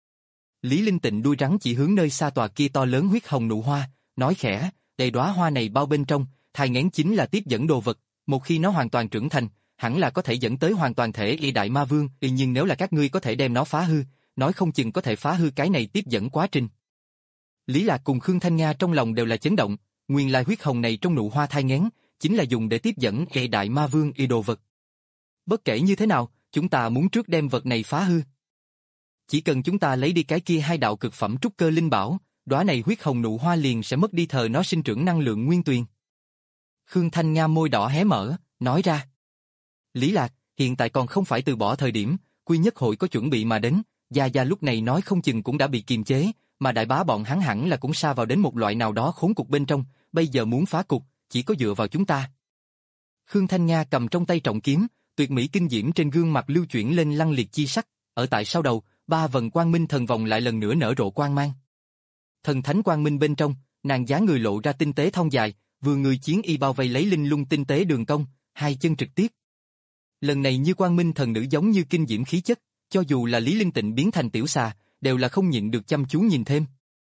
Lý Linh Tịnh đuôi rắn chỉ hướng nơi xa tòa kia to lớn huyết hồng nụ hoa, nói khẽ, đầy đóa hoa này bao bên trong, thai nghén chính là tiếp dẫn đồ vật, một khi nó hoàn toàn trưởng thành, hẳn là có thể dẫn tới hoàn toàn thể Ê Đại Ma Vương, nhưng nếu là các ngươi có thể đem nó phá hư, nói không chừng có thể phá hư cái này tiếp dẫn quá trình. Lý Lạc cùng Khương Thanh Nga trong lòng đều là chấn động, nguyên lai huyết hồng này trong nụ hoa thai nghén, chính là dùng để tiếp dẫn Ê Đại Ma Vương y đồ vật. Bất kể như thế nào, chúng ta muốn trước đem vật này phá hư. Chỉ cần chúng ta lấy đi cái kia hai đạo cực phẩm trúc cơ linh bảo, đóa này huyết hồng nụ hoa liền sẽ mất đi thờ nó sinh trưởng năng lượng nguyên tuyền. Khương Thanh Nga môi đỏ hé mở, nói ra. Lý Lạc, hiện tại còn không phải từ bỏ thời điểm, Quy Nhất Hội có chuẩn bị mà đến, Gia Gia lúc này nói không chừng cũng đã bị kiềm chế, mà đại bá bọn hắn hẳn là cũng sa vào đến một loại nào đó khốn cục bên trong, bây giờ muốn phá cục, chỉ có dựa vào chúng ta. Khương Thanh Nga cầm trong tay trọng kiếm, tuyệt mỹ kinh diễm trên gương mặt lưu chuyển lên lăng liệt chi sắc, ở tại sau đầu, ba vần quang minh thần vòng lại lần nữa nở rộ quang mang. Thần thánh quang minh bên trong, nàng dáng người lộ ra tinh tế thon dài, vừa người chiến y bao vây lấy linh lung tinh tế đường cong, hai chân trực tiếp. Lần này như quang minh thần nữ giống như kinh diễm khí chất, cho dù là Lý Linh Tịnh biến thành tiểu xà, đều là không nhịn được chăm chú nhìn thêm.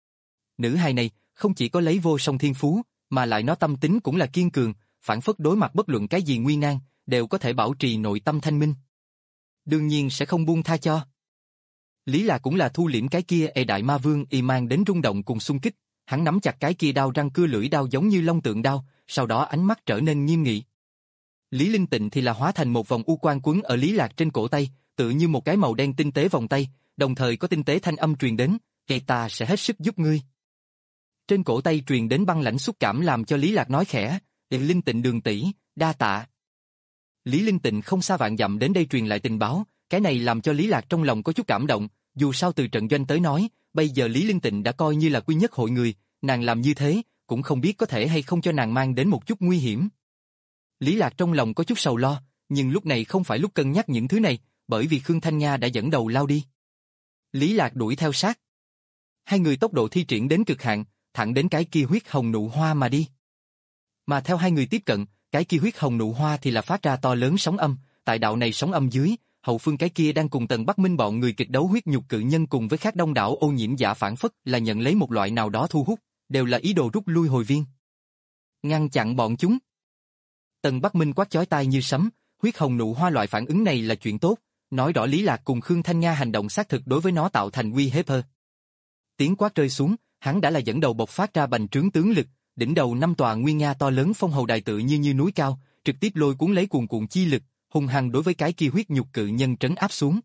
Nữ hài này, không chỉ có lấy vô song thiên phú, mà lại nó tâm tính cũng là kiên cường, phản phất đối mặt bất luận cái gì nguy nan, đều có thể bảo trì nội tâm thanh minh. Đương nhiên sẽ không buông tha cho. Lý Lạc cũng là thu liễm cái kia ê đại ma vương y mang đến rung động cùng xung kích, hắn nắm chặt cái kia đao răng cưa lưỡi đao giống như long tượng đao, sau đó ánh mắt trở nên nghiêm nghị. Lý Linh Tịnh thì là hóa thành một vòng u quang quấn ở Lý Lạc trên cổ tay, tựa như một cái màu đen tinh tế vòng tay, đồng thời có tinh tế thanh âm truyền đến, "Kệ ta sẽ hết sức giúp ngươi." Trên cổ tay truyền đến băng lãnh xúc cảm làm cho Lý Lạc nói khẽ, "Linh Tịnh đường tỷ, đa tạ." Lý Linh Tịnh không xa vạn dặm đến đây truyền lại tình báo, cái này làm cho Lý Lạc trong lòng có chút cảm động, dù sao từ trận doanh tới nói, bây giờ Lý Linh Tịnh đã coi như là Quy Nhất Hội người, nàng làm như thế, cũng không biết có thể hay không cho nàng mang đến một chút nguy hiểm. Lý Lạc trong lòng có chút sầu lo, nhưng lúc này không phải lúc cân nhắc những thứ này, bởi vì Khương Thanh Nga đã dẫn đầu lao đi. Lý Lạc đuổi theo sát. Hai người tốc độ thi triển đến cực hạn, thẳng đến cái kia huyết hồng nụ hoa mà đi. Mà theo hai người tiếp cận, cái kia huyết hồng nụ hoa thì là phát ra to lớn sóng âm, tại đạo này sóng âm dưới, hậu phương cái kia đang cùng Tần Bắc Minh bọn người kịch đấu huyết nhục cự nhân cùng với khác đông đảo ô nhiễm giả phản phất là nhận lấy một loại nào đó thu hút, đều là ý đồ rút lui hồi viên. Ngăn chặn bọn chúng. Tần Bắc Minh quát chói tai như sấm, huyết hồng nụ hoa loại phản ứng này là chuyện tốt, nói rõ Lý Lạc cùng Khương Thanh Nga hành động xác thực đối với nó tạo thành uy hiếp hơn. Tiếng quát rơi xuống, hắn đã là dẫn đầu bộc phát ra bành trướng tướng lực, đỉnh đầu năm tòa nguy nga to lớn phong hầu đài tự như như núi cao, trực tiếp lôi cuốn lấy cuồn cuộn chi lực, hung hăng đối với cái kia huyết nhục cự nhân trấn áp xuống.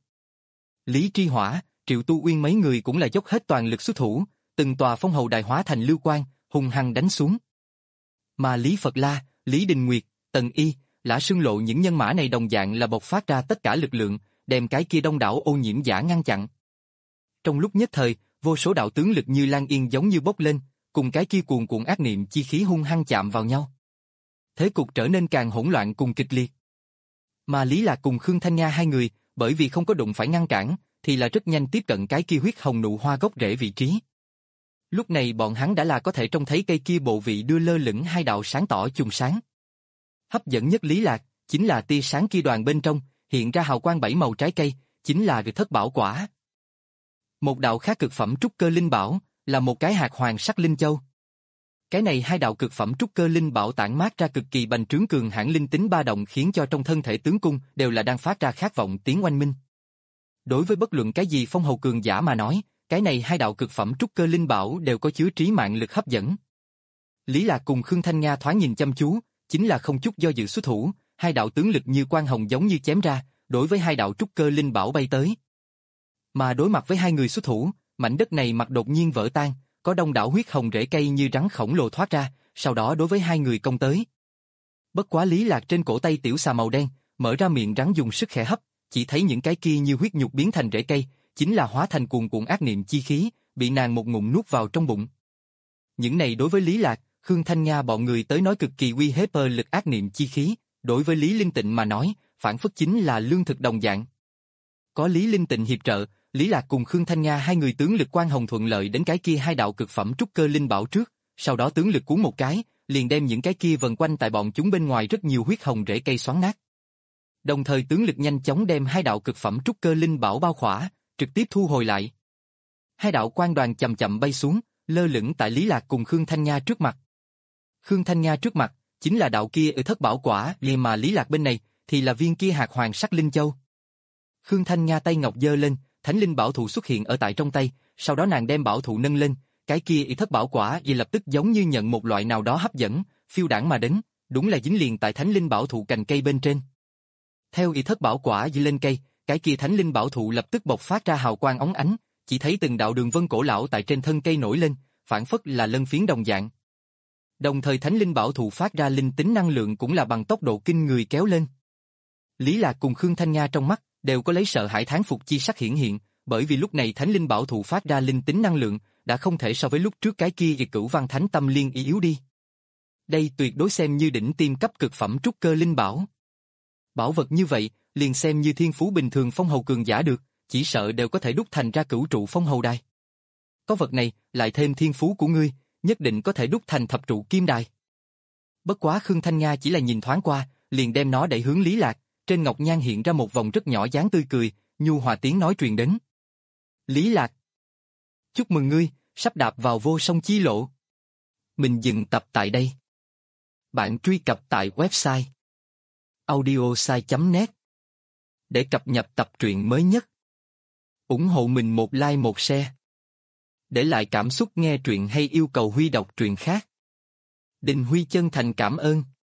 Lý Tri Hỏa, Triệu Tu Uyên mấy người cũng là dốc hết toàn lực xuất thủ, từng tòa phong hầu đài hóa thành lưu quang, hung hăng đánh xuống. Mà Lý Phật La, Lý Đình Nguyệt, Tần Y, Lã Sương Lộ những nhân mã này đồng dạng là bộc phát ra tất cả lực lượng, đem cái kia đông đảo ô nhiễm giả ngăn chặn. Trong lúc nhất thời, vô số đạo tướng lực như lan yên giống như bốc lên, cùng cái kia cuồn cuộn ác niệm chi khí hung hăng chạm vào nhau. Thế cục trở nên càng hỗn loạn cùng kịch liệt. Mà Lý Lạc cùng Khương Thanh Nga hai người, bởi vì không có đụng phải ngăn cản, thì là rất nhanh tiếp cận cái kia huyết hồng nụ hoa gốc rễ vị trí. Lúc này bọn hắn đã là có thể trông thấy cây kia bộ vị đưa lơ lửng hai đạo sáng tỏ chùm sáng. Hấp dẫn nhất Lý Lạc, chính là tia sáng kia đoàn bên trong, hiện ra hào quang bảy màu trái cây, chính là Rực Thất Bảo Quả. Một đạo khác cực phẩm trúc cơ linh bảo, là một cái hạt hoàng sắc linh châu. Cái này hai đạo cực phẩm trúc cơ linh bảo tản mát ra cực kỳ bành trướng cường hãn linh tính ba động khiến cho trong thân thể tướng cung đều là đang phát ra khát vọng tiếng oanh minh. Đối với bất luận cái gì phong hầu cường giả mà nói, cái này hai đạo cực phẩm trúc cơ linh bảo đều có chứa trí mạng lực hấp dẫn. Lý Lạc cùng Khương Thanh Nga thoáng nhìn chăm chú, chính là không chút do dự xuất thủ, hai đạo tướng lực như quang hồng giống như chém ra, đối với hai đạo trúc cơ linh bảo bay tới. Mà đối mặt với hai người xuất thủ, mảnh đất này mặt đột nhiên vỡ tan, có đông đảo huyết hồng rễ cây như rắn khổng lồ thoát ra, sau đó đối với hai người công tới. Bất quá Lý Lạc trên cổ tay tiểu xà màu đen, mở ra miệng rắn dùng sức khẽ hấp, chỉ thấy những cái kia như huyết nhục biến thành rễ cây, chính là hóa thành cuồn cuộn ác niệm chi khí, bị nàng một ngụm nuốt vào trong bụng. Những này đối với Lý Lạc, Khương Thanh Nga bọn người tới nói cực kỳ uy hiếp lực ác niệm chi khí, đối với Lý Linh Tịnh mà nói, phản phất chính là lương thực đồng dạng. Có Lý Linh Tịnh hiệp trợ, Lý Lạc cùng Khương Thanh Nga hai người tướng lực quang hồng thuận lợi đến cái kia hai đạo cực phẩm trúc cơ linh bảo trước, sau đó tướng lực cuốn một cái, liền đem những cái kia vần quanh tại bọn chúng bên ngoài rất nhiều huyết hồng rễ cây xoắn nát. Đồng thời tướng lực nhanh chóng đem hai đạo cực phẩm trúc cơ linh bảo bao khỏa, trực tiếp thu hồi lại. Hai đạo quang đoàn chậm chậm bay xuống, lơ lửng tại Lý Lạc cùng Khương Thanh Nga trước mặt. Khương Thanh Nga trước mặt, chính là đạo kia ở thất bảo quả, mà Lý Lạc bên này, thì là viên kia hạt hoàng sắc linh châu. Khương Thanh Nga tay ngọc giơ lên, thánh linh bảo thụ xuất hiện ở tại trong tay, sau đó nàng đem bảo thụ nâng lên, cái kia y thất bảo quả vì lập tức giống như nhận một loại nào đó hấp dẫn, phiêu đãng mà đến, đúng là dính liền tại thánh linh bảo thụ cành cây bên trên. Theo y thất bảo quả dư lên cây, cái kia thánh linh bảo thụ lập tức bộc phát ra hào quang óng ánh, chỉ thấy từng đạo đường vân cổ lão tại trên thân cây nổi lên, phản phất là lân phiến đồng dạng. Đồng thời thánh linh bảo thụ phát ra linh tính năng lượng cũng là bằng tốc độ kinh người kéo lên. Lý Lạc cùng Khương Thanh Nga trong mắt đều có lấy sợ hãi thán phục chi sắc hiển hiện, bởi vì lúc này thánh linh bảo thụ phát ra linh tính năng lượng đã không thể so với lúc trước cái kia và cửu văn thánh tâm liên ý yếu đi. Đây tuyệt đối xem như đỉnh tiêm cấp cực phẩm trúc cơ linh bảo. Bảo vật như vậy, liền xem như thiên phú bình thường phong hầu cường giả được, chỉ sợ đều có thể đúc thành ra cửu trụ phong hầu đài. Có vật này, lại thêm thiên phú của ngươi, nhất định có thể đúc thành thập trụ kim đài. Bất quá Khương Thanh Nga chỉ là nhìn thoáng qua, liền đem nó đẩy hướng Lý Lạc, trên ngọc nhan hiện ra một vòng rất nhỏ dáng tươi cười, nhu hòa tiếng nói truyền đến. Lý Lạc, chúc mừng ngươi, sắp đạp vào vô song chi lộ. Mình dừng tập tại đây. Bạn truy cập tại website audiosai chấm net để cập nhật tập truyện mới nhất. Ủng hộ mình một like một share. Để lại cảm xúc nghe truyện hay yêu cầu Huy đọc truyện khác. Đình Huy chân thành cảm ơn.